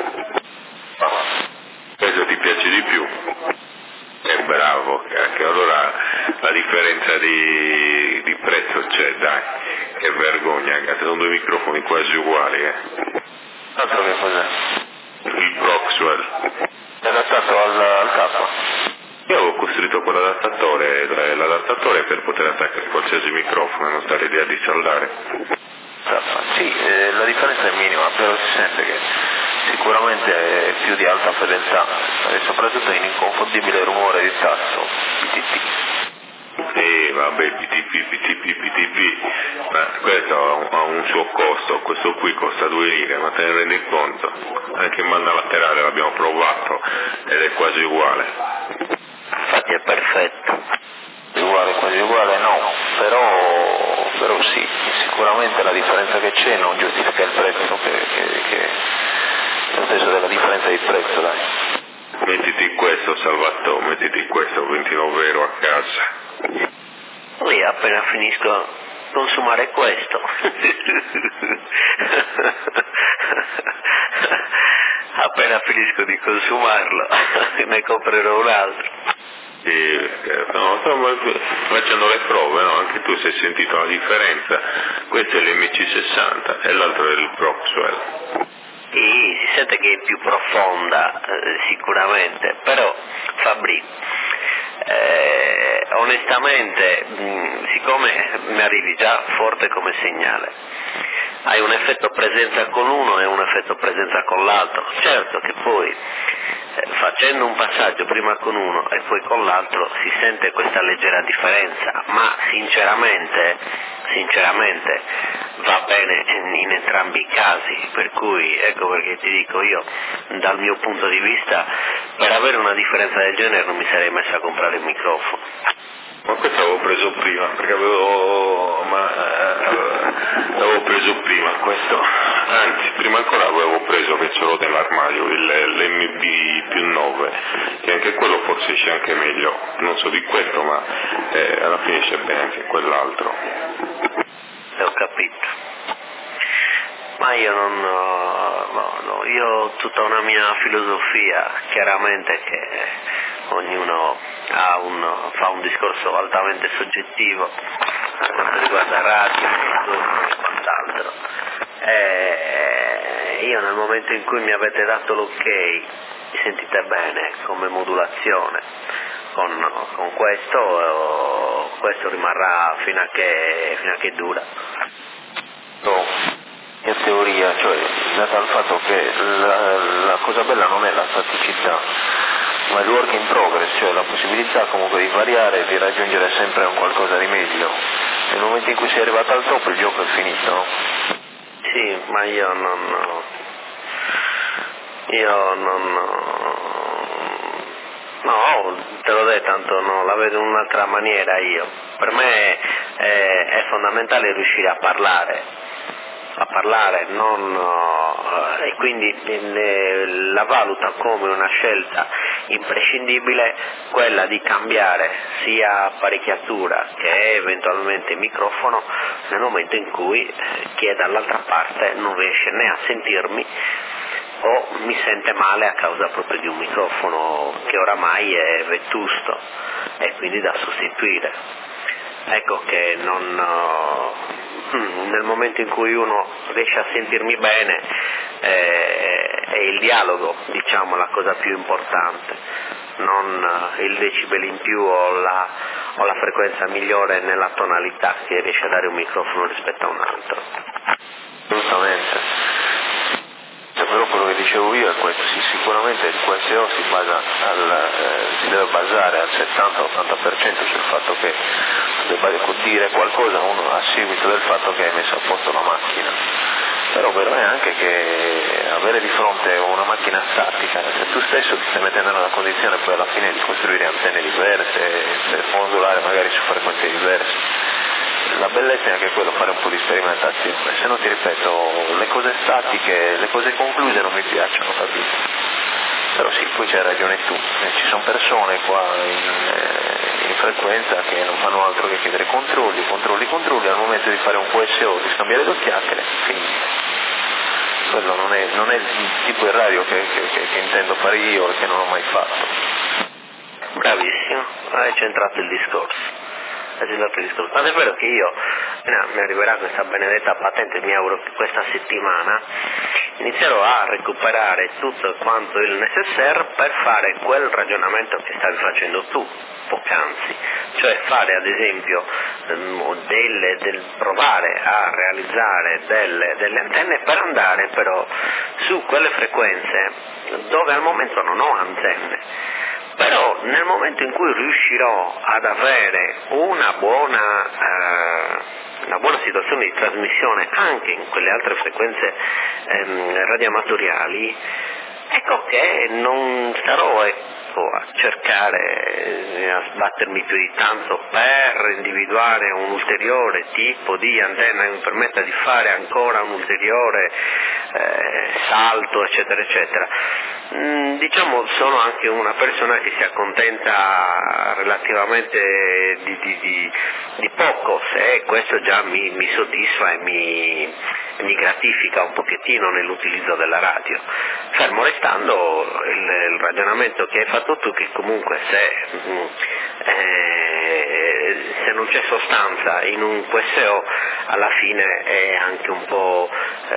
[SPEAKER 5] Questo ti piace di più? Bravo, che allora la differenza di prezzo c'è, dai, che vergogna, sono due microfoni quasi uguali,
[SPEAKER 3] Altro che cos'è?
[SPEAKER 5] Il Proxwell.
[SPEAKER 3] È adattato al capo.
[SPEAKER 5] Io avevo costruito quell'adattatore, l'adattatore per poter attaccare qualsiasi microfono e non stare lì a dissaldare.
[SPEAKER 3] Sì, la differenza è minima, però si sente che sicuramente è più di alta fedeltà e soprattutto in inconfondibile rumore di tasto, PTP.
[SPEAKER 5] Vabbè, PTP, ma questo ha un suo costo, questo qui costa 2 lire, ma te ne rendi conto? Anche in banda laterale l'abbiamo provato ed è quasi uguale.
[SPEAKER 6] Infatti è perfetto.
[SPEAKER 3] Quasi uguale no, però sì, sicuramente la differenza che c'è non giustifica il prezzo, che lo stesso della differenza di prezzo, dai.
[SPEAKER 5] Mettiti questo, Salvatore, mettiti questo, 29 euro a casa.
[SPEAKER 6] Poi appena finisco consumare questo. Appena finisco di consumarlo ne comprerò un altro.
[SPEAKER 5] che facendo le prove, no? Anche tu si è sentito la differenza, questo è l'MC60 e l'altro è il Proxwell.
[SPEAKER 6] Sì, si sente che è più profonda sicuramente, però Fabri, onestamente, siccome mi arrivi già forte come segnale, hai un effetto presenza con uno e un effetto presenza con l'altro, certo che poi facendo un passaggio prima con uno e poi con l'altro si sente questa leggera differenza, ma sinceramente va bene in entrambi i casi, per cui ecco perché ti dico io, dal mio punto di vista, per avere una differenza del genere non mi sarei messo a comprare il microfono.
[SPEAKER 5] Ma questo l'avevo preso prima, perché l'avevo preso prima questo, anzi prima ancora avevo preso che ce l'ho nell'armadio, l'MB+9, che anche quello forse esce anche meglio, non so di questo, ma alla fine esce bene anche quell'altro.
[SPEAKER 6] Ho capito. Ma io io ho tutta una mia filosofia, chiaramente che ognuno fa un discorso altamente soggettivo per quanto riguarda radio e quant'altro. Io nel momento in cui mi avete dato l'ok, mi sentite bene come modulazione, con questo rimarrà fino a che dura.
[SPEAKER 8] No, in teoria, cioè data il fatto che la cosa bella non è la staticità, ma il work in progress, cioè la possibilità comunque di variare e di raggiungere sempre un qualcosa di meglio. Nel momento in cui sei arrivato al top il gioco è finito, no?
[SPEAKER 6] Sì, ma io non no, te l'ho detto, tanto no, la vedo in un'altra maniera io. Per me è fondamentale riuscire a parlare, e quindi la valuta come una scelta imprescindibile quella di cambiare sia apparecchiatura che eventualmente microfono nel momento in cui chi è dall'altra parte non riesce né a sentirmi o mi sente male a causa proprio di un microfono che oramai è vetusto e quindi da sostituire. Ecco che nel momento in cui uno riesce a sentirmi bene è il dialogo, diciamo, la cosa più importante, non il decibel in più o la frequenza migliore nella tonalità che riesce a dare un microfono rispetto a un altro.
[SPEAKER 8] Assolutamente. Però quello che dicevo io è questo, sicuramente il QSO si deve basare al 70-80% sul fatto che debba dire qualcosa uno a seguito del fatto che hai messo a posto la macchina. Però vero è anche che avere di fronte una macchina statica, se tu stesso ti stai mettendo nella condizione poi alla fine di costruire antenne diverse per modulare magari su frequenze diverse, la bellezza è anche quello, fare un po' di sperimentazione, se no ti ripeto, le cose statiche, le cose concluse non mi piacciono, capito? Però sì, poi c'hai ragione tu, ci sono persone qua in frequenza che non fanno altro che chiedere controlli, al momento di fare un QSO, di scambiare due chiacchiere, finito. Quello non è il tipo di radio che intendo fare io e che non ho mai fatto.
[SPEAKER 6] Bravissimo, hai centrato il discorso. Ma è vero che io, mi arriverà questa benedetta patente, mi auguro che questa settimana inizierò a recuperare tutto quanto il necessaire per fare quel ragionamento che stavi facendo tu poc'anzi, cioè fare ad esempio provare a realizzare delle antenne per andare però su quelle frequenze dove al momento non ho antenne. Però nel momento in cui riuscirò ad avere una buona situazione di trasmissione anche in quelle altre frequenze radioamatoriali, ecco che non starò a cercare a sbattermi più di tanto per individuare un ulteriore tipo di antenna che mi permetta di fare ancora un ulteriore salto, eccetera eccetera. Diciamo, sono anche una persona che si accontenta relativamente di poco, se questo già mi soddisfa e mi gratifica un pochettino nell'utilizzo della radio, fermo restando il ragionamento che hai fatto tu, che comunque se se non c'è sostanza in un QSO, alla fine è anche un po'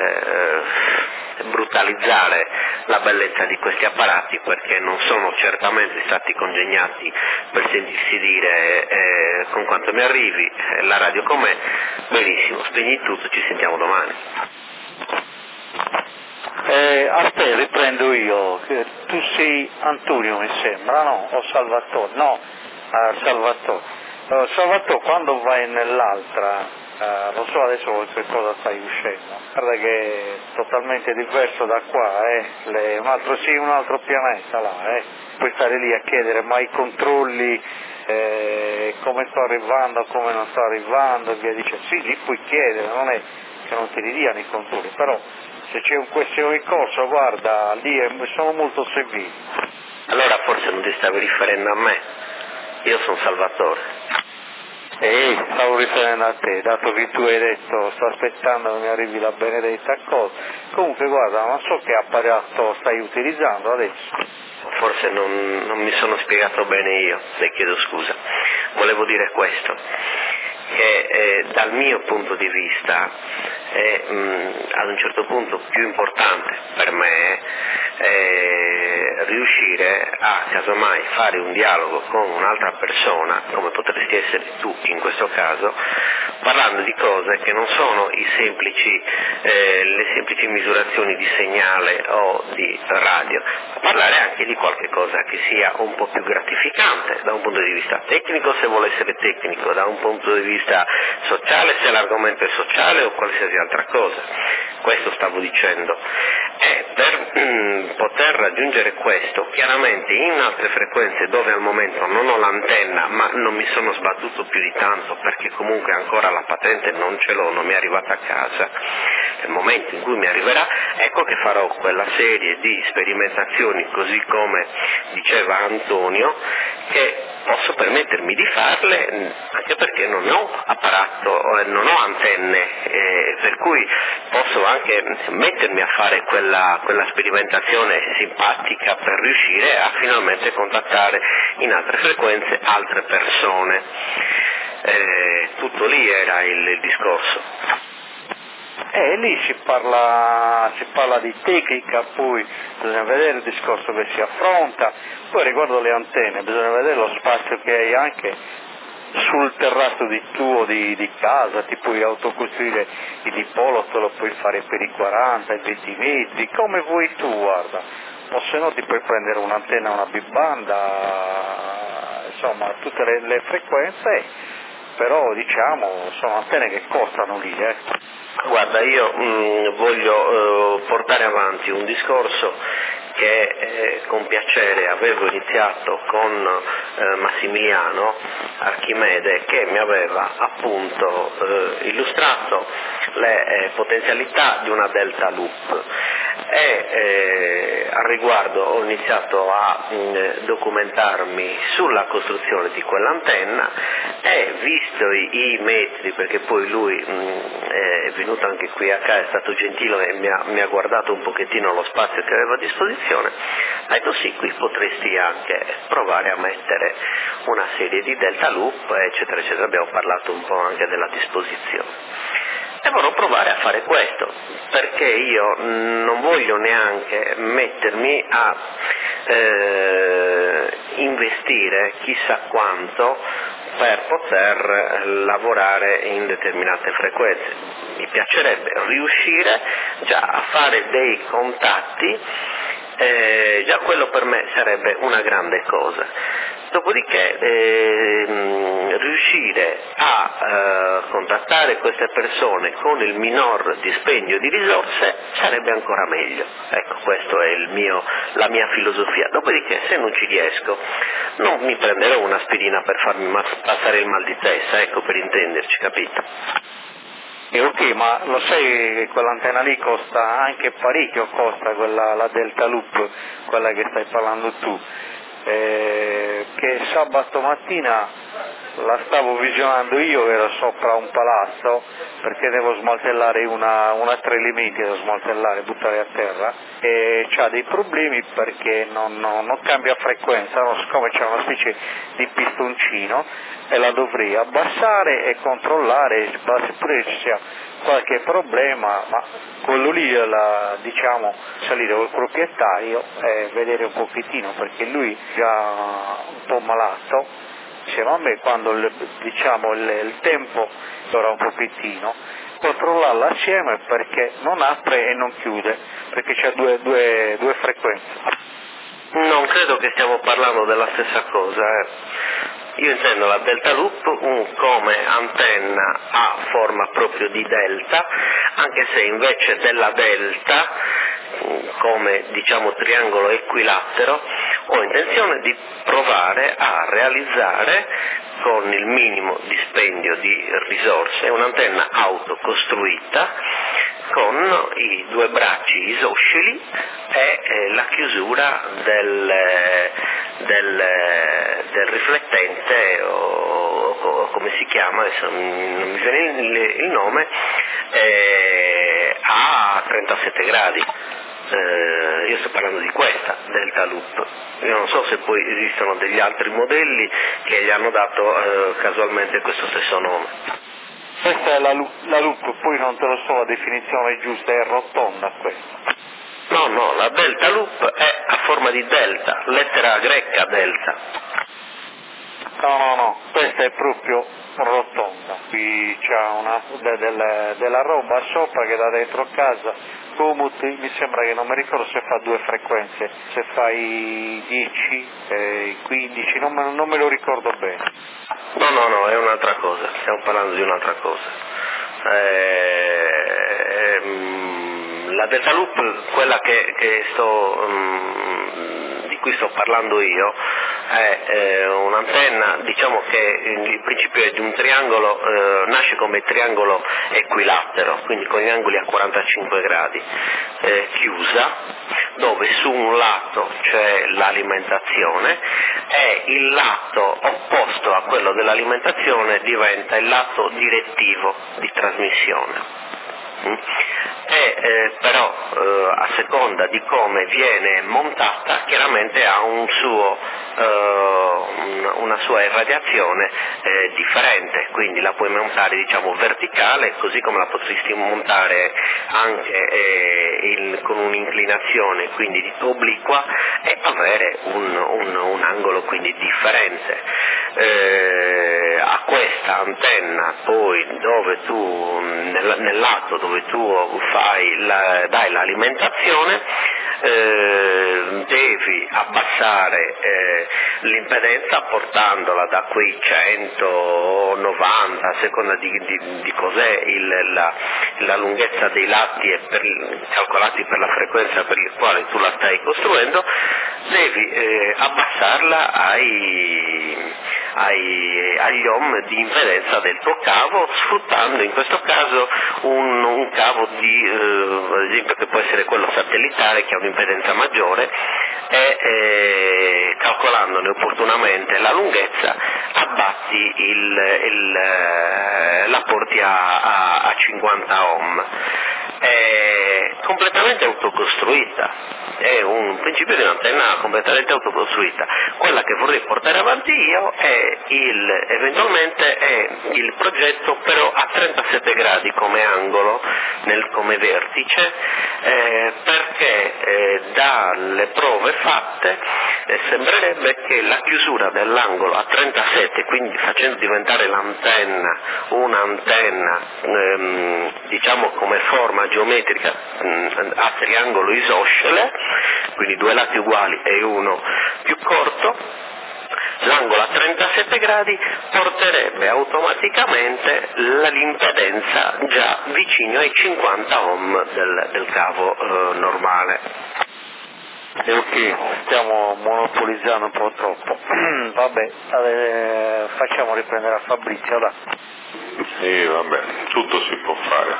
[SPEAKER 6] brutalizzare la bellezza di questi apparati, perché non sono certamente stati congegnati per sentirsi dire con quanto mi arrivi, la radio com'è, benissimo, spegni tutto, ci sentiamo domani.
[SPEAKER 2] Aspetta, riprendo io. Tu sei Antonio, mi sembra, no? O Salvatore? No, Salvatore. Salvatore, quando vai nell'altra, non so adesso che cosa stai uscendo, guarda che è totalmente diverso da qua, un altro pianeta là, puoi stare lì a chiedere ma i controlli, come sto arrivando, come non sto arrivando, e via dice, sì, li puoi chiedere, non è che non te li diano i controlli, però se c'è un questione in corso, guarda, lì sono molto severi.
[SPEAKER 6] Allora forse non ti stavi riferendo a me, io sono Salvatore.
[SPEAKER 2] Stavo riferendo a te, dato che tu hai detto sto aspettando che mi arrivi la benedetta cosa. Comunque guarda, non so che apparato stai utilizzando adesso.
[SPEAKER 6] Forse non mi sono spiegato bene io, le chiedo scusa. Volevo dire questo, che dal mio punto di vista è ad un certo punto più importante per me riuscire a casomai fare un dialogo con un'altra persona, come potresti essere tu in questo caso, parlando di cose che non sono le semplici misurazioni di segnale o di radio, parlare anche di qualche cosa che sia un po' più gratificante da un punto di vista tecnico, se vuole essere tecnico, da un punto di vista sociale, se l'argomento è sociale o qualsiasi altra cosa. Questo stavo dicendo. E per poter raggiungere questo, chiaramente in altre frequenze dove al momento non ho l'antenna, ma non mi sono sbattuto più di tanto perché comunque ancora la patente non ce l'ho, non mi è arrivata a casa, nel momento in cui mi arriverà, ecco che farò quella serie di sperimentazioni, così come diceva Antonio, che posso permettermi di farle anche perché non ho apparato, non ho antenne, per cui posso anche mettermi a fare quella sperimentazione simpatica per riuscire a finalmente contattare in altre frequenze altre persone. Tutto lì era il discorso.
[SPEAKER 2] Lì si parla di tecnica, poi bisogna vedere il discorso che si affronta, poi riguardo le antenne bisogna vedere lo spazio che hai anche sul terrazzo di casa, ti puoi autocostruire il dipolo, te lo puoi fare per i 40, i 20 metri, come vuoi tu, guarda, o se no ti puoi prendere un'antenna, una big banda, insomma tutte le frequenze, però diciamo sono antenne che costano lì,
[SPEAKER 6] Guarda, io voglio portare avanti un discorso che con piacere avevo iniziato con Massimiliano Archimede, che mi aveva appunto illustrato le potenzialità di una delta loop, e al riguardo ho iniziato a documentarmi sulla costruzione di quell'antenna e visto i metri, perché poi lui è venuto anche qui a casa, è stato gentile e mi ha guardato un pochettino lo spazio che aveva a disposizione, ha detto sì, qui potresti anche provare a mettere una serie di delta loop eccetera eccetera, abbiamo parlato un po' anche della disposizione. E vorrò provare a fare questo, perché io non voglio neanche mettermi a investire chissà quanto per poter lavorare in determinate frequenze. Mi piacerebbe riuscire già a fare dei contatti, già quello per me sarebbe una grande cosa. Dopodiché riuscire a contattare queste persone con il minor dispendio di risorse sarebbe ancora meglio. Ecco, questa è la mia filosofia. Dopodiché, se non ci riesco, non mi prenderò un'aspirina per farmi passare il mal di testa, ecco, per intenderci, capito?
[SPEAKER 2] Ok, ma lo sai che quell'antenna lì costa anche parecchio, la Delta Loop, quella che stai parlando tu, che sabato mattina la stavo visionando io, ero sopra un palazzo perché devo smantellare una 3 elementi da smantellare, buttare a terra, e c'ha dei problemi perché non cambia frequenza, no? Siccome c'è una specie di pistoncino e la dovrei abbassare e controllare, pure ci sia qualche problema, ma quello lì diciamo salire col proprietario e vedere un pochettino, perché lui già un po' malato, diceva a me quando il tempo ora un pochettino, controllarla assieme perché non apre e non chiude, perché c'è due frequenze.
[SPEAKER 6] Non credo che stiamo parlando della stessa cosa. Io intendo la delta loop come antenna a forma proprio di delta, anche se invece della delta, come diciamo triangolo equilatero, ho intenzione di provare a realizzare con il minimo dispendio di risorse un'antenna autocostruita con i 2 bracci isosceli e la chiusura del riflettente o come si chiama, adesso non mi viene il nome, a 37 gradi. Io sto parlando di questa delta loop. Io non so se poi esistono degli altri modelli che gli hanno dato casualmente questo stesso nome.
[SPEAKER 2] Questa è la loop, poi non te lo so la definizione giusta, è rotonda questa.
[SPEAKER 6] No, la delta loop è a forma di delta, lettera greca delta.
[SPEAKER 2] No, questa è proprio rotonda. Qui c'è della roba sopra che da dentro casa, mi sembra che non mi ricordo se fa 2 frequenze, se fai 10, 15, non me lo ricordo bene.
[SPEAKER 6] No, è un'altra cosa, stiamo parlando di un'altra cosa. La delta loop, quella di cui sto parlando io, è un'antenna, diciamo che il principio è di un triangolo, nasce come triangolo equilatero, quindi con gli angoli a 45 gradi, chiusa, dove su un lato c'è l'alimentazione e il lato opposto a quello dell'alimentazione diventa il lato direttivo di trasmissione. Però a seconda di come viene montata chiaramente ha una sua irradiazione differente, quindi la puoi montare diciamo verticale, così come la potresti montare anche con un'inclinazione quindi obliqua e avere un angolo quindi differente. A questa antenna poi dove tu nel lato dove tu dai l'alimentazione, devi abbassare l'impedenza portandola da quei 190 a seconda di cos'è la lunghezza dei lati calcolati per la frequenza per il quale tu la stai costruendo, devi abbassarla agli ohm di impedenza del tuo cavo, sfruttando in questo caso un cavo ad esempio che può essere quello satellitare che ha un'impedenza maggiore e calcolandone opportunamente la lunghezza abbatti la porti a 50 ohm. È completamente autocostruita, è un principio di un'antenna completamente autocostruita. Quella che vorrei portare avanti io eventualmente è il progetto però a 37 gradi come angolo, come vertice, perché dalle prove fatte sembrerebbe che la chiusura dell'angolo a 37, quindi facendo diventare l'antenna un'antenna diciamo come forma geometrica a triangolo isoscele, quindi 2 lati uguali e uno più corto, l'angolo a 37 gradi porterebbe automaticamente l'impedenza già vicino ai 50 ohm del cavo normale.
[SPEAKER 2] E ok, stiamo monopolizzando un po' troppo. Vabbè, facciamo riprendere a Fabrizio, dai.
[SPEAKER 5] Sì, vabbè, tutto si può fare.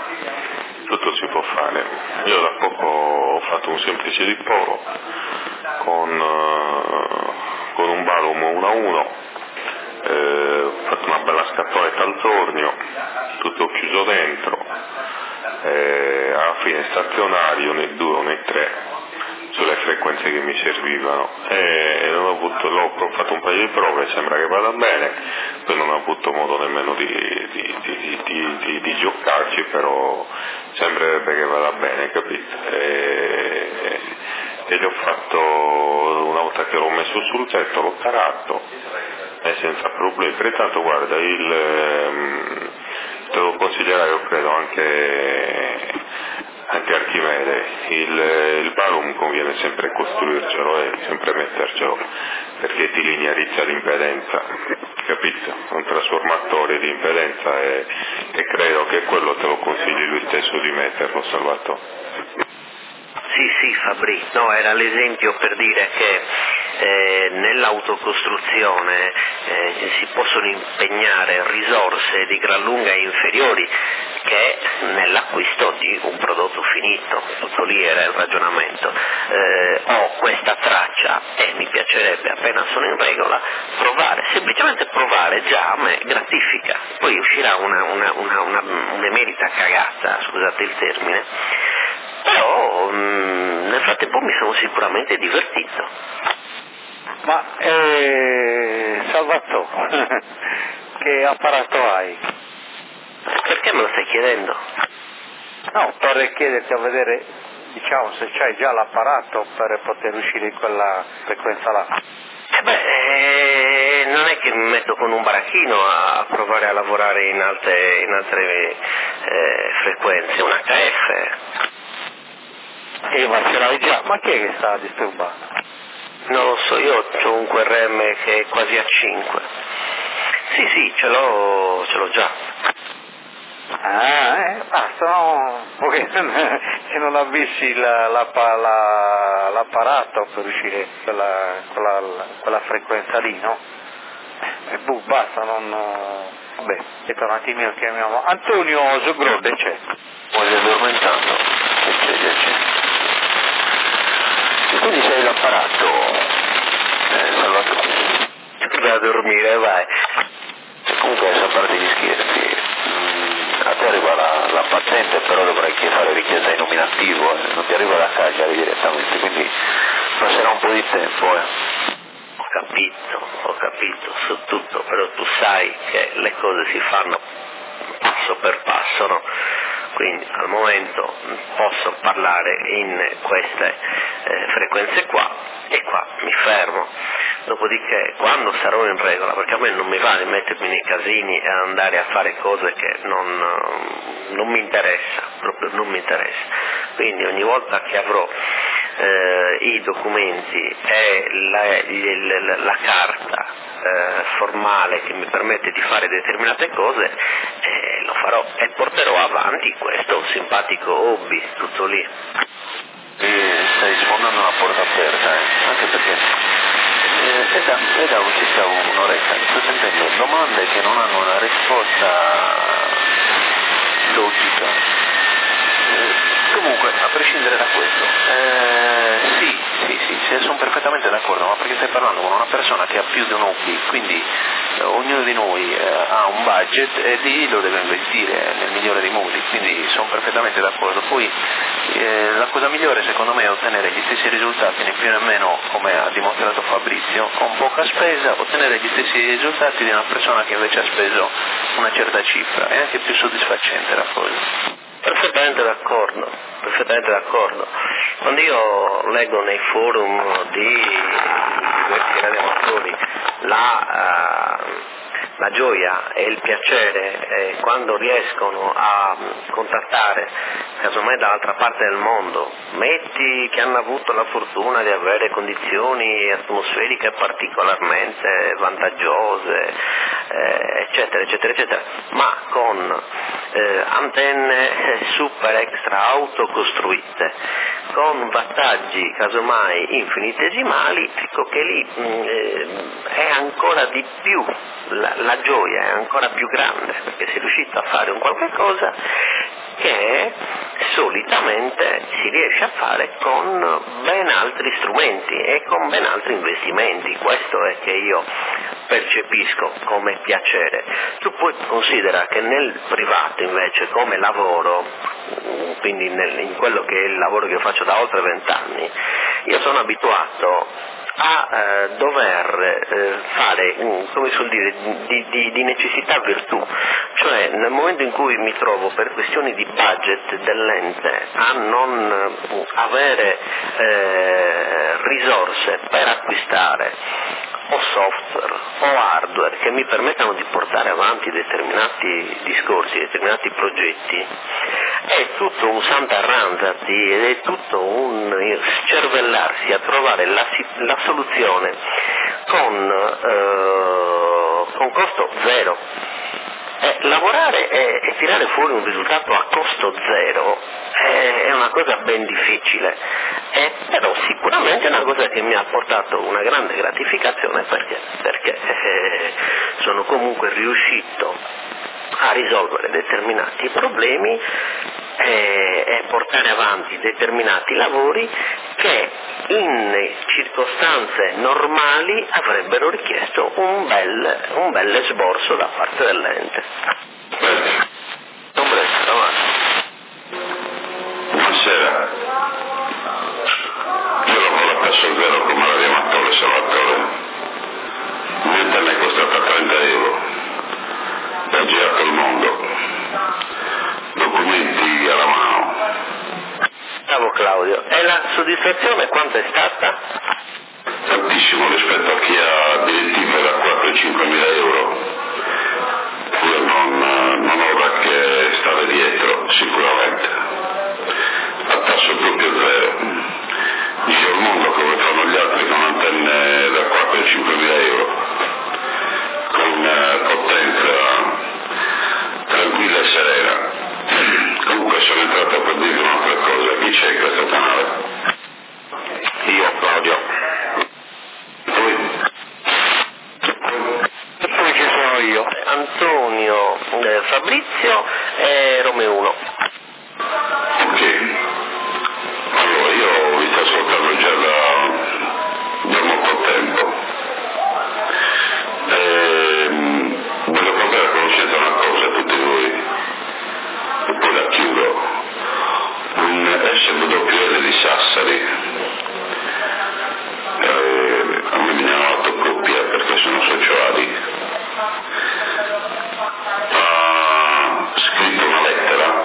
[SPEAKER 5] Io da poco ho fatto un semplice dipolo con un Balum 1 a 1 ho fatto una bella scatoletta al tornio, tutto chiuso dentro, alla fine stazionario né 2 né 3 sulle frequenze che mi servivano, e l'ho fatto un paio di prove, sembra che vada bene, poi non ho avuto modo nemmeno di giocarci, però sembrerebbe che vada bene, capito? E gli ho fatto, una volta che l'ho messo sul tetto, l'ho tarato senza problemi. Pertanto guarda, te lo consiglierai, io credo, anche Archimede, il Balum conviene sempre costruircelo e sempre mettercelo, perché ti linearizza l'impedenza, capito? Un trasformatore di impedenza, e credo che quello te lo consigli lui stesso di metterlo, Salvatore.
[SPEAKER 6] Sì, Fabri, no, era l'esempio per dire che nell'autocostruzione si possono impegnare risorse di gran lunga inferiori che nell'acquisto di un prodotto finito. Tutto lì era il ragionamento. Ho questa traccia e mi piacerebbe, appena sono in regola, semplicemente provare, già a me gratifica. Poi uscirà un'emerita cagata, scusate il termine, però nel frattempo mi sono sicuramente divertito.
[SPEAKER 2] Ma Salvatore, che apparato hai?
[SPEAKER 6] Perché me lo stai chiedendo?
[SPEAKER 2] No, per chiederti a vedere, diciamo, se c'hai già l'apparato per poter uscire in quella frequenza là.
[SPEAKER 6] Non è che mi metto con un baracchino a provare a lavorare in altre frequenze, un HF.
[SPEAKER 2] Ma ce l'hai già? Ma chi è che sta disturbando?
[SPEAKER 6] Non lo so, io ho un QRM che è quasi a 5. Sì, ce l'ho già.
[SPEAKER 2] Basta, no? Perché se non avessi l'apparato per uscire quella frequenza lì, no? Basta, non... Vabbè, aspetta un attimino, chiamiamo Antonio Zugrode, c'è.
[SPEAKER 8] Voglio addormentando, c'è. E quindi sei l'apparato, Salvatore.
[SPEAKER 6] Vai a dormire, vai.
[SPEAKER 8] Comunque, a parte gli scherzi, a te arriva la patente, però dovrai fare richiesta in nominativo, non ti arriva da Cagliari direttamente, quindi passerà un po' di tempo.
[SPEAKER 6] Ho capito, su tutto, però tu sai che le cose si fanno passo per passo, no? Quindi al momento posso parlare in queste frequenze qua, e qua mi fermo. Dopodiché, quando sarò in regola, perché a me non mi va di mettermi nei casini e andare a fare cose che non mi interessa, proprio non mi interessa. Quindi ogni volta che avrò i documenti e la carta formale che mi permette di fare determinate cose, lo farò e porterò avanti questo simpatico hobby, tutto lì.
[SPEAKER 8] Stai sfondando una porta aperta, anche perché è da circa un'oretta sto sentendo domande che non hanno una risposta logica. Comunque, a prescindere da questo, sì, sono perfettamente d'accordo, ma perché stai parlando con una persona che ha più di un hobby, quindi ognuno di noi ha un budget e lì lo deve investire nel migliore dei modi, quindi sono perfettamente d'accordo. Poi la cosa migliore secondo me è ottenere gli stessi risultati, né più né meno, come ha dimostrato Fabrizio, con poca spesa, ottenere gli stessi risultati di una persona che invece ha speso una certa cifra, è anche più soddisfacente la cosa.
[SPEAKER 6] Perfettamente d'accordo. Quando io leggo nei forum di diversi radioamatori la gioia e il piacere quando riescono a contattare, casomai dall'altra parte del mondo, metti che hanno avuto la fortuna di avere condizioni atmosferiche particolarmente vantaggiose, eccetera, ma con antenne super extra autocostruite, con wattaggi casomai infinitesimali, ecco che lì è ancora di più, la gioia è ancora più grande, perché si è riuscito a fare un qualche cosa che solitamente si riesce a fare con ben altri strumenti e con ben altri investimenti. Questo è che io percepisco come piacere. Tu poi considera che nel privato invece come lavoro, quindi in quello che è il lavoro che faccio da oltre 20 anni, io sono abituato a dover fare, come si suol dire, di necessità virtù, cioè nel momento in cui mi trovo per questioni di budget dell'ente a non avere risorse per acquistare o software o hardware che mi permettano di portare avanti determinati discorsi, determinati progetti, è tutto un sant'arrangiati ed è tutto un scervellarsi a trovare la soluzione con costo zero. Lavorare e tirare fuori un risultato a costo zero è una cosa ben difficile, però sicuramente è una cosa che mi ha portato una grande gratificazione perché sono comunque riuscito a risolvere determinati problemi e portare avanti determinati lavori che in circostanze normali avrebbero richiesto un bel esborso da parte dell'ente.
[SPEAKER 3] Buonasera, io lavoro a Passo Zero come radioamatore Salvatore, niente mi è costata 30 euro, ho girato il mondo, documenti alla mano.
[SPEAKER 6] Bravo Claudio, e la soddisfazione quanto è stata?
[SPEAKER 3] Tantissimo rispetto a chi ha direttive da 4 e 5 mila euro. Io non ho da che stare dietro, sicuramente. A tasso proprio zero. Giro il mondo come fanno gli altri con antenne da 4 e 5 mila euro, con potenza tranquilla e serena. Comunque sono entrato per dire un'altra cosa. Chi c'è in questo canale? Io, Claudio.
[SPEAKER 2] E poi ci sono io.
[SPEAKER 6] Antonio, Fabrizio e Romeo 1.
[SPEAKER 3] Ok. Allora, io vi sto ascoltando già da molto tempo. Voglio portare a conoscenza una cosa a tutti voi. E poi la chiudo. Un SWL di Sassari, a me mi hanno fatto coppia perché sono socio ADI, ha scritto una lettera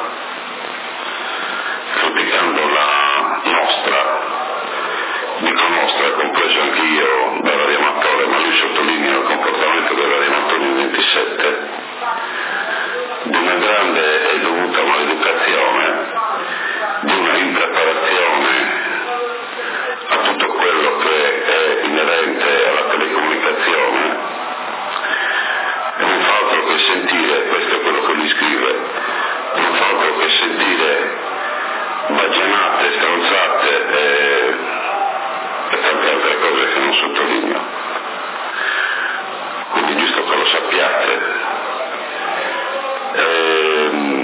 [SPEAKER 3] criticando la nostra, dico nostra, compreso anch'io da radioamatore, ma lui sottolinea il comportamento del radioamatore 27, di una grande e dovuta maleducazione, di una impreparazione a tutto quello che è inerente alla telecomunicazione, e non fa altro che sentire, questo è quello che lui scrive, non fa altro che sentire baggianate, stronzate e tante altre cose che non sottolineo. Quindi giusto che lo sappiate.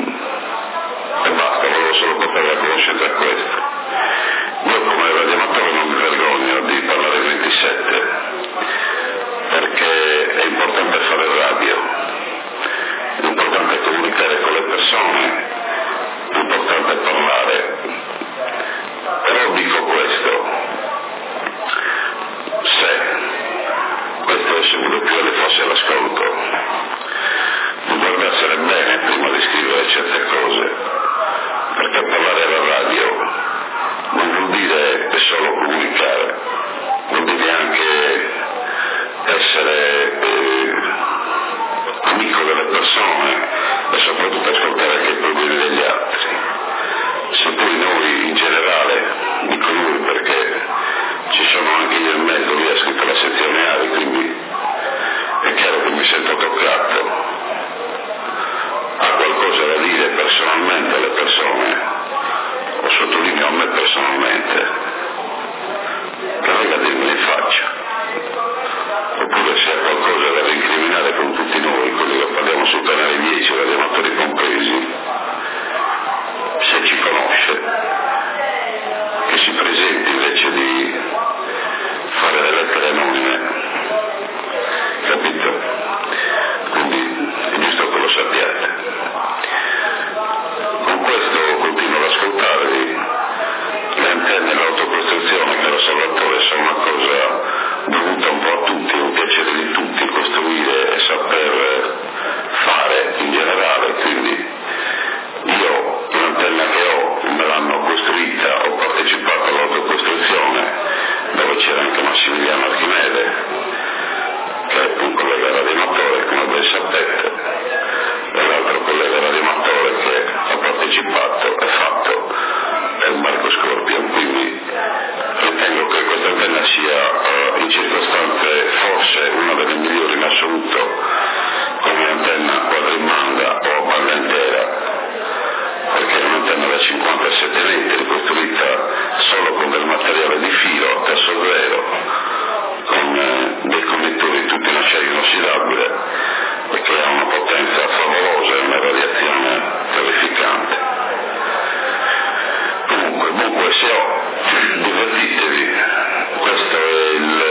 [SPEAKER 9] sia in circostanze forse una delle migliori in assoluto, come antenna quadrimanda o a banda intera, perché è un'antenna da 57 metri costruita solo con del materiale di filo a tasso zero, con dei connettori tutti in acciaio inossidabile, perché ha una potenza favolosa e una radiazione terrificante. Comunque, buon QSO, divertitevi, questo è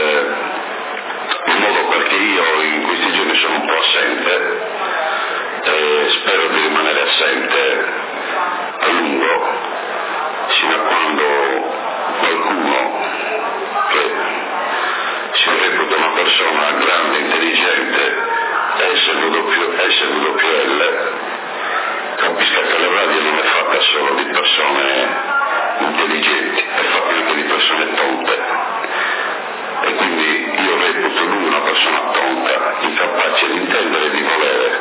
[SPEAKER 9] il modo perché io in questi giorni sono un po' assente e spero di rimanere assente a lungo, sino a quando qualcuno che si reputa una persona grande, intelligente, SWL, capisca che la radio non è fatta solo di persone intelligenti, è fatta anche di persone tonte, e quindi io reputo lui una persona tonta, incapace di intendere e di volere.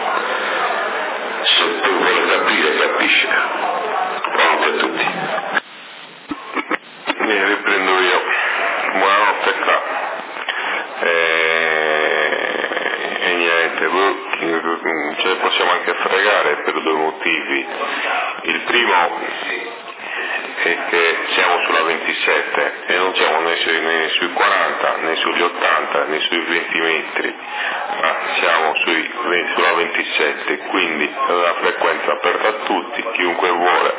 [SPEAKER 9] Se tu vuole capire, capisce. Buonanotte a tutti.
[SPEAKER 5] Mi riprendo io. Buonanotte qua. E niente, ce ne possiamo anche fregare per due motivi. Il primo è che siamo sulla 27 e non siamo né sui 40, né sugli 80, né sui 20 metri, ma siamo sulla 27, quindi la frequenza aperta a tutti, chiunque vuole,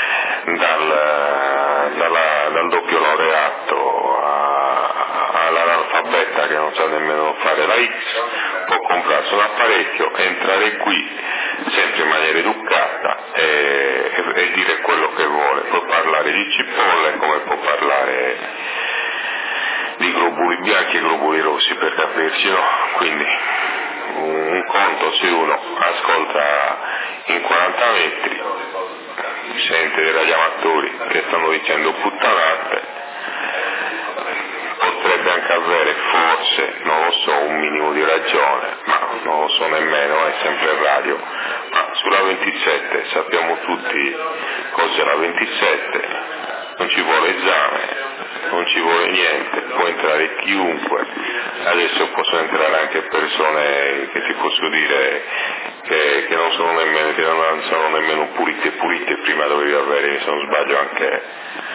[SPEAKER 5] dal doppio laureato all'analfabeta che non sa nemmeno fare la X, può comprarsi un apparecchio, entrare qui sempre in maniera educata e dire quello che vuole. Può parlare di cipolle come può parlare di globuli bianchi e globuli rossi, per capirci, no? Quindi un conto se uno ascolta in 40 metri, sente dei radioamatori che stanno dicendo puttanate, potrebbe anche avere forse, non lo so, un minimo di ragione, ma non lo so nemmeno, è sempre radio. Ma sulla 27 sappiamo tutti cos'è la 27, non ci vuole esame, non ci vuole niente, può entrare chiunque, adesso possono entrare anche persone che ti posso dire che non sono nemmeno pulite, prima dovevi avere, se non sbaglio, anche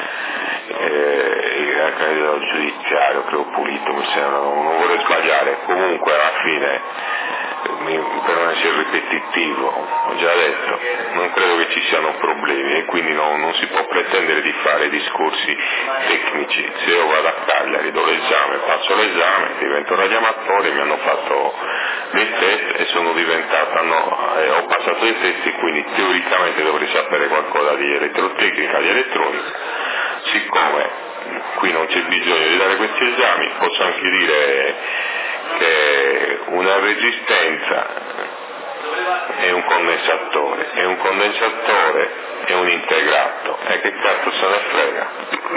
[SPEAKER 5] il candidato giudiziario, credo pulito, mi sembra, non vorrei sbagliare, comunque alla fine, per non essere ripetitivo, ho già detto, non credo che ci siano problemi e quindi non si può pretendere di fare discorsi tecnici. Se io vado a Cagliari, do l'esame, faccio l'esame, divento radioamatore, mi hanno fatto dei test e sono diventato, ho passato i test, quindi teoricamente dovrei sapere qualcosa di elettrotecnica, di elettronica. Siccome qui non c'è bisogno di dare questi esami, posso anche dire che una resistenza è un condensatore è un integrato, e che cazzo se ne frega?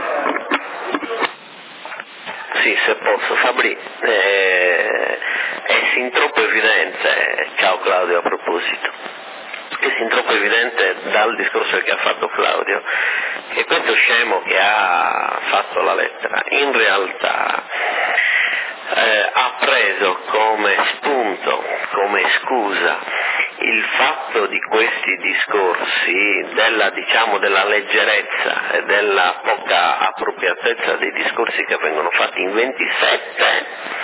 [SPEAKER 6] Sì, se posso, Fabri, è sin troppo evidente, ciao Claudio a proposito, è sin troppo evidente dal discorso che ha fatto Claudio che questo scemo che ha fatto la lettera in realtà ha preso come spunto, come scusa il fatto di questi discorsi, della leggerezza e della poca appropriatezza dei discorsi che vengono fatti in 27,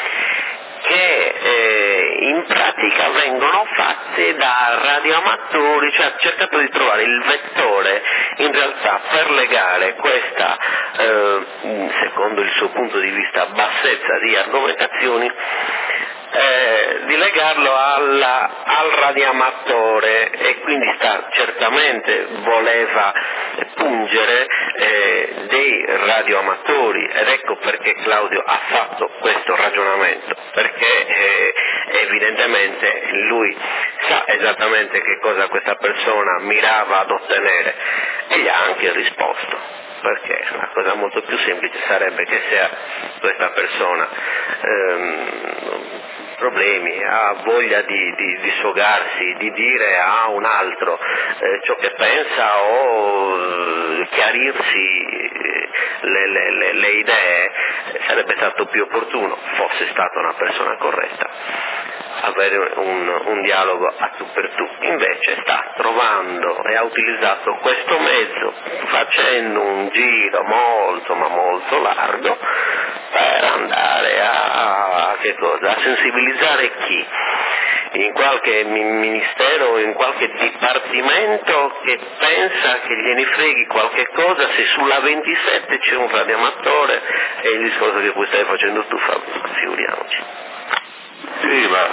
[SPEAKER 6] che in pratica vengono fatti da radioamatori, cioè ha cercato di trovare il vettore in realtà per legare questa, secondo il suo punto di vista, bassezza di argomentazioni, di legarlo al radioamatore, e quindi certamente voleva pungere dei radioamatori, ed ecco perché Claudio ha fatto questo ragionamento, perché evidentemente lui sa esattamente che cosa questa persona mirava ad ottenere e gli ha anche risposto, perché una cosa molto più semplice sarebbe che se questa persona problemi, ha voglia di sfogarsi, di dire a un altro ciò che pensa o chiarirsi le idee, sarebbe stato più opportuno, fosse stata una persona corretta, avere un dialogo a tu per tu. Invece sta trovando e ha utilizzato questo mezzo facendo un giro molto ma molto largo per andare a sensibilizzare chi? In qualche ministero o in qualche dipartimento che pensa che gliene freghi qualche cosa se sulla 27 c'è un radioamatore, è il discorso che poi stai facendo tu, figuriamoci.
[SPEAKER 5] Sì, ma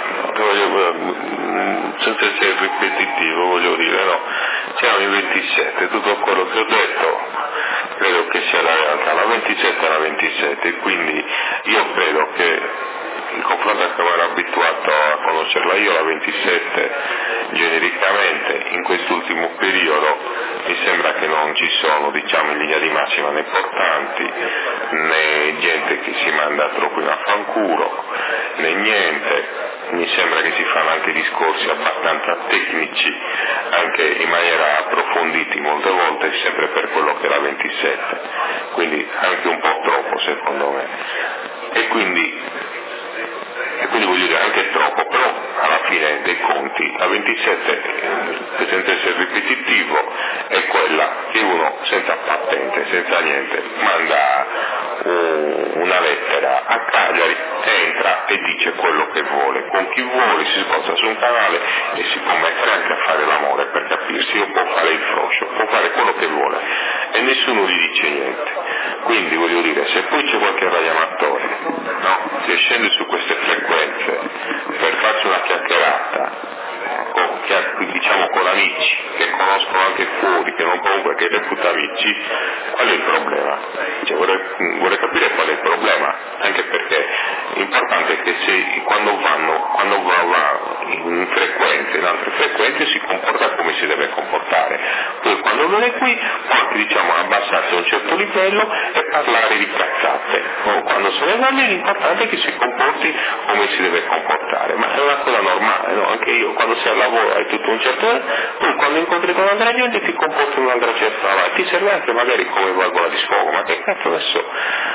[SPEAKER 5] senza essere ripetitivo voglio dire, no, siamo in 27, tutto quello che ho detto credo che sia la realtà, la 27 è la 27, quindi io credo che in confronto a come ero abituato a conoscerla io, la 27 genericamente in quest'ultimo periodo mi sembra che non ci sono, diciamo, in linea di massima né portanti né gente che si manda troppo in affanculo né niente, mi sembra che si fanno anche discorsi abbastanza tecnici, anche in maniera approfonditi molte volte, sempre per quello che è la 27, quindi anche un po' troppo secondo me, e quindi voglio dire anche troppo, però alla fine dei conti la 27, senza essere ripetitivo, è quella che uno senza patente, senza niente, manda una lettera a Cagliari, entra e dice quello che vuole, con chi vuole, si sposta su un canale e si può mettere anche a fare l'amore, per capirsi, o può fare il froscio, può fare quello che vuole e nessuno gli dice niente. Quindi voglio dire, se poi c'è qualche radioamatore, no, che scende su queste frequenze per farsi una chiacchierata, diciamo con amici che conoscono anche fuori, che non comunque che reputa amici, qual è il problema? Cioè, vorrei capire qual è il problema, anche perché l'importante è che se quando va in frequenze, in altre frequenze si comporta come si deve comportare, poi quando non è qui può anche, diciamo, abbassarsi a un certo livello e parlare di cazzate, o quando se ne va lì l'importante è che si comporti come si deve comportare, ma è una cosa normale, no? Anche io quando sei al lavoro hai tutto un certo, poi quando incontri con un'altra gente ti comporti in un'altra certa maniera, ti serve anche magari come valvola di sfogo, ma che cazzo adesso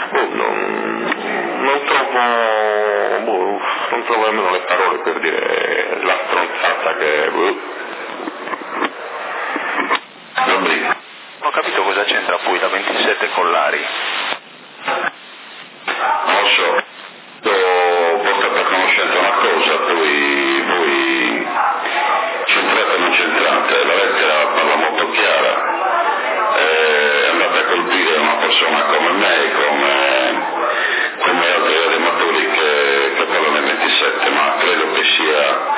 [SPEAKER 5] non trovo nemmeno le parole per dire la stronzata che
[SPEAKER 10] ho capito cosa c'entra poi la 27 con l'Ari.
[SPEAKER 9] Non so, ho portato a conoscenza una cosa, poi voi centrate o non centrate, la lettera parla molto chiara, andate a colpire una persona come me, come altri radioamatori che parlano nel 27, ma credo che sia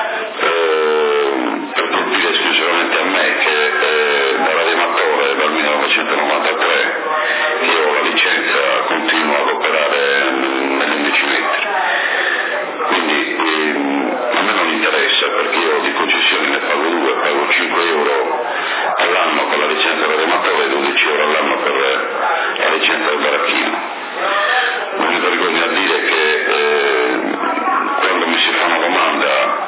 [SPEAKER 9] per colpire esclusivamente a me, che da radioamatore dal 1993 io ho la licenza, continuo ad operare negli 11 metri, quindi a me non interessa, perché io di concessioni ne pago 2, pago 5 euro all'anno per la licenza radioamatore e 12 euro all'anno per la licenza del baracchino. Non mi vergogno a dire che quando mi si fa una domanda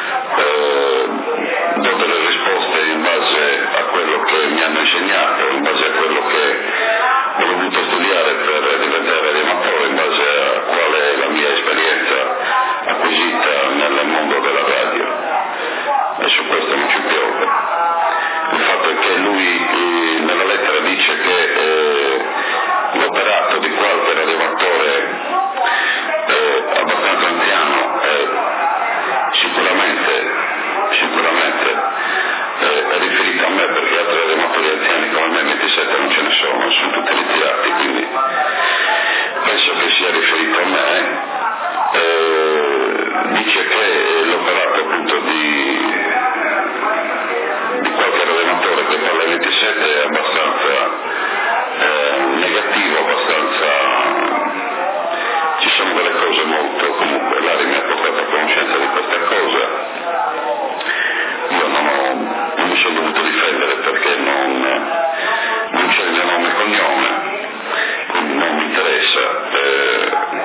[SPEAKER 9] do delle risposte in base a quello che mi hanno insegnato, in base a quello che ho dovuto studiare per diventare radioamatore, in base a qual è la mia esperienza acquisita nel mondo della radio, e su questo non ci piove. Il fatto è che lui nella lettera dice che l'operato di qualche radioamatore abbastanza anziano sicuramente è riferito a me, perché altri radioamatori anziani come me 27 non ce ne sono tutti ritirati, quindi penso che sia riferito a me. Dice che l'operato appunto di qualche radioamatore che parla 27 è abbastanza negativo, ci sono delle cose molto, comunque l'Ari mi ha portato a conoscenza di questa cosa, io non mi sono dovuto difendere perché non c'è il mio nome e cognome, quindi non mi interessa,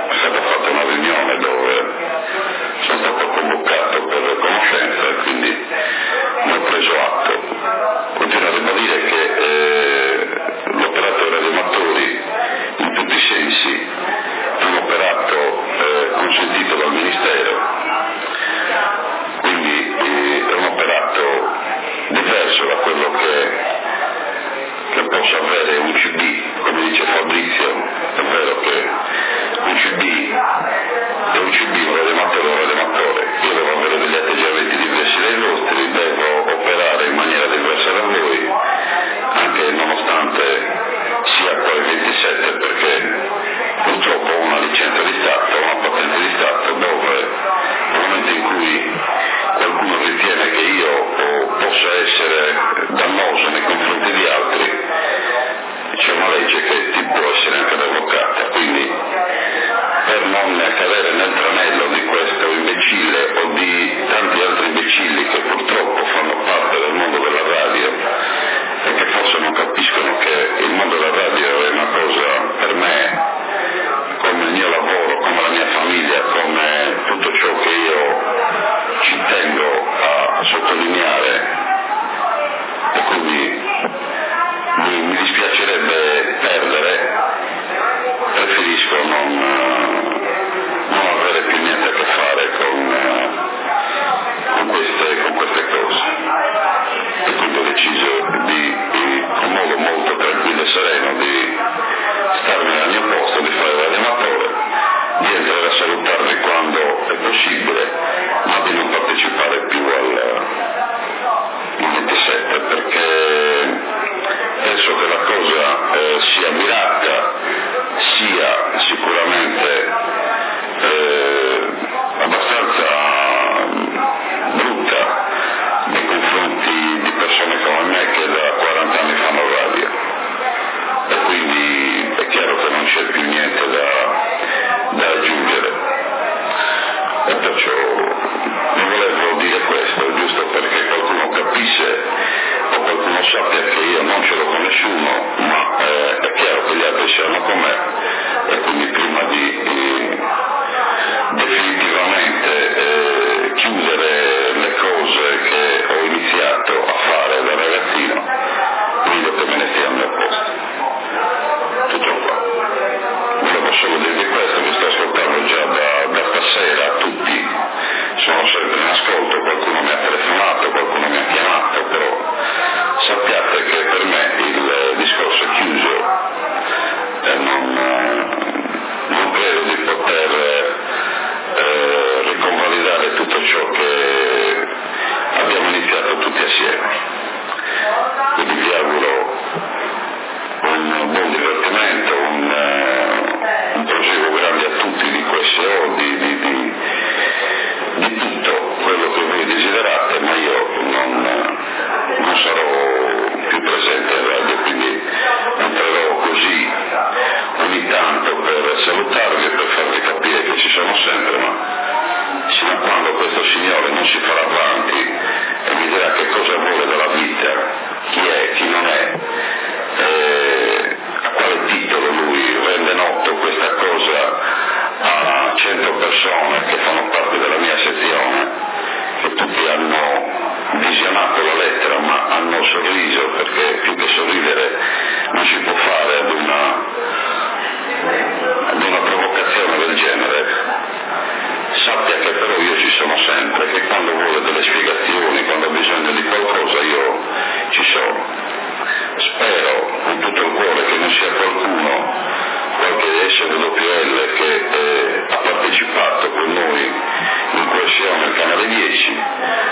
[SPEAKER 9] preferisco non avere più niente a che fare con queste cose. E quindi ho deciso con modo molto tranquillo e sereno di starmi al mio posto, di fare l'animatore, di entrare a salutarvi quando è possibile, ma di non partecipare più al 27, perché penso che la cosa sia mirata, sia sicuramente abbastanza brutta nei confronti di persone come me che da 40 anni fanno radio, e quindi è chiaro che non c'è più niente da aggiungere, e perciò non volevo dire questo giusto perché qualcuno capisse o qualcuno sappia che io non ce l'ho con nessuno, ma è chiaro che gli altri siano con me, e quindi prima di definitivamente chiudere le cose che ho iniziato a fare da ragazzino, meglio che me ne stia al mio posto. Tutto qua. Volevo solo dirvi questo, vi sto ascoltando già da stasera, tutti sono sempre in ascolto, qualcuno mi ha telefonato, qualcuno mi ha chiamato, però sappiate che per me il discorso è chiuso e non credo di poter riconvalidare tutto ciò che abbiamo iniziato tutti assieme. Quindi vi auguro un buon divertimento, un proseguo grande a tutti di QSO, di tutto quello che voi desiderate, ma io non sarò più presente in radio, quindi entrerò così ogni tanto per salutarvi e per farvi capire che ci sono sempre, ma sino a quando questo signore non si farà avanti e mi dirà che cosa vuole dalla vita, chi è, chi non è, a quale titolo lui rende noto questa cosa a 100 persone che fanno parte della mia sezione, che tutti hanno visionato la lettera ma hanno sorriso, perché più che sorridere non si può fare ad una provocazione del genere. Sappia che però io ci sono sempre, che quando vuole delle spiegazioni, quando ha bisogno di qualcosa io ci sono. Spero con tutto il cuore che non sia qualcuno, qualche SWL che ha partecipato con noi in QSO nel canale 10,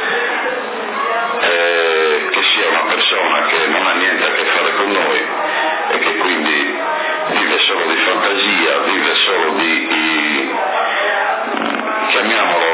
[SPEAKER 9] che sia una persona che non ha niente a che fare con noi e che quindi vive solo di fantasia, vive solo di chiamiamolo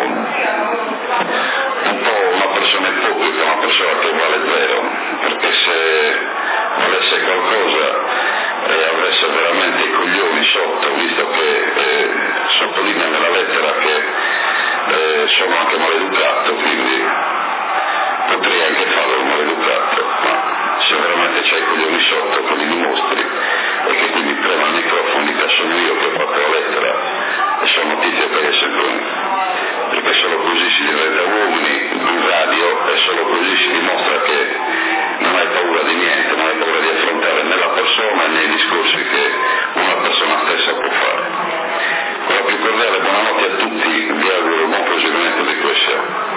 [SPEAKER 9] un po' una persona ipocrita, una persona che vale zero, perché se volesse qualcosa avesse veramente i coglioni sotto, visto che sottolinea nella lettera che sono anche maleducato, quindi potrei anche farlo maleducato, ma se veramente c'hai i coglioni sotto che li dimostri e che quindi prema il microfono, dica sono io che ho fatto la lettera e sono notizie per essere, perché solo così si diventa uomini in radio e solo così si dimostra che non hai paura di niente, non hai paura di affrontare né la persona né i discorsi che una persona stessa può fare. Con la più cordiale buonanotte a tutti, vi auguro un buon proseguimento di QSO.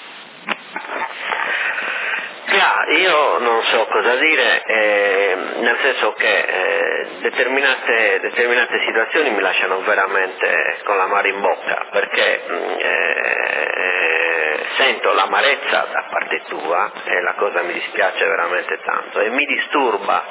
[SPEAKER 6] Io non so cosa dire, nel senso che determinate situazioni mi lasciano veramente con l'amaro in bocca, perché sento l'amarezza da parte tua e la cosa mi dispiace veramente tanto e mi disturba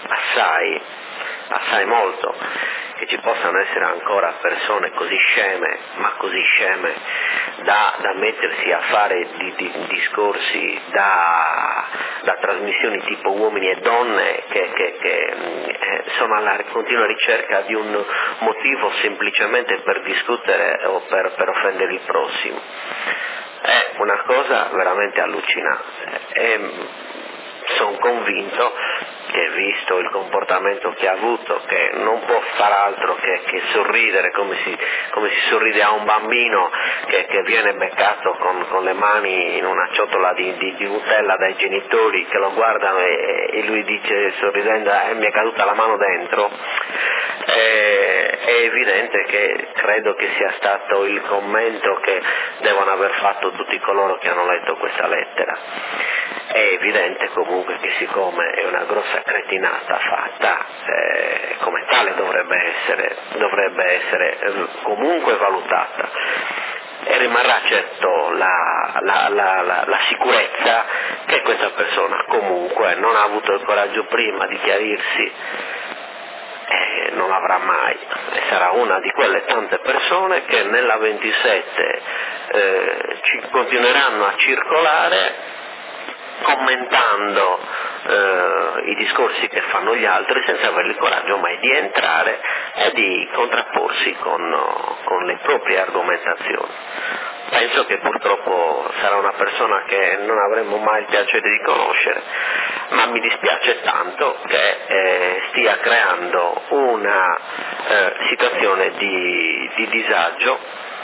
[SPEAKER 6] assai molto che ci possano essere ancora persone così sceme, ma così sceme da mettersi a fare discorsi da trasmissioni tipo Uomini e Donne che sono alla continua ricerca di un motivo semplicemente per discutere o per offendere il prossimo. È una cosa veramente allucinante e sono convinto che, visto il comportamento che ha avuto, che non può far altro che sorridere come si sorride a un bambino che viene beccato con le mani in una ciotola di Nutella dai genitori che lo guardano e lui dice sorridendo mi è caduta la mano dentro, è evidente che credo che sia stato il commento che devono aver fatto tutti coloro che hanno letto questa lettera. È evidente comunque che siccome è una grossa cretinata fatta, come tale dovrebbe essere comunque valutata, e rimarrà certo la sicurezza che questa persona comunque non ha avuto il coraggio prima di chiarirsi, non avrà mai, e sarà una di quelle tante persone che nella 27 continueranno a circolare commentando i discorsi che fanno gli altri senza avere il coraggio mai di entrare e di contrapporsi con le proprie argomentazioni. Penso che purtroppo sarà una persona che non avremo mai il piacere di conoscere, ma mi dispiace tanto che stia creando una situazione di disagio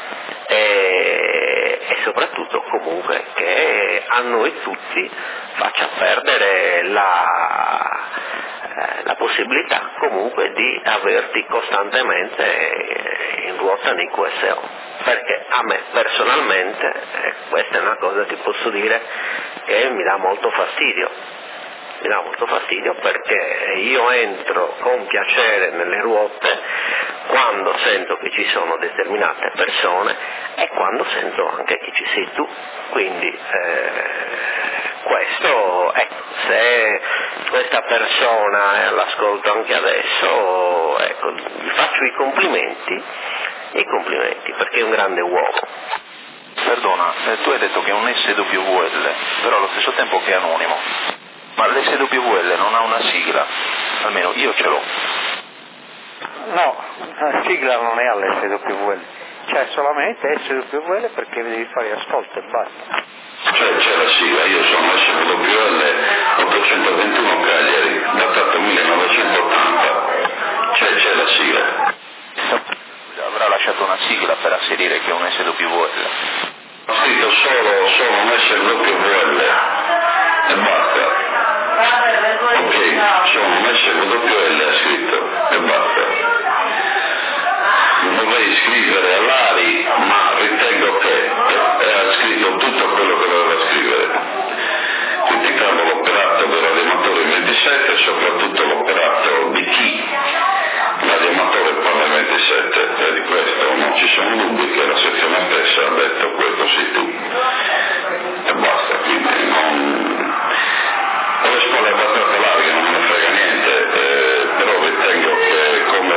[SPEAKER 6] e soprattutto comunque che a noi tutti faccia perdere la possibilità comunque di averti costantemente in ruota nei QSO, perché a me personalmente, questa è una cosa che posso dire che mi dà molto fastidio, perché io entro con piacere nelle ruote quando sento che ci sono determinate persone e quando sento anche che ci sei tu, quindi questo, ecco, se questa persona è all'ascolto anche adesso, ecco, gli faccio i complimenti perché è un grande uomo.
[SPEAKER 10] Perdona, tu hai detto che è un SWL, però allo stesso tempo che è anonimo. Ma l'SWL non ha una sigla, almeno io ce l'ho.
[SPEAKER 2] No, la sigla non è all'SWL, c'è solamente SWL perché devi fare ascolto e basta.
[SPEAKER 9] C'è la sigla, io sono SWL 821 Cagliari, datato 1980, c'è la sigla.
[SPEAKER 10] Avrà lasciato una sigla per asserire che è un SWL.
[SPEAKER 9] Ho scritto solo un SWL e basta. Ok, sono un SWL, ha scritto e basta. Dovrei scrivere all'Ari, ma ritengo che ha scritto tutto quello che doveva scrivere, criticando l'operato del radioamatore 27 e soprattutto l'operato di chi radioamatore parla 27, e di questo non ci sono dubbi che la sezione stessa ha detto questo sei tu e basta, quindi non ho le spalle abbastanza larghe, non me ne frega niente, però ritengo che come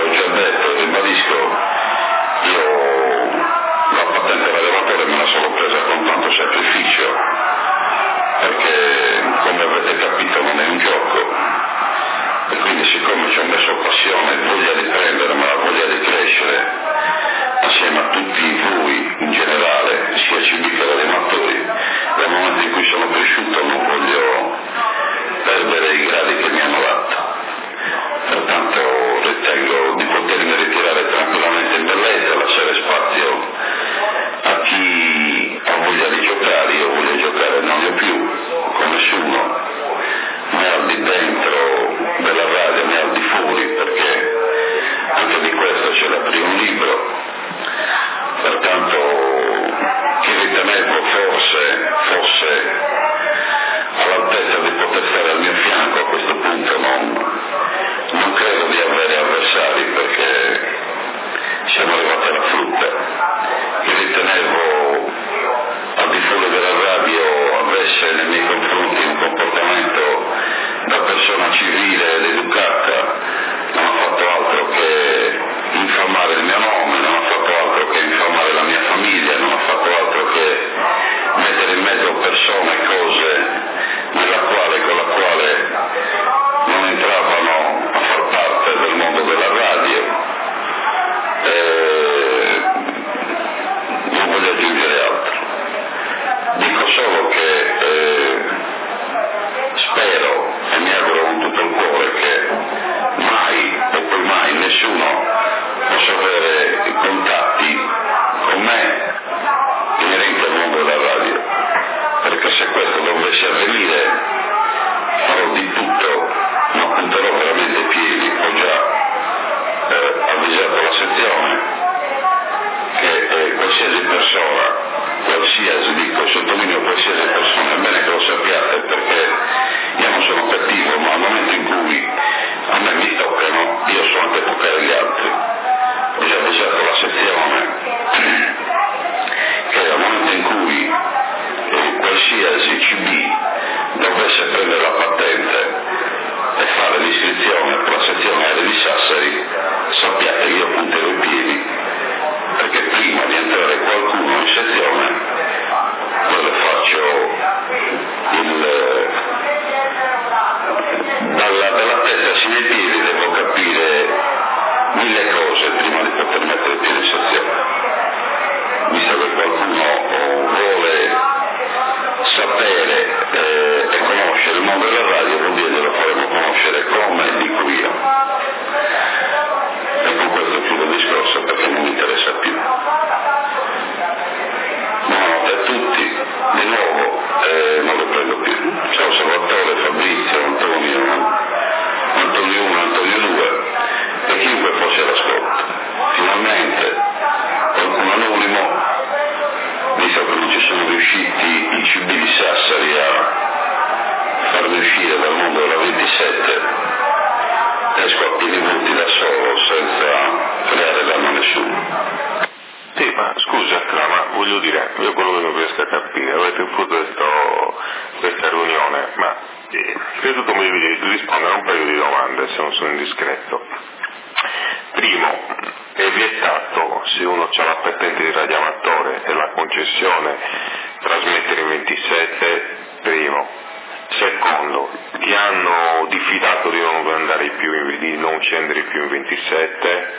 [SPEAKER 5] io quello che non riesco a capire, avete avuto questa riunione, ma innanzitutto mi devi rispondere a un paio di domande se non sono indiscreto. Primo, è vietato, se uno ha la patente di radioamatore e la concessione, trasmettere in 27? Primo. Secondo, ti hanno diffidato di non andare più di non scendere più in 27?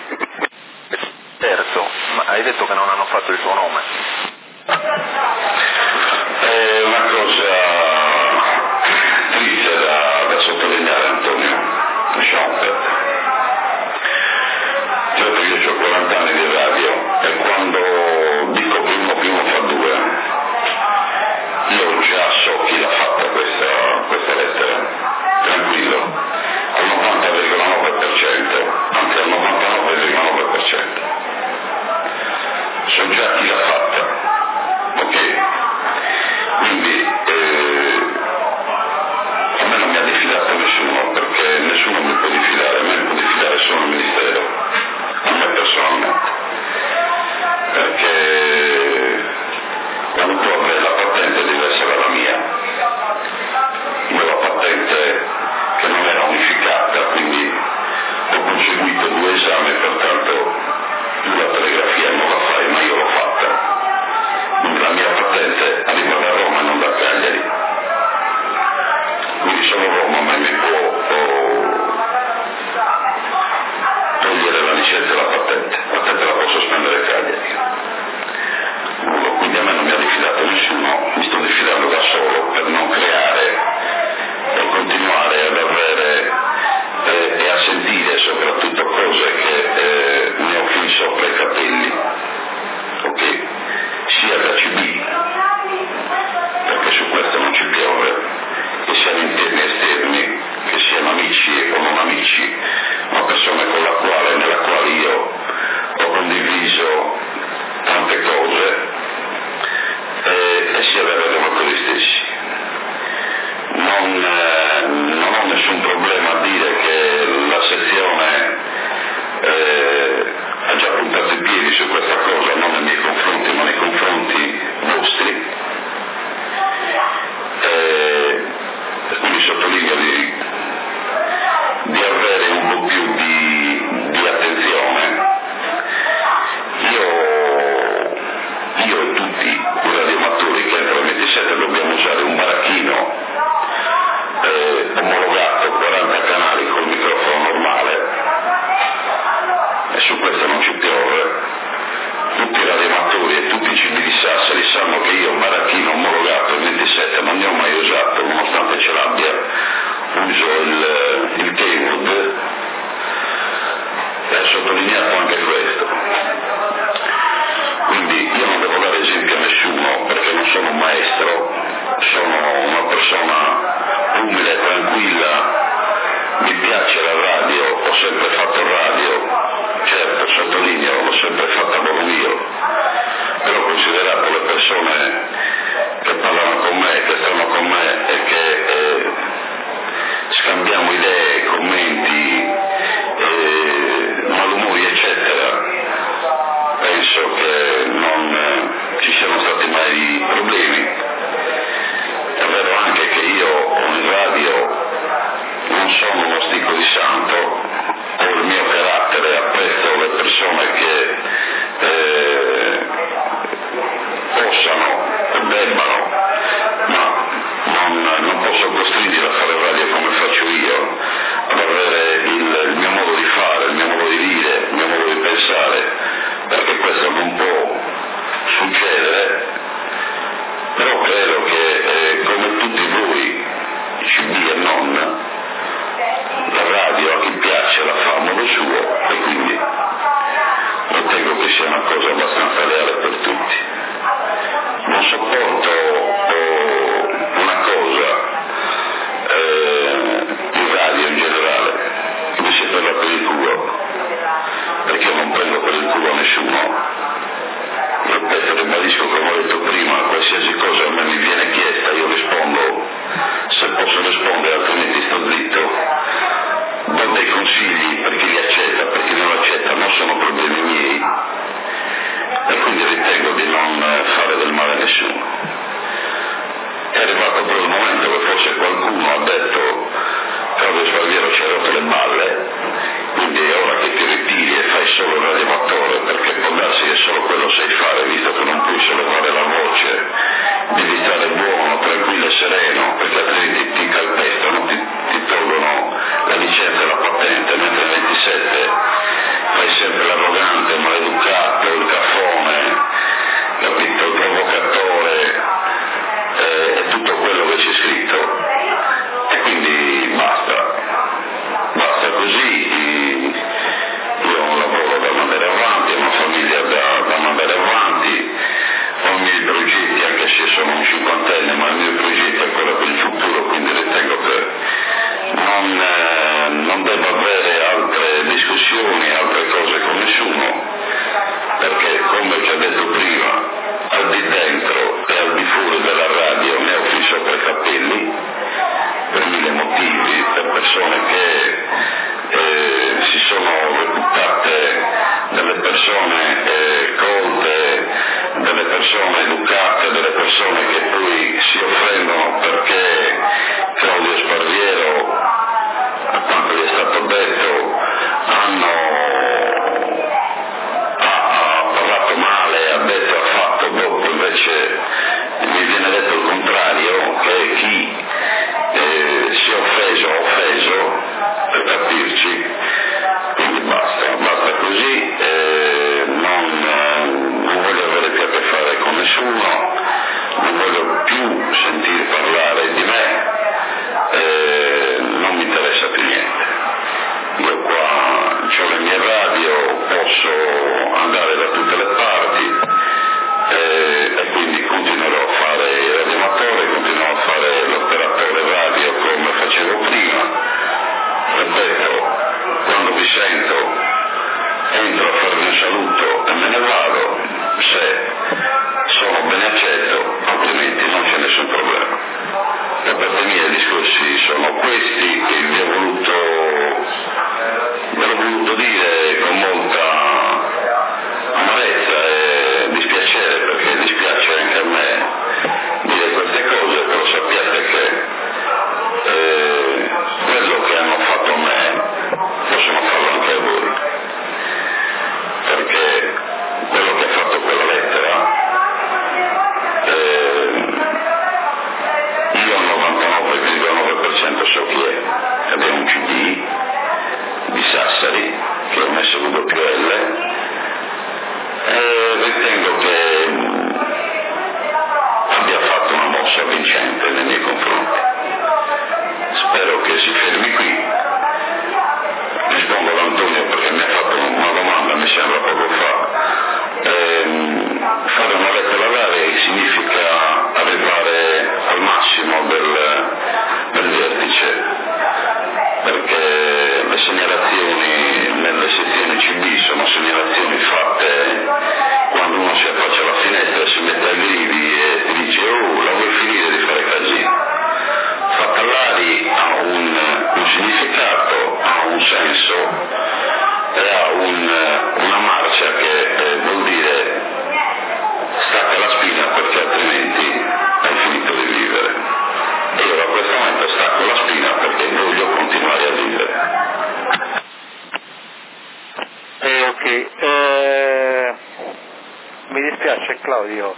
[SPEAKER 10] Terzo, ma hai detto che non hanno fatto il tuo nome?
[SPEAKER 9] È una cosa triste da sottolineare, Antonio, lasciamo perdere. Certo, io ho 40 anni di radio e quando dico primo fa due, io già so chi l'ha fatta questa lettera, tranquillo, al 90,9%, anzi al 99,9%. So già chi l'ha fatta, ok? Quindi a me non mi ha diffidato nessuno, perché nessuno mi può diffidare, a me può diffidare solo il Ministero, a me personalmente, perché quando tu avrai la patente diversa dalla mia, io la patente che non era unificata, quindi ho conseguito 2 esami, pertanto tu la telegrafia non la fai, ma io l'ho fatta. La mia patente arriva da Roma e non da Cagliari, quindi sono Roma, ma mi può togliere la licenza e la patente la posso spendere a Cagliari. Quindi a me non mi ha diffidato nessuno, mi sto diffidando da solo per non creare e continuare ad avere e a sentire soprattutto cose che mi ho fin sopra i capelli, ok? Sia da CB, perché su questo non ci piove, che siano interni e esterni, che siano amici o non amici, ma persone nella quale io ho condiviso tante cose, e sia da radioamatori stessi. Non ho nessun problema a dire che la sezione ha già puntato i piedi su questa cosa, non nei miei confronti ma nei confronti vostri, quindi sottolineo di avere un po' più di attenzione. Io e tutti i radioamatori che entrano al 27 dobbiamo usare un baracchino omologato 40 canali col microfono normale, e su questo non ci piove. Tutti i radioamatori e tutti i civili di Sassari sanno che io un baracchino omologato il 27 non ne ho mai usato, nonostante ce l'abbia, uso il Kenwood, e ha sottolineato anche questo. Quindi io non devo dare esempio a nessuno, perché non sono un maestro, sono una persona umile, tranquilla, mi piace la radio, ho sempre fatto radio, certo, sottolineo, l'ho sempre fatta con io, però considerato le persone che parlano con me, che stanno con me e che scambiamo idee, commenti, malumori eccetera, penso che non ci siano stati mai problemi. È vero anche che io in radio non sono uno sticco di santo, ho il mio carattere, apprezzo le persone che possano e debbano, ma non posso costringere a fare radio come faccio io, ad avere il mio modo di fare, il mio modo di dire, il mio modo di pensare, perché questo non può succedere. Però credo che come tutti voi, CB e non, la radio a chi piace la fa a modo suo, e quindi ritengo che sia una cosa abbastanza leale per tutti. Non sopporto una cosa in radio in generale, che mi si prenda per il culo, perché io non prendo per il culo nessuno. Ripeto, ribadisco come ho detto prima, qualsiasi cosa a me mi viene chiesta io rispondo se posso rispondere, altrimenti sto zitto, do dei consigli per chi li accetta, per chi non li accetta non sono problemi miei, e quindi ritengo di non fare persone colte, delle persone educate, delle persone che poi si offendono perché Claudio Sparviero, a quanto gli è stato detto, ha parlato male, ha detto, ha fatto, dopo invece mi viene detto il contrario, che chi si è offeso ha offeso, per capirci, quindi basta così, non voglio avere più a che fare con nessuno, non voglio più sentire parlare di me, non mi interessa più niente. Io qua ho le mie radio, posso andare da tutte le parti e quindi continuerò a fare il radioamatore, continuerò a fare l'operatore radio come facevo prima. Ripeto, quando vi sento entro a farvi un saluto e me ne vado, se sono ben accetto, altrimenti non c'è nessun problema. Da parte mia i discorsi sono questi che vi ho voluto dire con molta amarezza e dispiacere, perché dispiace anche a me dire queste cose, però sappiate che quello che hanno fatto a me possono farlo anche a voi, perché quello che ha fatto quella lettera, io al 99,9% so chi è, abbiamo un CD di Sassari che ho messo WL e ritengo che abbia fatto una mossa vincente nei miei confronti. Spero che si fermi qui. Rispondo ad Antonio perché mi ha fatto una domanda, mi sembra poco fa. Fare una lettera all'area significa arrivare al massimo del vertice, perché le segnalazioni nelle sezioni CB sono segnalazioni fatte quando uno si affaccia alla finestra, si mette ai grivi e ti dice la vuoi finire di fare casino. Fatta all'ari ha un significato, ha un senso e ha una marcia che vuol dire stacca la spina perché altrimenti hai finito di vivere. E io da questo momento stacco la spina perché voglio continuare a vivere.
[SPEAKER 2] Mi dispiace Claudio,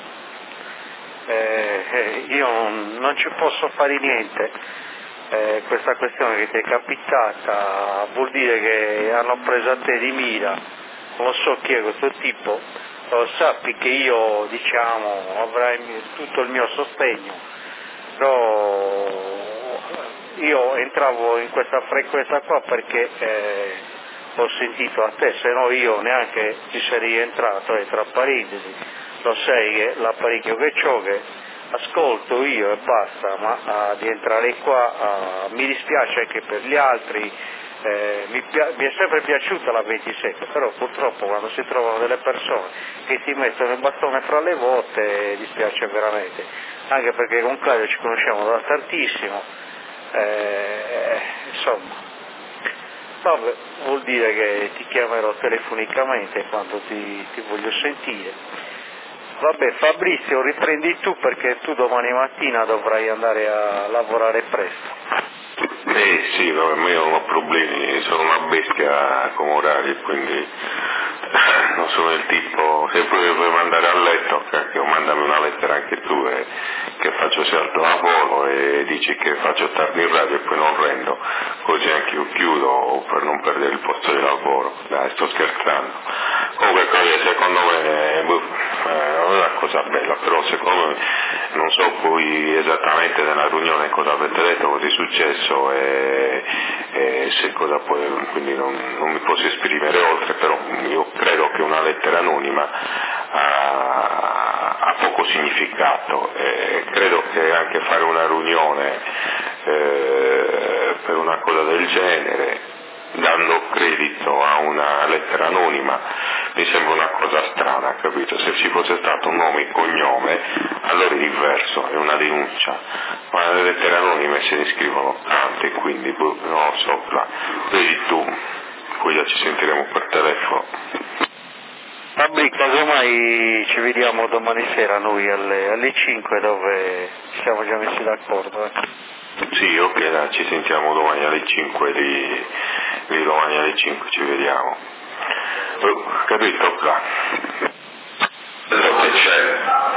[SPEAKER 2] io non ci posso fare niente, questa questione che ti è capitata vuol dire che hanno preso a te di mira, non so chi è questo tipo, sappi che io avrai tutto il mio sostegno, però io entravo in questa frequenza qua perché ho sentito a te, se no io neanche ci sarei entrato, e tra parentesi lo sai che l'apparecchio che ho che ascolto io e basta, ma di entrare qua mi dispiace anche per gli altri, mi è sempre piaciuta la 27, però purtroppo quando si trovano delle persone che ti mettono il bastone fra le ruote dispiace veramente, anche perché con Claudio ci conosciamo da tantissimo, insomma. Vabbè, vuol dire che ti chiamerò telefonicamente quando ti voglio sentire. Vabbè, Fabrizio, riprendi tu perché tu domani mattina dovrai andare a lavorare presto.
[SPEAKER 5] Sì, vabbè, ma io non ho problemi, sono una bestia come orario, quindi non sono il tipo, se poi vuoi mandare a letto, cacchio, mandami una lettera anche tu che faccio salto a volo e dici che faccio tardi in radio e poi non rendo, così anche io chiudo per non perdere il posto di lavoro. Dai, sto scherzando. Comunque secondo me non è una cosa bella, però secondo me non so poi esattamente nella riunione cosa avete detto, cosa è successo e se cosa poi, quindi non mi posso esprimere oltre, però io credo che una lettera anonima ha poco significato e credo che anche fare una riunione per una cosa del genere dando credito a una lettera anonima mi sembra una cosa strana, capito? Se ci fosse stato un nome e cognome allora è diverso, è una denuncia, ma le lettere anonime se ne scrivono tante, quindi non lo so, vedi tu, poi già ci sentiremo per telefono.
[SPEAKER 2] Fabrizio, casomai ci vediamo domani sera noi alle 5 dove siamo già messi d'accordo.
[SPEAKER 5] Sì, ok, dai, ci sentiamo domani alle 5 di domani alle 5 ci vediamo. Capito?
[SPEAKER 9] Dove c'è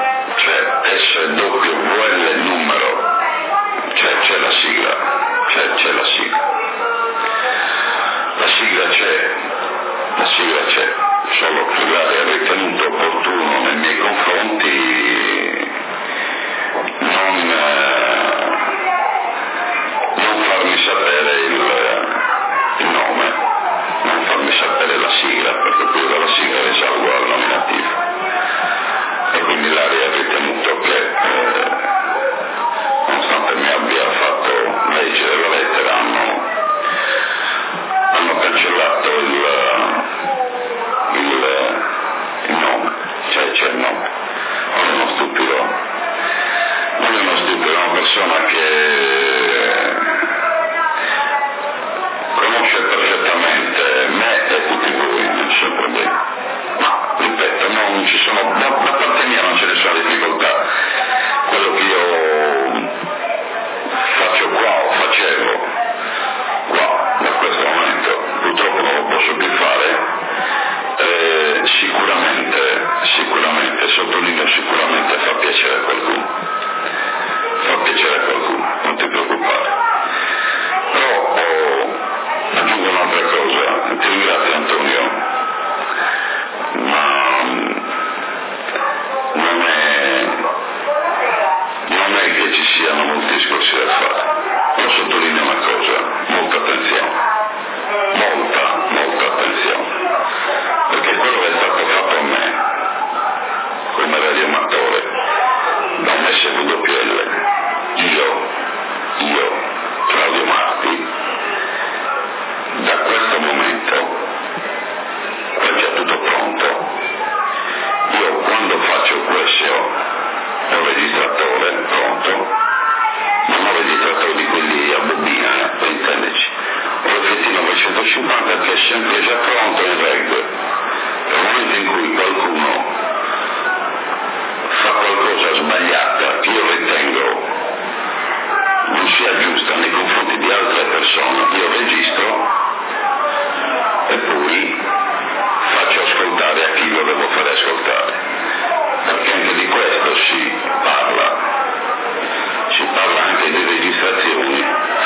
[SPEAKER 9] SWL numero, c'è la sigla, c'è la sigla. La sigla c'è, solo che l'area ha ritenuto opportuno nei miei confronti non farmi sapere il nome, non farmi sapere la sigla, perché poi dalla sigla risalgo al nominativo. E quindi l'area ha ritenuto che, nonostante mi abbia fatto leggere la lettera, hanno cancellato il nome, c'è il nome. Non è uno stupido, è una persona che conosce perfettamente me e tutti voi, non c'è problema. Ma, ripeto, non ci sono, da parte mia non ce ne sono difficoltà. Quello che io faccio qua o facevo qua, da questo momento, purtroppo non lo posso più fare, sicuramente, sottolineo sicuramente fa piacere a qualcuno, non ti preoccupare. Però aggiungo un'altra cosa, ti ringrazio Antonio, ma non è che ci siano molti discorsi da fare. Io sottolineo una cosa, molta attenzione, perché quello che è stato fatto a me come radioamatore da un SWL, io Claudio Marti, da questo momento è già tutto pronto. Io quando faccio questo ho un registratore pronto, non ho un registratore di quelli a bobina, per intenderci, ho il FT 950 che è sempre già pronto in reg. Nel momento in cui qualcuno fa qualcosa sbagliata che io ritengo non sia giusta nei confronti di altre persone, io registro e poi faccio ascoltare a chi lo devo fare ascoltare, perché anche di questo si parla anche di registrazioni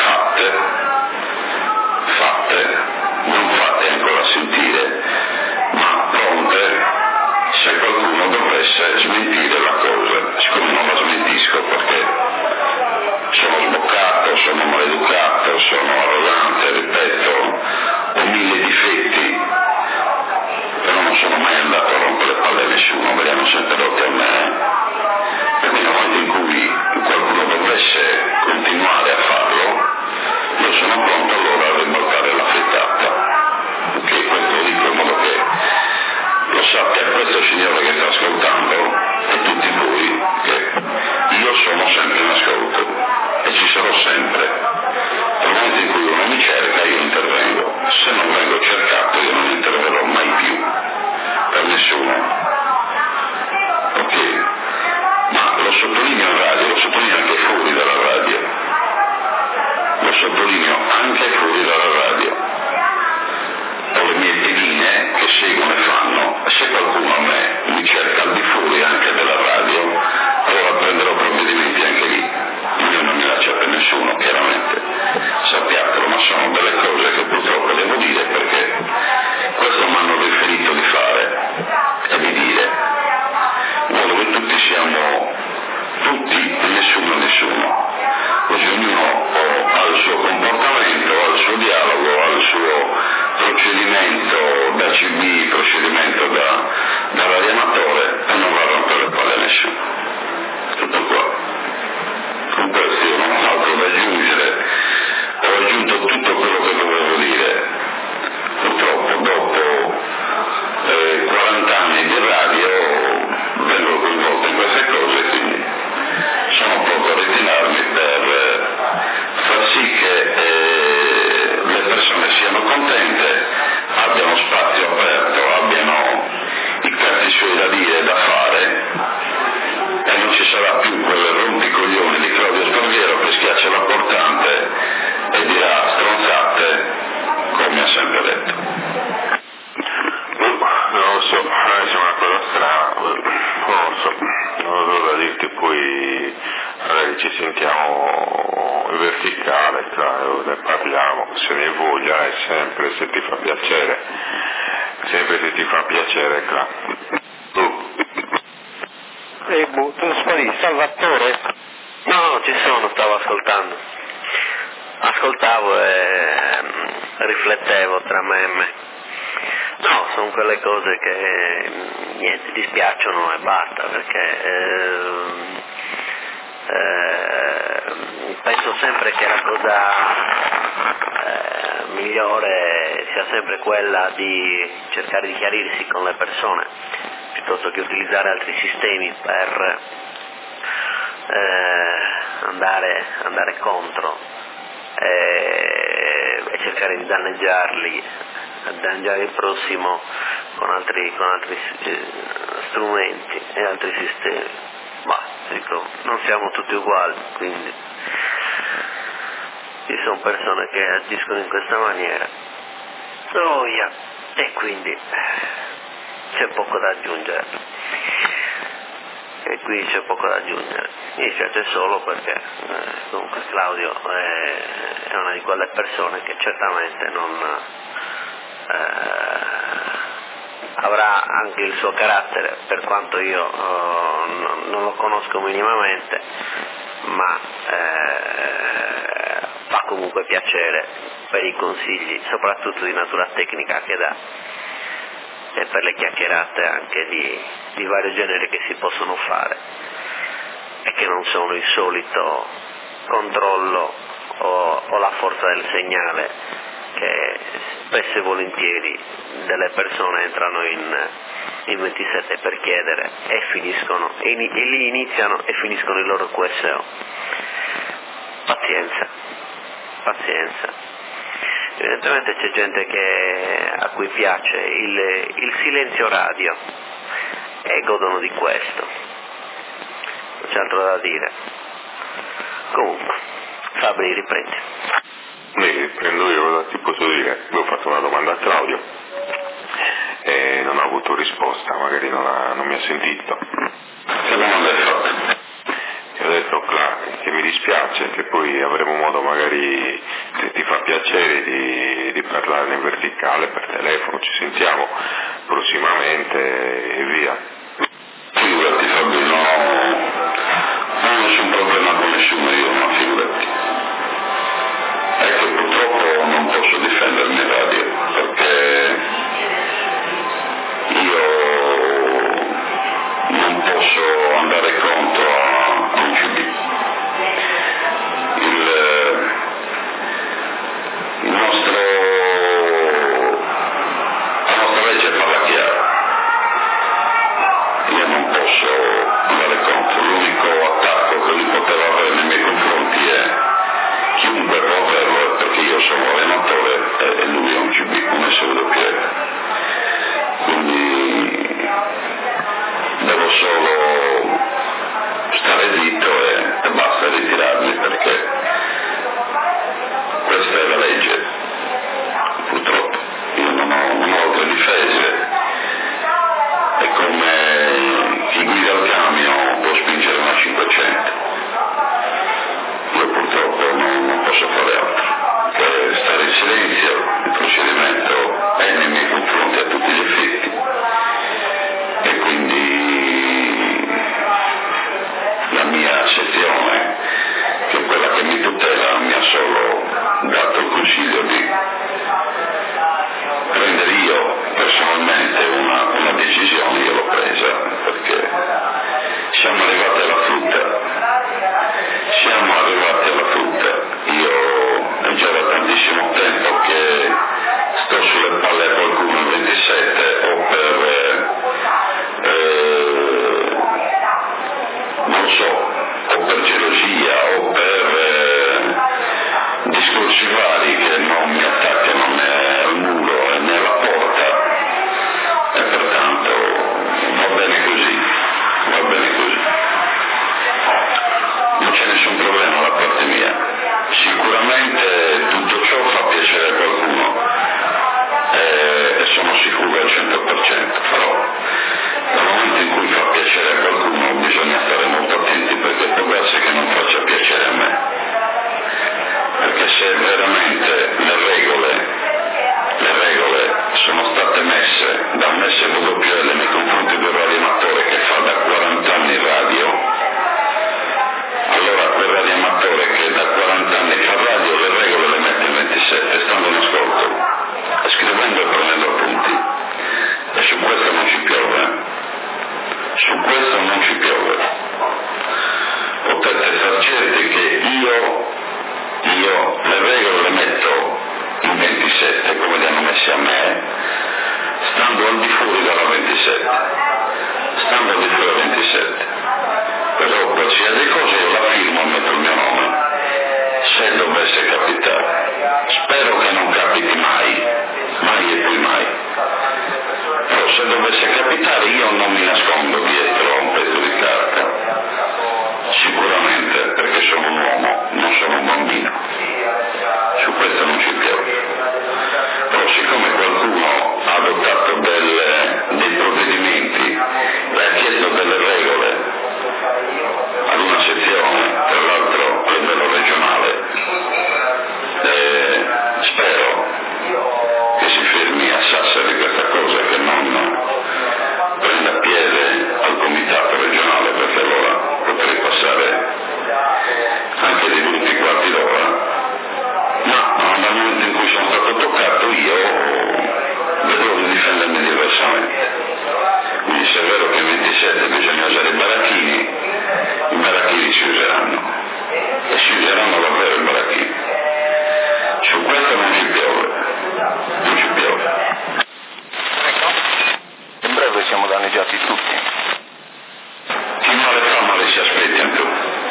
[SPEAKER 9] fatte, non fatte ancora sentire, ma pronte se qualcuno dovesse smentire la cosa. Siccome non la smentisco perché sono sboccato, sono maleducato, sono arrogante, ripeto, ho 1000 difetti, però non sono mai andato a rompere le palle a nessuno, me le hanno sempre rotte a me. Quindi nel momento in cui qualcuno dovesse continuare a farlo, io sono pronto allora a rimbalzare la frittata. Ok, questo lo dico in modo che lo sappia questo signore che sta ascoltando e tutti voi che io sono sempre in ascolto e ci sarò sempre. Nel momento in cui uno mi cerca io intervengo, se non vengo cercato io non interverrò mai più per nessuno. Ok? Ma lo sottolineo in radio, lo sottolineo anche fuori dalla radio, lo sottolineo anche fuori dalla radio. Ho le mie pedine che seguono e fanno, e se qualcuno a me mi cerca al di fuori
[SPEAKER 5] c'è una cosa strana, non lo so, non lo so da dirti, poi magari ci sentiamo in verticale, ne parliamo, se ne hai voglia, è sempre se ti fa piacere,
[SPEAKER 2] Tu spari, Salvatore?
[SPEAKER 6] No, ci sono, stavo ascoltando. Ascoltavo e riflettevo tra me e me. No, sono quelle cose che niente, dispiacciono e basta, perché penso sempre che la cosa migliore sia sempre quella di cercare di chiarirsi con le persone, piuttosto che utilizzare altri sistemi per andare contro e cercare di danneggiare il prossimo con altri strumenti e altri sistemi. Ma dico, non siamo tutti uguali, quindi ci sono persone che agiscono in questa maniera, e quindi c'è poco da aggiungere. E qui c'è poco da aggiungere. Mi dispiace solo perché comunque Claudio è una di quelle persone che certamente non avrà anche il suo carattere, per quanto io non lo conosco minimamente, ma fa comunque piacere per i consigli, soprattutto di natura tecnica che dà, e per le chiacchierate anche di vario genere che si possono fare e che non sono il solito controllo o la forza del segnale che spesso e volentieri delle persone entrano in 27 per chiedere e finiscono e lì iniziano e finiscono il loro QSO. Pazienza. Evidentemente c'è gente a cui piace il silenzio radio e godono di questo, non c'è altro da dire. Comunque, Fabri, riprendi.
[SPEAKER 5] Riprendo io, cosa ti posso dire? Ho fatto una domanda a Claudio e non ha avuto risposta, magari non mi ha sentito.
[SPEAKER 9] Che domanda hai fatto?
[SPEAKER 5] Ho detto che mi dispiace, che poi avremo modo magari, se ti fa piacere, di parlarne in verticale per telefono, ci sentiamo prossimamente e via.
[SPEAKER 9] Figurati Fabio, non ho nessun problema con nessuno io, ma figurati. Ecco, purtroppo non posso difendermi in radio, perché io non posso andare contro a un CD. La nostra legge parla chiaro, bagneranno davvero i baracchini. Su questo non ci piove.
[SPEAKER 10] In breve siamo danneggiati tutti.
[SPEAKER 9] Chi male fa male si aspetti anche tu.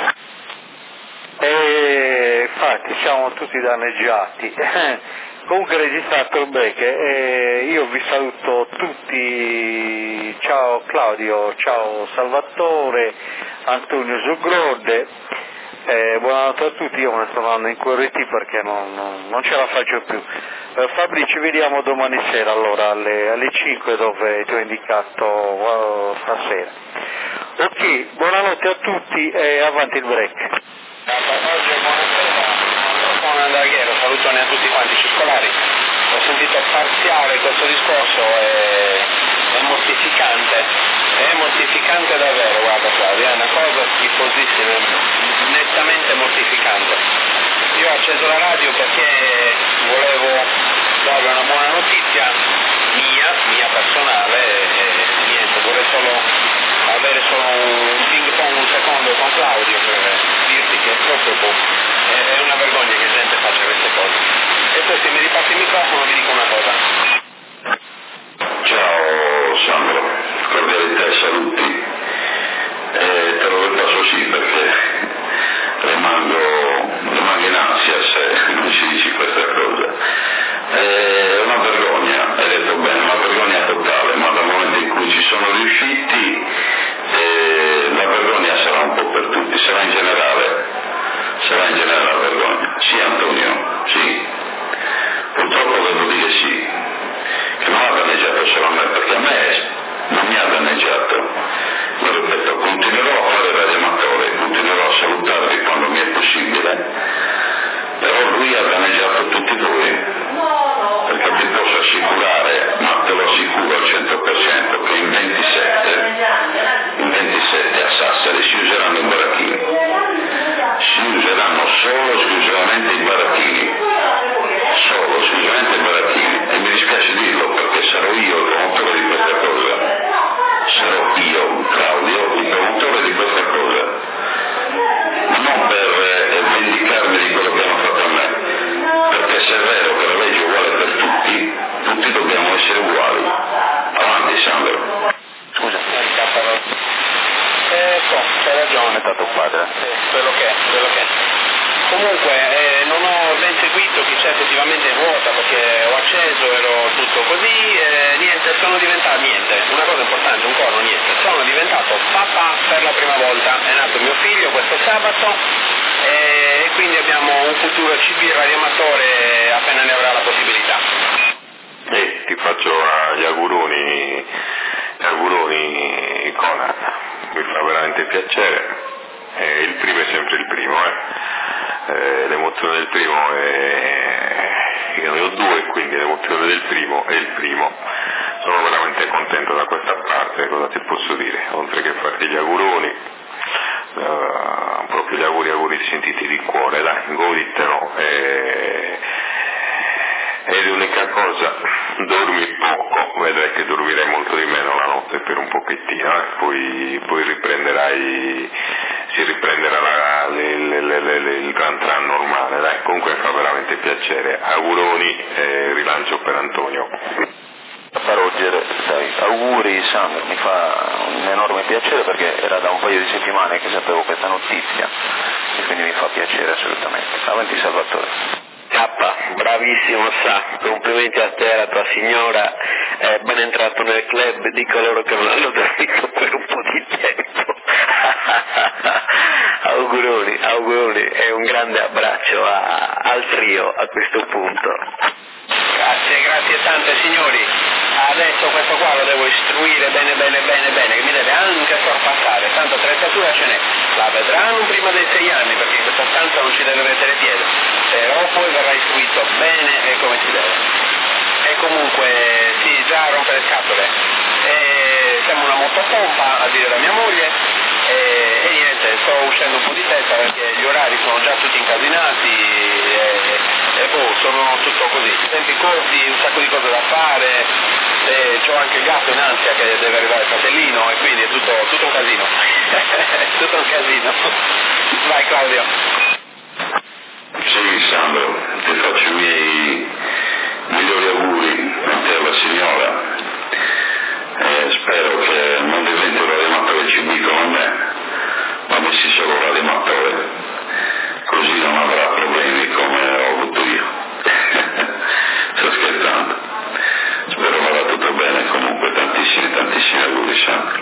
[SPEAKER 2] Infatti siamo tutti danneggiati. Comunque registrato il break, io vi saluto tutti, ciao Claudio, ciao Salvatore, Antonio Zugrode, buonanotte a tutti, io me ne sto andando in QRT perché non ce la faccio più. Fabri, ci vediamo domani sera allora alle 5 dove ti ho indicato stasera. Ok, buonanotte a tutti e avanti il break.
[SPEAKER 3] Sono Andaghiero, salutone a tutti quanti circolari. Ho sentito parziale questo discorso, è mortificante davvero, guarda Claudia, è una cosa schifosissima, nettamente mortificante. Io ho acceso la radio perché volevo dare una buona notizia mia personale e niente, vorrei solo avere solo un ping pong un secondo con Claudio per dirti che proprio è una vergogna che gente faccia queste cose. E poi se mi ripassi il microfono vi dico una cosa.
[SPEAKER 9] Ciao Sandro, cordialità e saluti. Te lo ripasso sì perché rimango in ansia se non ci dici questa cosa. È una vergogna, hai detto bene, una vergogna totale, ma dal momento in cui ci sono riusciti la vergogna sarà un po' per tutti, sarà in generale la vergogna. Sì Antonio, sì. Purtroppo devo dire sì, che non ha danneggiato solo a me, perché a me non mi ha danneggiato. Lo ripeto, continuerò a fare radioamatore, continuerò a salutarvi quando mi è possibile, però lui ha danneggiato tutti voi, perché vi posso assicurare, ma te lo assicuro al 100%, che in 27 a Sassari si useranno i baracchini, si useranno solo esclusivamente i baracchini, e mi dispiace dirlo perché sarò io il promotore di questa cosa, sarò io, Claudio, il promotore di questa cosa, non per vendicarmi di quello che hanno fatto a me, perché se è vero che la legge è uguale per tutti, tutti dobbiamo essere uguali. Avanti Sandro.
[SPEAKER 10] Scusa.
[SPEAKER 3] C'hai ragione.
[SPEAKER 10] È stato padre.
[SPEAKER 3] Quello che è. Comunque non ho ben seguito chi c'è effettivamente in ruota perché ho acceso, ero tutto così, niente, sono diventato una cosa importante, un corno, niente, sono diventato papà per la prima volta, è nato mio figlio questo sabato e quindi abbiamo un futuro CB radioamatore appena ne avrà la possibilità.
[SPEAKER 5] Ti faccio gli auguroni Conrad, mi fa veramente piacere, il primo è sempre il primo, l'emozione del primo io ne ho due, quindi l'emozione del primo è il primo. Sono veramente contento da questa parte, cosa ti posso dire, oltre che farti gli auguroni, proprio gli auguri sentiti di cuore, dai, goditelo, e l'unica cosa, dormi poco, vedrai che dormirai molto di meno la notte per un pochettino, poi si riprenderà il tran normale, dai, comunque fa veramente piacere, auguroni e rilancio per Antonio.
[SPEAKER 10] Roger, dai, auguri Sandro, mi fa un enorme piacere perché era da un paio di settimane che sapevo questa notizia e quindi mi fa piacere assolutamente. Avanti Salvatore.
[SPEAKER 6] Bravissimo complimenti a te e alla tua signora, ben entrato nel club di coloro che non hanno dormito per un po' di tempo. auguroni e un grande abbraccio al trio a questo punto.
[SPEAKER 3] Grazie tante signori. Adesso questo qua lo devo istruire bene, che mi deve anche sorpassare, tanto attrezzatura ce n'è, la vedranno prima dei 6 anni perché in questa stanza non ci deve mettere piede, però poi verrà istruito bene e come si deve. E comunque sì, già rompe le scatole. Siamo una motopompa, a dire la mia moglie, e niente, sto uscendo un po' di testa perché gli orari sono già tutti incasinati sono tutto così, tempi corti, un sacco di cose da fare, c'ho anche il gatto in ansia che deve arrivare il fratellino e quindi è tutto un casino. Tutto un casino. Vai Claudio.
[SPEAKER 9] sempre.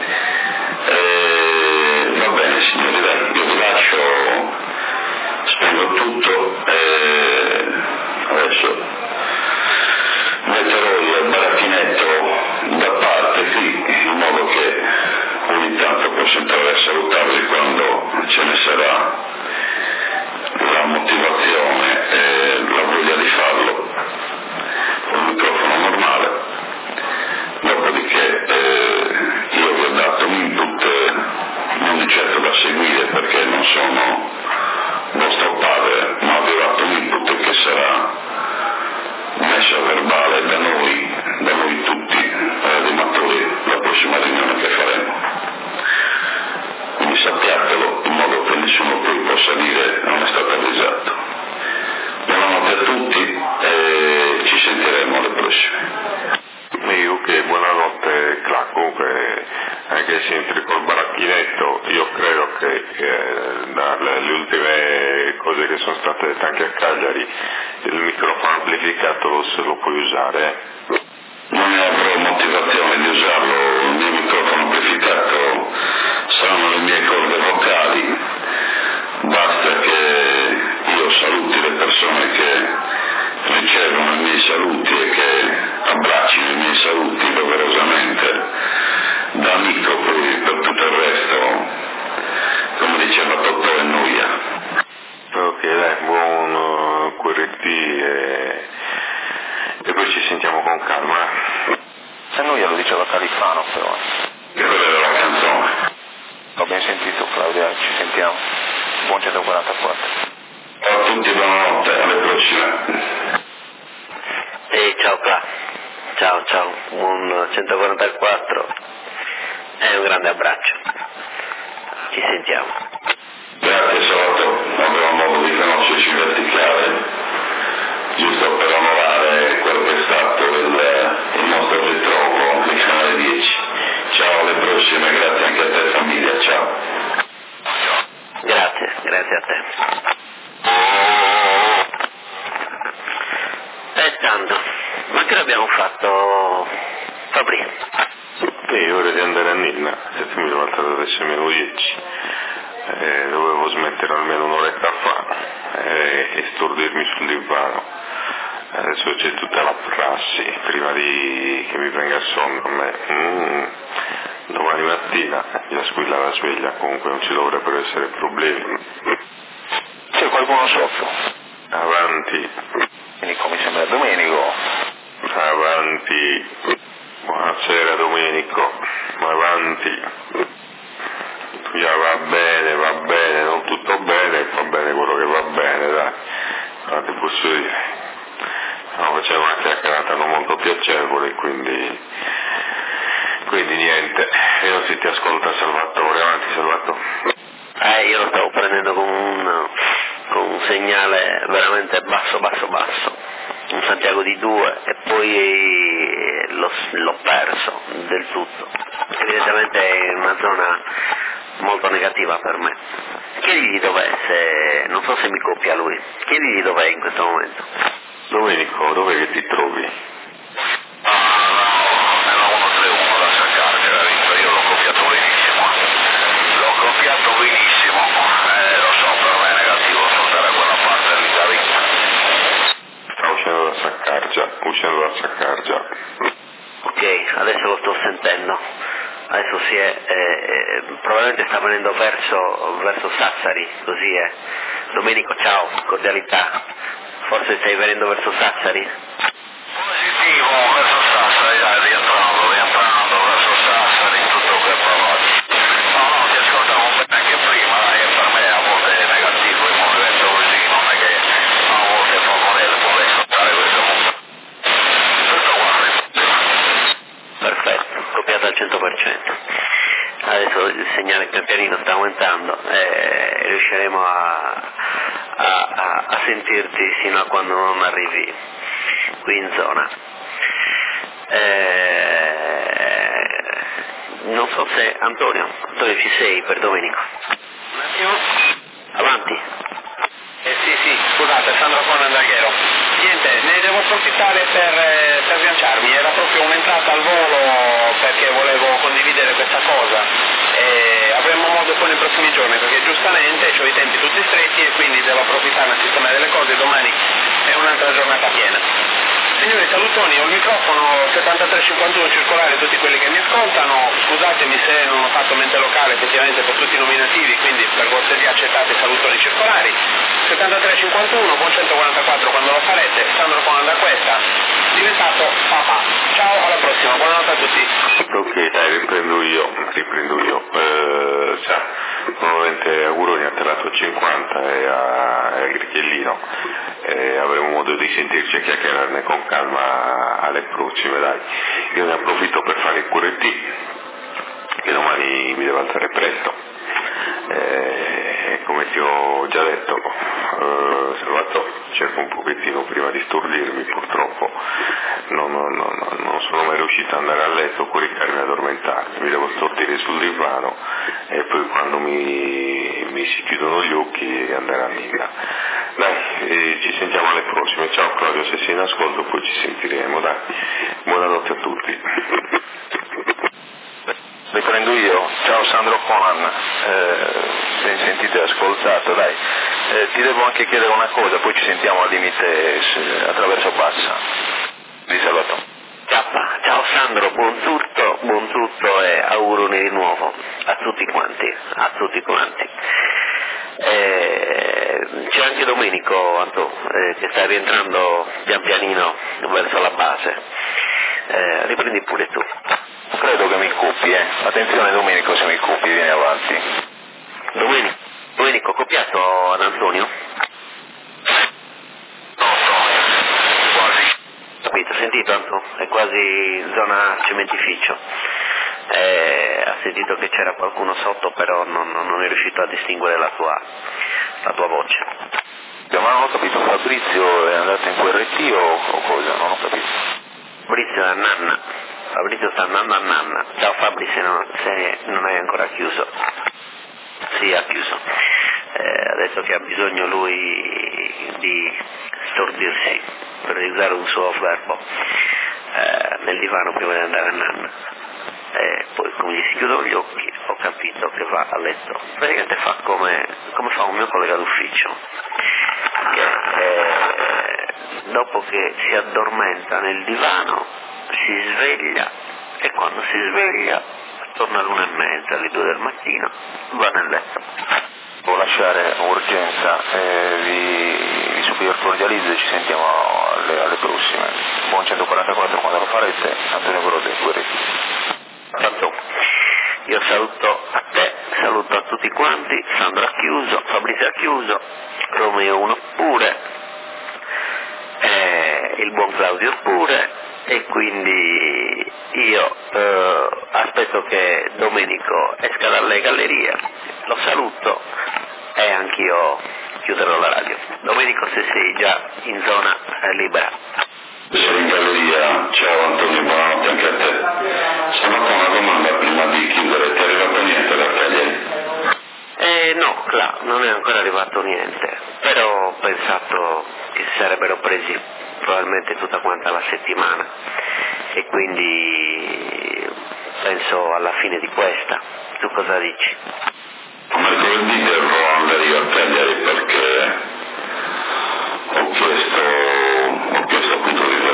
[SPEAKER 9] Va bene signori, dai, io vi lascio, spengo tutto e adesso metterò il baracchinetto da parte qui, in modo che ogni tanto posso entrare a salutarvi quando ce ne sarà la motivazione e la voglia di farlo con il microfono normale. Dopodiché io vi ho dato un input non di certo da seguire perché non sono vostro padre, ma vi ho dato un input che sarà messo a verbale da noi tutti animatori la prossima riunione che faremo. Quindi sappiatelo in modo che nessuno poi possa dire non è stato avvisato. Buonanotte a tutti e ci sentiremo alle prossime.
[SPEAKER 5] Ok, buonanotte Clark. Comunque anche se entri col baracchinetto io credo che dalle ultime cose che sono state dette anche a Cagliari il microfono amplificato lo puoi usare.
[SPEAKER 9] Non ne avrò motivazione di usarlo, il mio microfono amplificato saranno le mie corde vocali, basta che io saluti le persone che ricevono i miei saluti e che abbraccino i miei saluti doverosamente, da amico poi per tutto il resto, come diceva Totò, è noia.
[SPEAKER 5] Ok, dai, buon QRT e poi ci sentiamo con calma.
[SPEAKER 10] Se noia lo diceva Califano però.
[SPEAKER 9] Che quella era la canzone.
[SPEAKER 10] L'ho ben sentito Claudia, ci sentiamo. Buon 144.
[SPEAKER 9] Ciao a tutti, buonanotte, alle prossime.
[SPEAKER 6] Ciao Cla, ciao, buon 144 e un grande abbraccio, ci sentiamo.
[SPEAKER 9] Grazie Soto, avremo modo di conoscerci in verticale, giusto per onorare quello che è stato il nostro ritrovo di canale 10. Ciao, alle prossime, grazie anche a te famiglia, ciao.
[SPEAKER 6] Grazie a te. Tanto, ma che l'abbiamo fatto Fabri?
[SPEAKER 5] È ora di andare a Ninna, se tu mi hai levantato adesso meno 10. Dovevo smettere almeno un'oretta fa e stordirmi sul divano. Adesso c'è tutta la prassi prima di che mi venga sonno a me. Domani mattina già squilla la sveglia, comunque non ci dovrebbero essere problemi.
[SPEAKER 10] C'è qualcuno sotto?
[SPEAKER 5] Avanti.
[SPEAKER 10] Domenico, mi sembra Domenico.
[SPEAKER 5] Avanti. Buonasera Domenico. Avanti. Va bene, non tutto bene, va bene quello che va bene, dai. Ma ti posso dire. No, faceva una chiacchierata non molto piacevole, quindi niente. Io non si ti ascolta Salvatore, avanti Salvatore.
[SPEAKER 6] Io lo stavo prendendo con un segnale veramente basso, un Santiago di 2 e poi l'ho perso del tutto. Evidentemente è una zona molto negativa per me. Chiedigli dov'è, non so se mi copia lui, chiedigli dov'è in questo momento.
[SPEAKER 5] Domenico, dov'è che ti trovi?
[SPEAKER 3] Nella 131 da Saccarcera, io l'ho copiato benissimo, lo so, per me è negativo ascoltare quella parte lì da vita.
[SPEAKER 5] Sta uscendo da Saccargia.
[SPEAKER 6] Ok, adesso lo sto sentendo, adesso probabilmente sta venendo verso Sassari, così è. Domenico, ciao, cordialità, forse stai venendo verso Sassari?
[SPEAKER 3] Positivo, verso Sassari, dai, rientrando verso Sassari, tutto per parole. No, ti ascoltavo bene anche prima, dai, e per me a volte è negativo il movimento così, non è che a volte è favorevole, vuole ascoltare questo mondo. Tutto uguale.
[SPEAKER 6] Perfetto, copiato al 100%. Adesso il segnale pian pianino sta aumentando e riusciremo a sentirti sino a quando non arrivi qui in zona. Non so se Antonio ci sei per Domenico?
[SPEAKER 7] Un attimo.
[SPEAKER 6] Avanti.
[SPEAKER 7] Sì, scusate, Sandro Con Aldaghero. Niente, ne devo approfittare per sganciarmi, era proprio un'entrata al volo perché volevo condividere
[SPEAKER 1] prossimi giorni, perché giustamente ho i tempi tutti stretti e quindi devo approfittare a sistemare delle cose. Domani è un'altra giornata piena. Signori, salutoni, ho il microfono 7351 circolare a tutti quelli che mi ascoltano. Scusatemi se non ho fatto mente locale effettivamente per tutti i nominativi, quindi per cortesia accettate i salutoni circolari. 7351 con 144 quando lo farete. Sandro Conan da questa, diventato papà. Ciao, alla prossima, buonanotte a tutti.
[SPEAKER 5] Ok, dai, riprendo io. Nuovamente auguroni a Terrazzo 50 e a Grigliellino. Avremo modo di sentirci e chiacchierarne con calma alle prossime, dai. Io ne approfitto per fare il QRT, che domani mi devo alzare presto. Come ti ho già detto, Salvatore, cerco un pochettino prima di stordirmi, purtroppo non sono mai riuscito ad andare a letto, coricarmi e addormentarmi, mi devo stordire sul divano e poi quando mi si chiudono gli occhi andare a linea. Dai, ci sentiamo alle prossime. Ciao Claudio, se sei in ascolto poi ci sentiremo, dai. Buonanotte a tutti.
[SPEAKER 10] Riprendo io, ciao Sandro Conan, se sentite e ascoltato, dai, ti devo anche chiedere una cosa, poi ci sentiamo al limite attraverso Bassa, di Salvatore.
[SPEAKER 6] Ciao Sandro, buon tutto e auguroni di nuovo a tutti quanti. C'è anche Domenico, Anto, che sta rientrando pian pianino verso la base, riprendi pure tu.
[SPEAKER 10] Credo che mi coppi, attenzione Domenico, se mi coppi vieni avanti.
[SPEAKER 6] Domenico, copiato ad Antonio?
[SPEAKER 3] Quasi.
[SPEAKER 6] Capito, sentito Anto? È quasi zona cementificio. Ha sentito che c'era qualcuno sotto, però non è riuscito a distinguere la tua voce.
[SPEAKER 10] Ma non ho capito, Fabrizio è andato in QRT o cosa? Non ho capito.
[SPEAKER 6] Fabrizio è Nanna. Fabrizio sta andando a Nanna. Ciao Fabri, se non hai ancora chiuso. Sì, ha chiuso. Ha detto che ha bisogno lui di stordirsi, per usare un suo verbo, nel divano prima di andare a Nanna. E poi come gli si chiudono gli occhi ho capito che va a letto. Praticamente fa come fa un mio collega d'ufficio, che dopo che si addormenta nel divano si sveglia e quando si sveglia torna all'1:30, alle 2 del mattino, va nel letto.
[SPEAKER 10] Devo lasciare urgenza, vi supplico cordializzo e ci sentiamo alle prossime. Buon 144 quando lo farete, Antonio Brode, QRT.
[SPEAKER 6] Tanto io saluto a te, saluto a tutti quanti, Sandro ha chiuso, Fabrizio ha chiuso, Romeo 1 pure, il buon Claudio pure, e quindi io aspetto che Domenico esca dalle gallerie, lo saluto e anch'io chiuderò la radio. Domenico, se sei già in zona libera.
[SPEAKER 9] Sono in galleria, ciao Antonio, buonanotte anche a te. Sono con una domanda prima di chiudere, ti è arrivato niente da Cagliari?
[SPEAKER 6] No, Cla, non è ancora arrivato niente, però ho pensato che si sarebbero presi probabilmente tutta quanta la settimana e quindi penso alla fine di questa. Tu cosa dici?
[SPEAKER 9] Mercoledì terrò andare io a Cagliari perché ho chiesto appunto di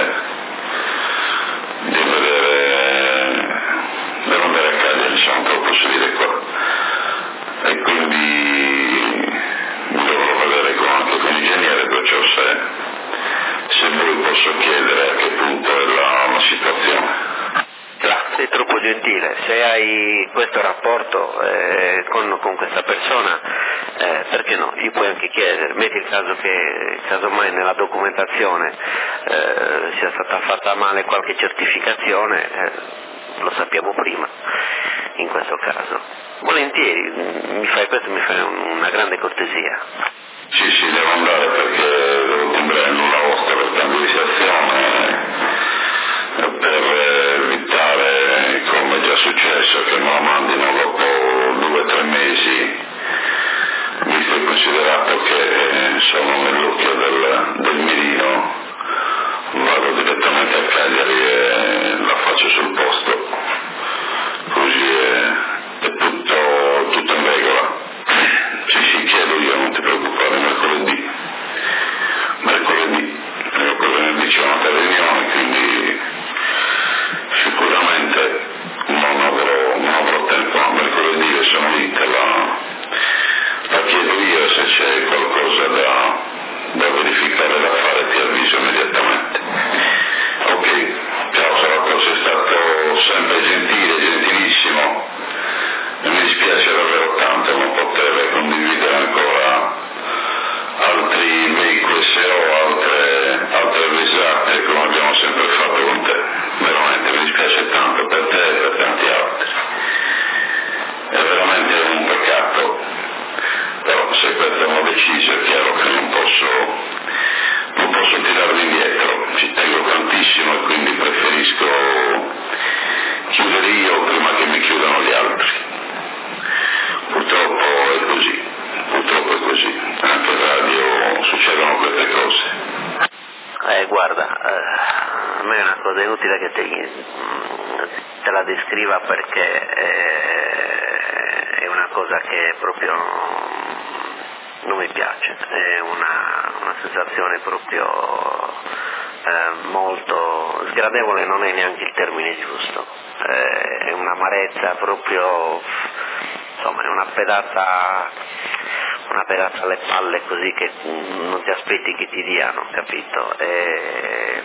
[SPEAKER 9] devo andare a Cagliari, sono troppo solide qua e quindi mi devo vedere anche con l'ingegnere, perciò se voi posso chiedere a che punto è la situazione.
[SPEAKER 6] Sei troppo gentile, se hai questo rapporto con questa persona, perché no? Gli puoi anche chiedere, metti il caso che casomai nella documentazione sia stata fatta male qualche certificazione, lo sappiamo prima in questo caso. Volentieri, mi fai una grande cortesia.
[SPEAKER 9] Sì, devo andare perché devo comprare il nulla vostra per cambio di sezione, per evitare, come è già successo, che me lo mandino dopo 2 o 3 mesi, visto e considerato che sono nell'occhio del mirino, vado direttamente a Cagliari e la faccio sul posto, così è tutto in regola.
[SPEAKER 6] te la descriva perché è una cosa che proprio non mi piace, è una sensazione proprio molto sgradevole, non è neanche il termine giusto, è un'amarezza proprio, insomma è una pedata alle palle così che non ti aspetti che ti diano, capito? E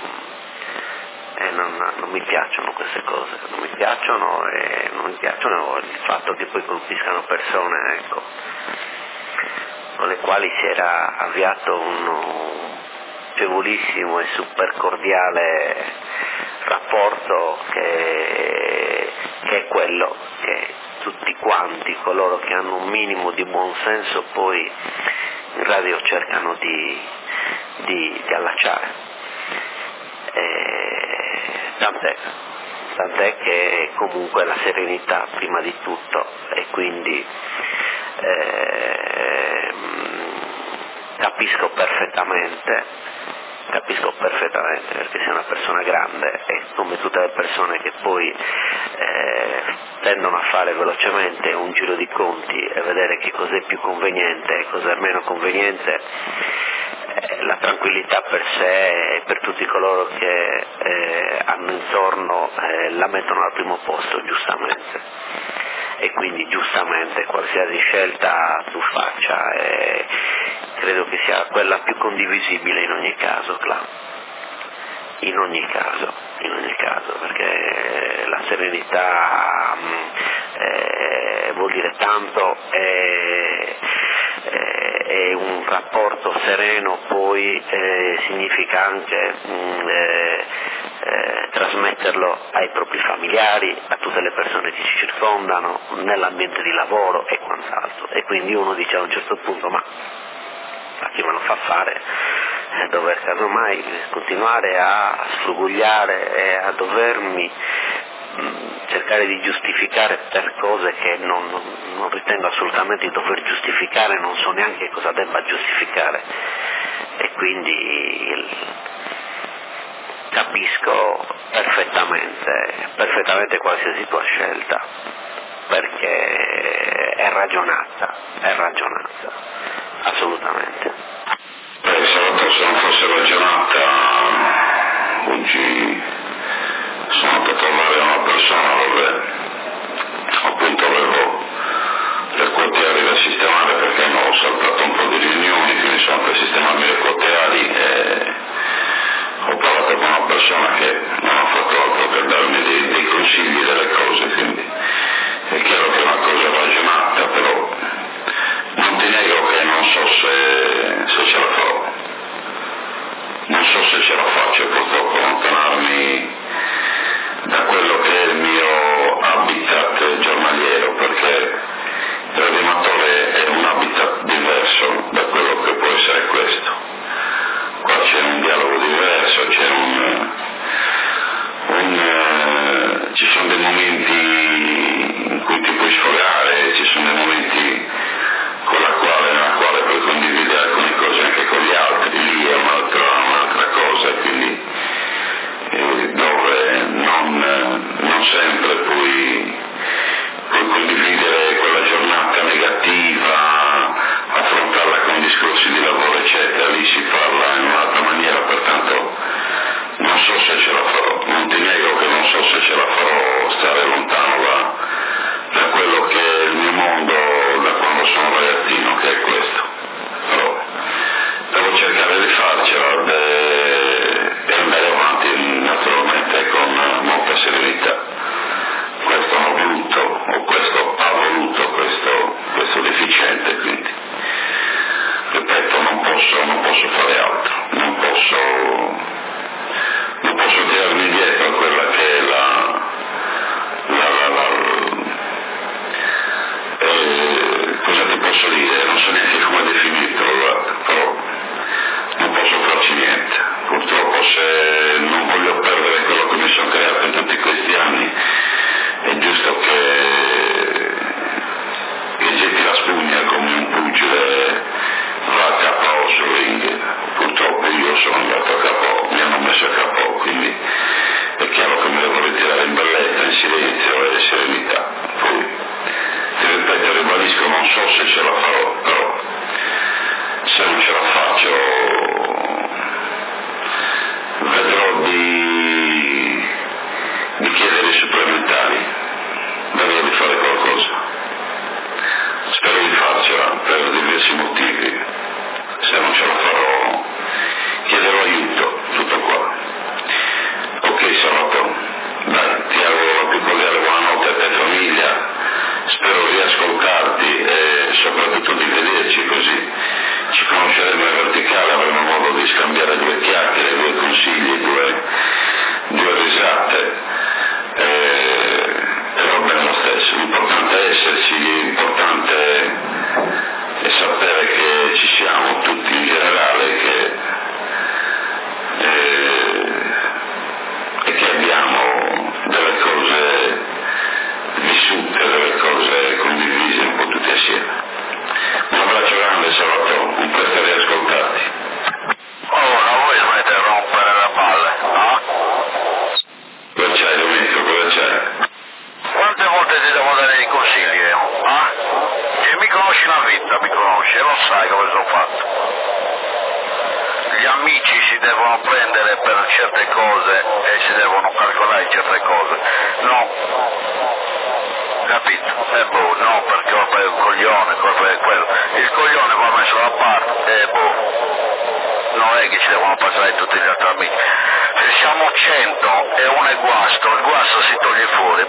[SPEAKER 6] non mi piacciono queste cose, non mi piacciono il fatto che poi colpiscano persone, ecco, con le quali si era avviato un piacevolissimo e super cordiale rapporto che è quello che tutti quanti coloro che hanno un minimo di buonsenso poi in radio cercano di allacciare. Tant'è che comunque la serenità prima di tutto, e quindi capisco perfettamente perché sei una persona grande e come tutte le persone che poi tendono a fare velocemente un giro di conti e vedere che cos'è più conveniente e cos'è meno conveniente, la tranquillità per sé e per tutti coloro che hanno intorno la mettono al primo posto, giustamente, e quindi giustamente qualsiasi scelta tu faccia credo che sia quella più condivisibile in ogni caso, in ogni caso, perché la serenità vuol dire tanto e un rapporto sereno poi significa anche trasmetterlo ai propri familiari, a tutte le persone che ci circondano, nell'ambiente di lavoro e quant'altro, e quindi uno dice a un certo punto ma a chi me lo fa fare dover casomai continuare a sfrugugliare e a dovermi cercare di giustificare per cose che non ritengo assolutamente di dover giustificare, non so neanche cosa debba giustificare, e quindi capisco perfettamente qualsiasi tua scelta, perché è ragionata, assolutamente.
[SPEAKER 9] Se la persona fosse ragionata, oggi sono andato a trovare una persona dove appunto avevo le quartieri da sistemare, perché ho saltato un po' di riunioni, quindi sono andato a sistemarmi le quartieri e ho parlato con una persona che non ha fatto altro che darmi dei consigli, delle cose, quindi è chiaro che è una cosa ragionata, però non ti nego che non so se ce la farò, non so se ce la faccio purtroppo allontanarmi da quello che è il mio abito diversi motivi. Se non ce la farò, chiederò aiuto, tutto qua. Ok Salvatore, dai, ti auguro la più cordiale buonanotte a te e famiglia, spero di ascoltarti e soprattutto di vederci, così ci conosceremo in verticale, avremo modo di scambiare due chiacchiere, due consigli, due risate, e va bene lo stesso. L'importante è esserci, l'importante è sapere che ci siamo tutti in generale, e che abbiamo delle cose vissute, delle cose condivise un po' tutti assieme. Un abbraccio grande Salvatore, un piacere di ascoltarti.
[SPEAKER 3] Ora voi smette di rompere le palle, no?
[SPEAKER 9] Cosa c'hai Domenico, cosa c'hai?
[SPEAKER 3] Quante volte ti devo dare dei consigli io, E mi conosci la vita, mi conosci, e lo sai come sono fatto. Gli amici si devono prendere per certe cose e si devono calcolare certe cose. No. Capito? No, perché colpa è un coglione, colpa è quello. Il coglione va messo da parte, non è che ci devono passare tutti gli altri amici. Se siamo 100 e uno è guasto, il guasto si toglie fuori,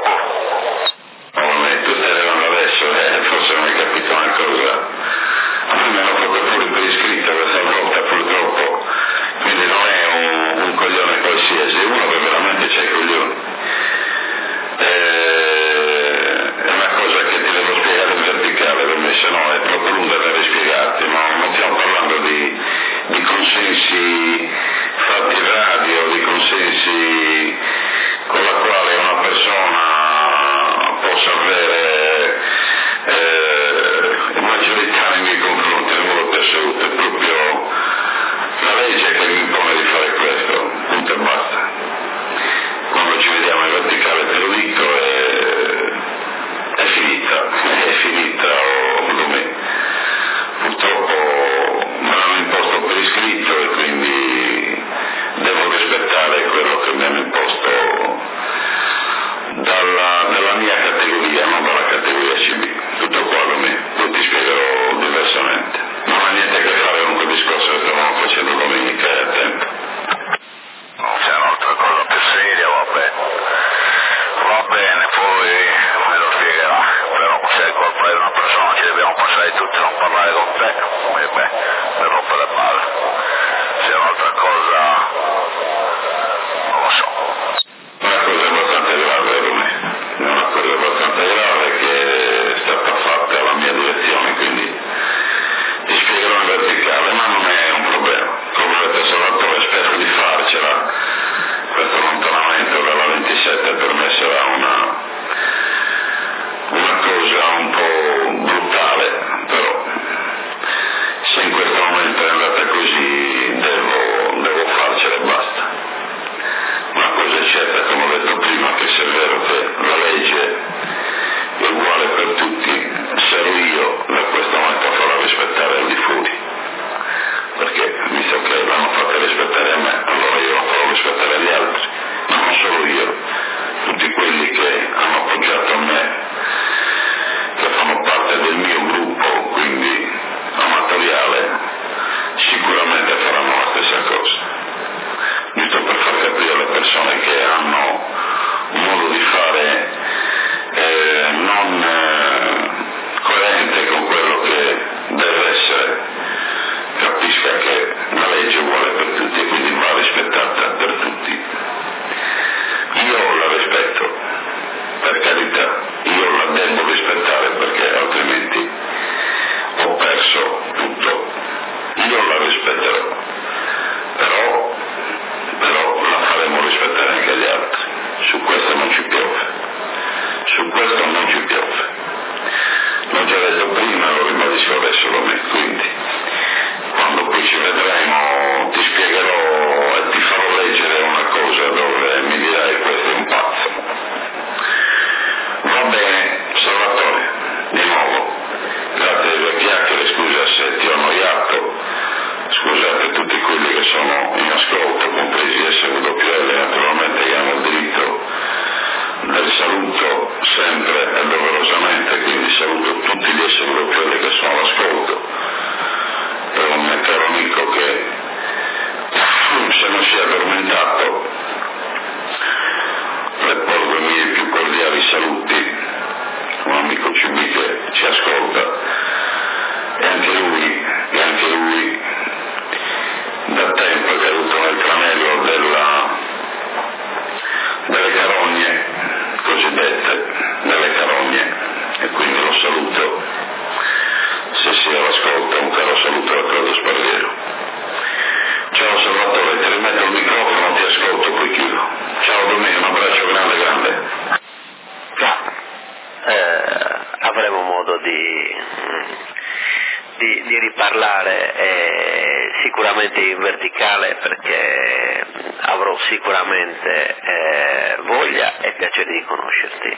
[SPEAKER 9] Tu stai arrivando adesso, forse non hai capito una cosa. A me mi hanno fatto fuori per iscritto questa volta purtroppo, quindi non è un coglione qualsiasi, è uno che veramente c'è i coglioni. È una cosa che ti devo spiegare in verticale, per me se no è troppo lunga da rispiegarti, ma non stiamo parlando di consensi fatti in radio, di consensi con la quale una persona possa avere maggiorità nei miei confronti nel modo più assoluto, è proprio la legge che mi impone di fare questo, punto e basta. Quando ci vediamo in verticale te lo dico, è finita Domenico. Purtroppo me l'hanno imposto per iscritto e quindi devo rispettare quello che mi hanno imposto dalla mia categoria, non dalla categoria CB. Tutto qua Domenico, poi ti spiegherò diversamente. Non ha niente a che fare con quel discorso che stavamo facendo domenica e a tempo.
[SPEAKER 3] Non c'è un'altra cosa più seria, va bene, poi me lo spiegherà, però se è colpa di una persona ci dobbiamo passare tutti a non parlare con te, mi rompe le palle. Se è un'altra cosa, non lo so.
[SPEAKER 9] Una cosa abbastanza grave, Domenico, è una cosa abbastanza grave che è stata fatta alla mia direzione, quindi ti spiegherò in verticale, ma non è un problema. Come ho detto Salvatore, spero di farcela. Questo allontanamento dalla 27 per me sarà una cosa un po' brutale, però se in questo momento è andata così devo farcela e basta. Una cosa è certa, come ho detto prima, che se è vero che la legge è uguale per tutti, sarò io da questo momento a farla rispettare al di fuori, perché visto che l'hanno fatta rispettare a me, allora io la farò rispettare agli altri, ma non solo io, tutti quelli che hanno appoggiato a me, che fanno parte del mio gruppo, quindi amatoriale, sicuramente faranno la stessa cosa. Giusto per far capire alle persone che hanno un modo di fare non coerente con quello che deve essere, capisca che la legge è uguale per tutti e quindi va rispettata per tutti. Io la rispetto, per carità, io la devo rispettare perché altrimenti ho perso tutto. Io la rispetterò, però la faremo rispettare anche agli altri. Su questo non ci piove. L'ho già detto prima, lo ribadisco adesso, quindi quando poi ci vedremo ti spiegherò e ti farò leggere una cosa dove mi dirai questo è un pazzo. Va bene, Salvatore, di nuovo, grazie delle chiacchiere, scusa se ti ho annoiato, scusate tutti quelli che sono in ascolto, compresi SWL, naturalmente che hanno il diritto del saluto sempre e doverosamente, quindi saluto tutti gli SWL che sono all'ascolto, si ascolta, e anche lui da tempo è caduto nel tranello delle carogne cosiddette, delle carogne, e quindi lo saluto, se sia l'ascolta, un caro saluto da Claudio Sparviero. Ciao Salvatore, ti rimetto il microfono, ti ascolto, poi chiudo. Ciao Domenico, un abbraccio grande.
[SPEAKER 6] Ciao. Avremo modo di riparlare sicuramente in verticale, perché avrò sicuramente voglia e piacere di conoscerti.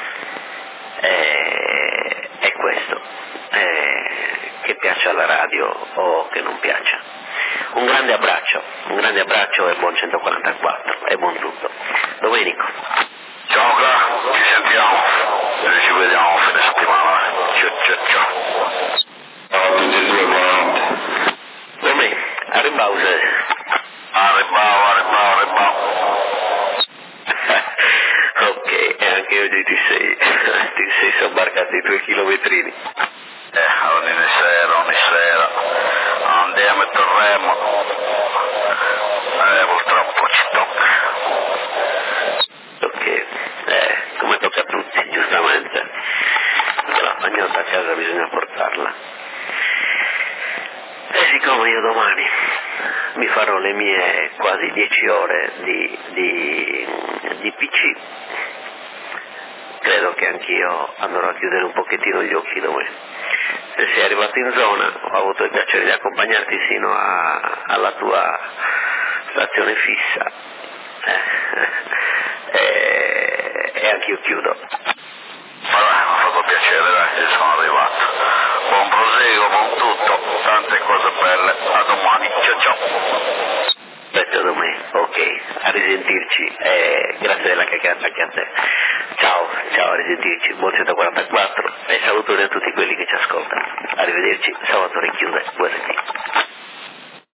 [SPEAKER 6] È questo, che piaccia alla radio o che non piaccia. Un grande abbraccio e buon 144 e buon tutto. Domenico.
[SPEAKER 3] Ciao Cla, ci sentiamo e ci vediamo a fine settimana. Ciao.
[SPEAKER 9] Ciao a tutti e due, buonanotte.
[SPEAKER 6] Domenico, a ribause.
[SPEAKER 3] Arribao.
[SPEAKER 6] Ok, e anche oggi ti sei sobbarcato i tuoi chilometrini.
[SPEAKER 3] Ogni sera andiamo e torniamo, purtroppo ci tocca.
[SPEAKER 6] Ok, come tocca a tutti, giustamente. La pagnotta a casa bisogna portarla. E siccome io domani mi farò le mie quasi 10 ore di PC, credo che anch'io andrò a chiudere un pochettino gli occhi domani. Se sei arrivato in zona, ho avuto il piacere di accompagnarti fino alla tua stazione fissa, e anch'io chiudo.
[SPEAKER 3] Mi ha fatto piacere, dai, che sono arrivato. Buon proseguo, buon tutto, tante cose belle, a domani, ciao.
[SPEAKER 6] Aspetta domani, ok, a risentirci, grazie della chiacchierata anche a te. Ciao, a risentirci, buon 144 e salutoni a tutti quelli che ci ascoltano. Arrivederci, Salvatore chiude, buon sentire.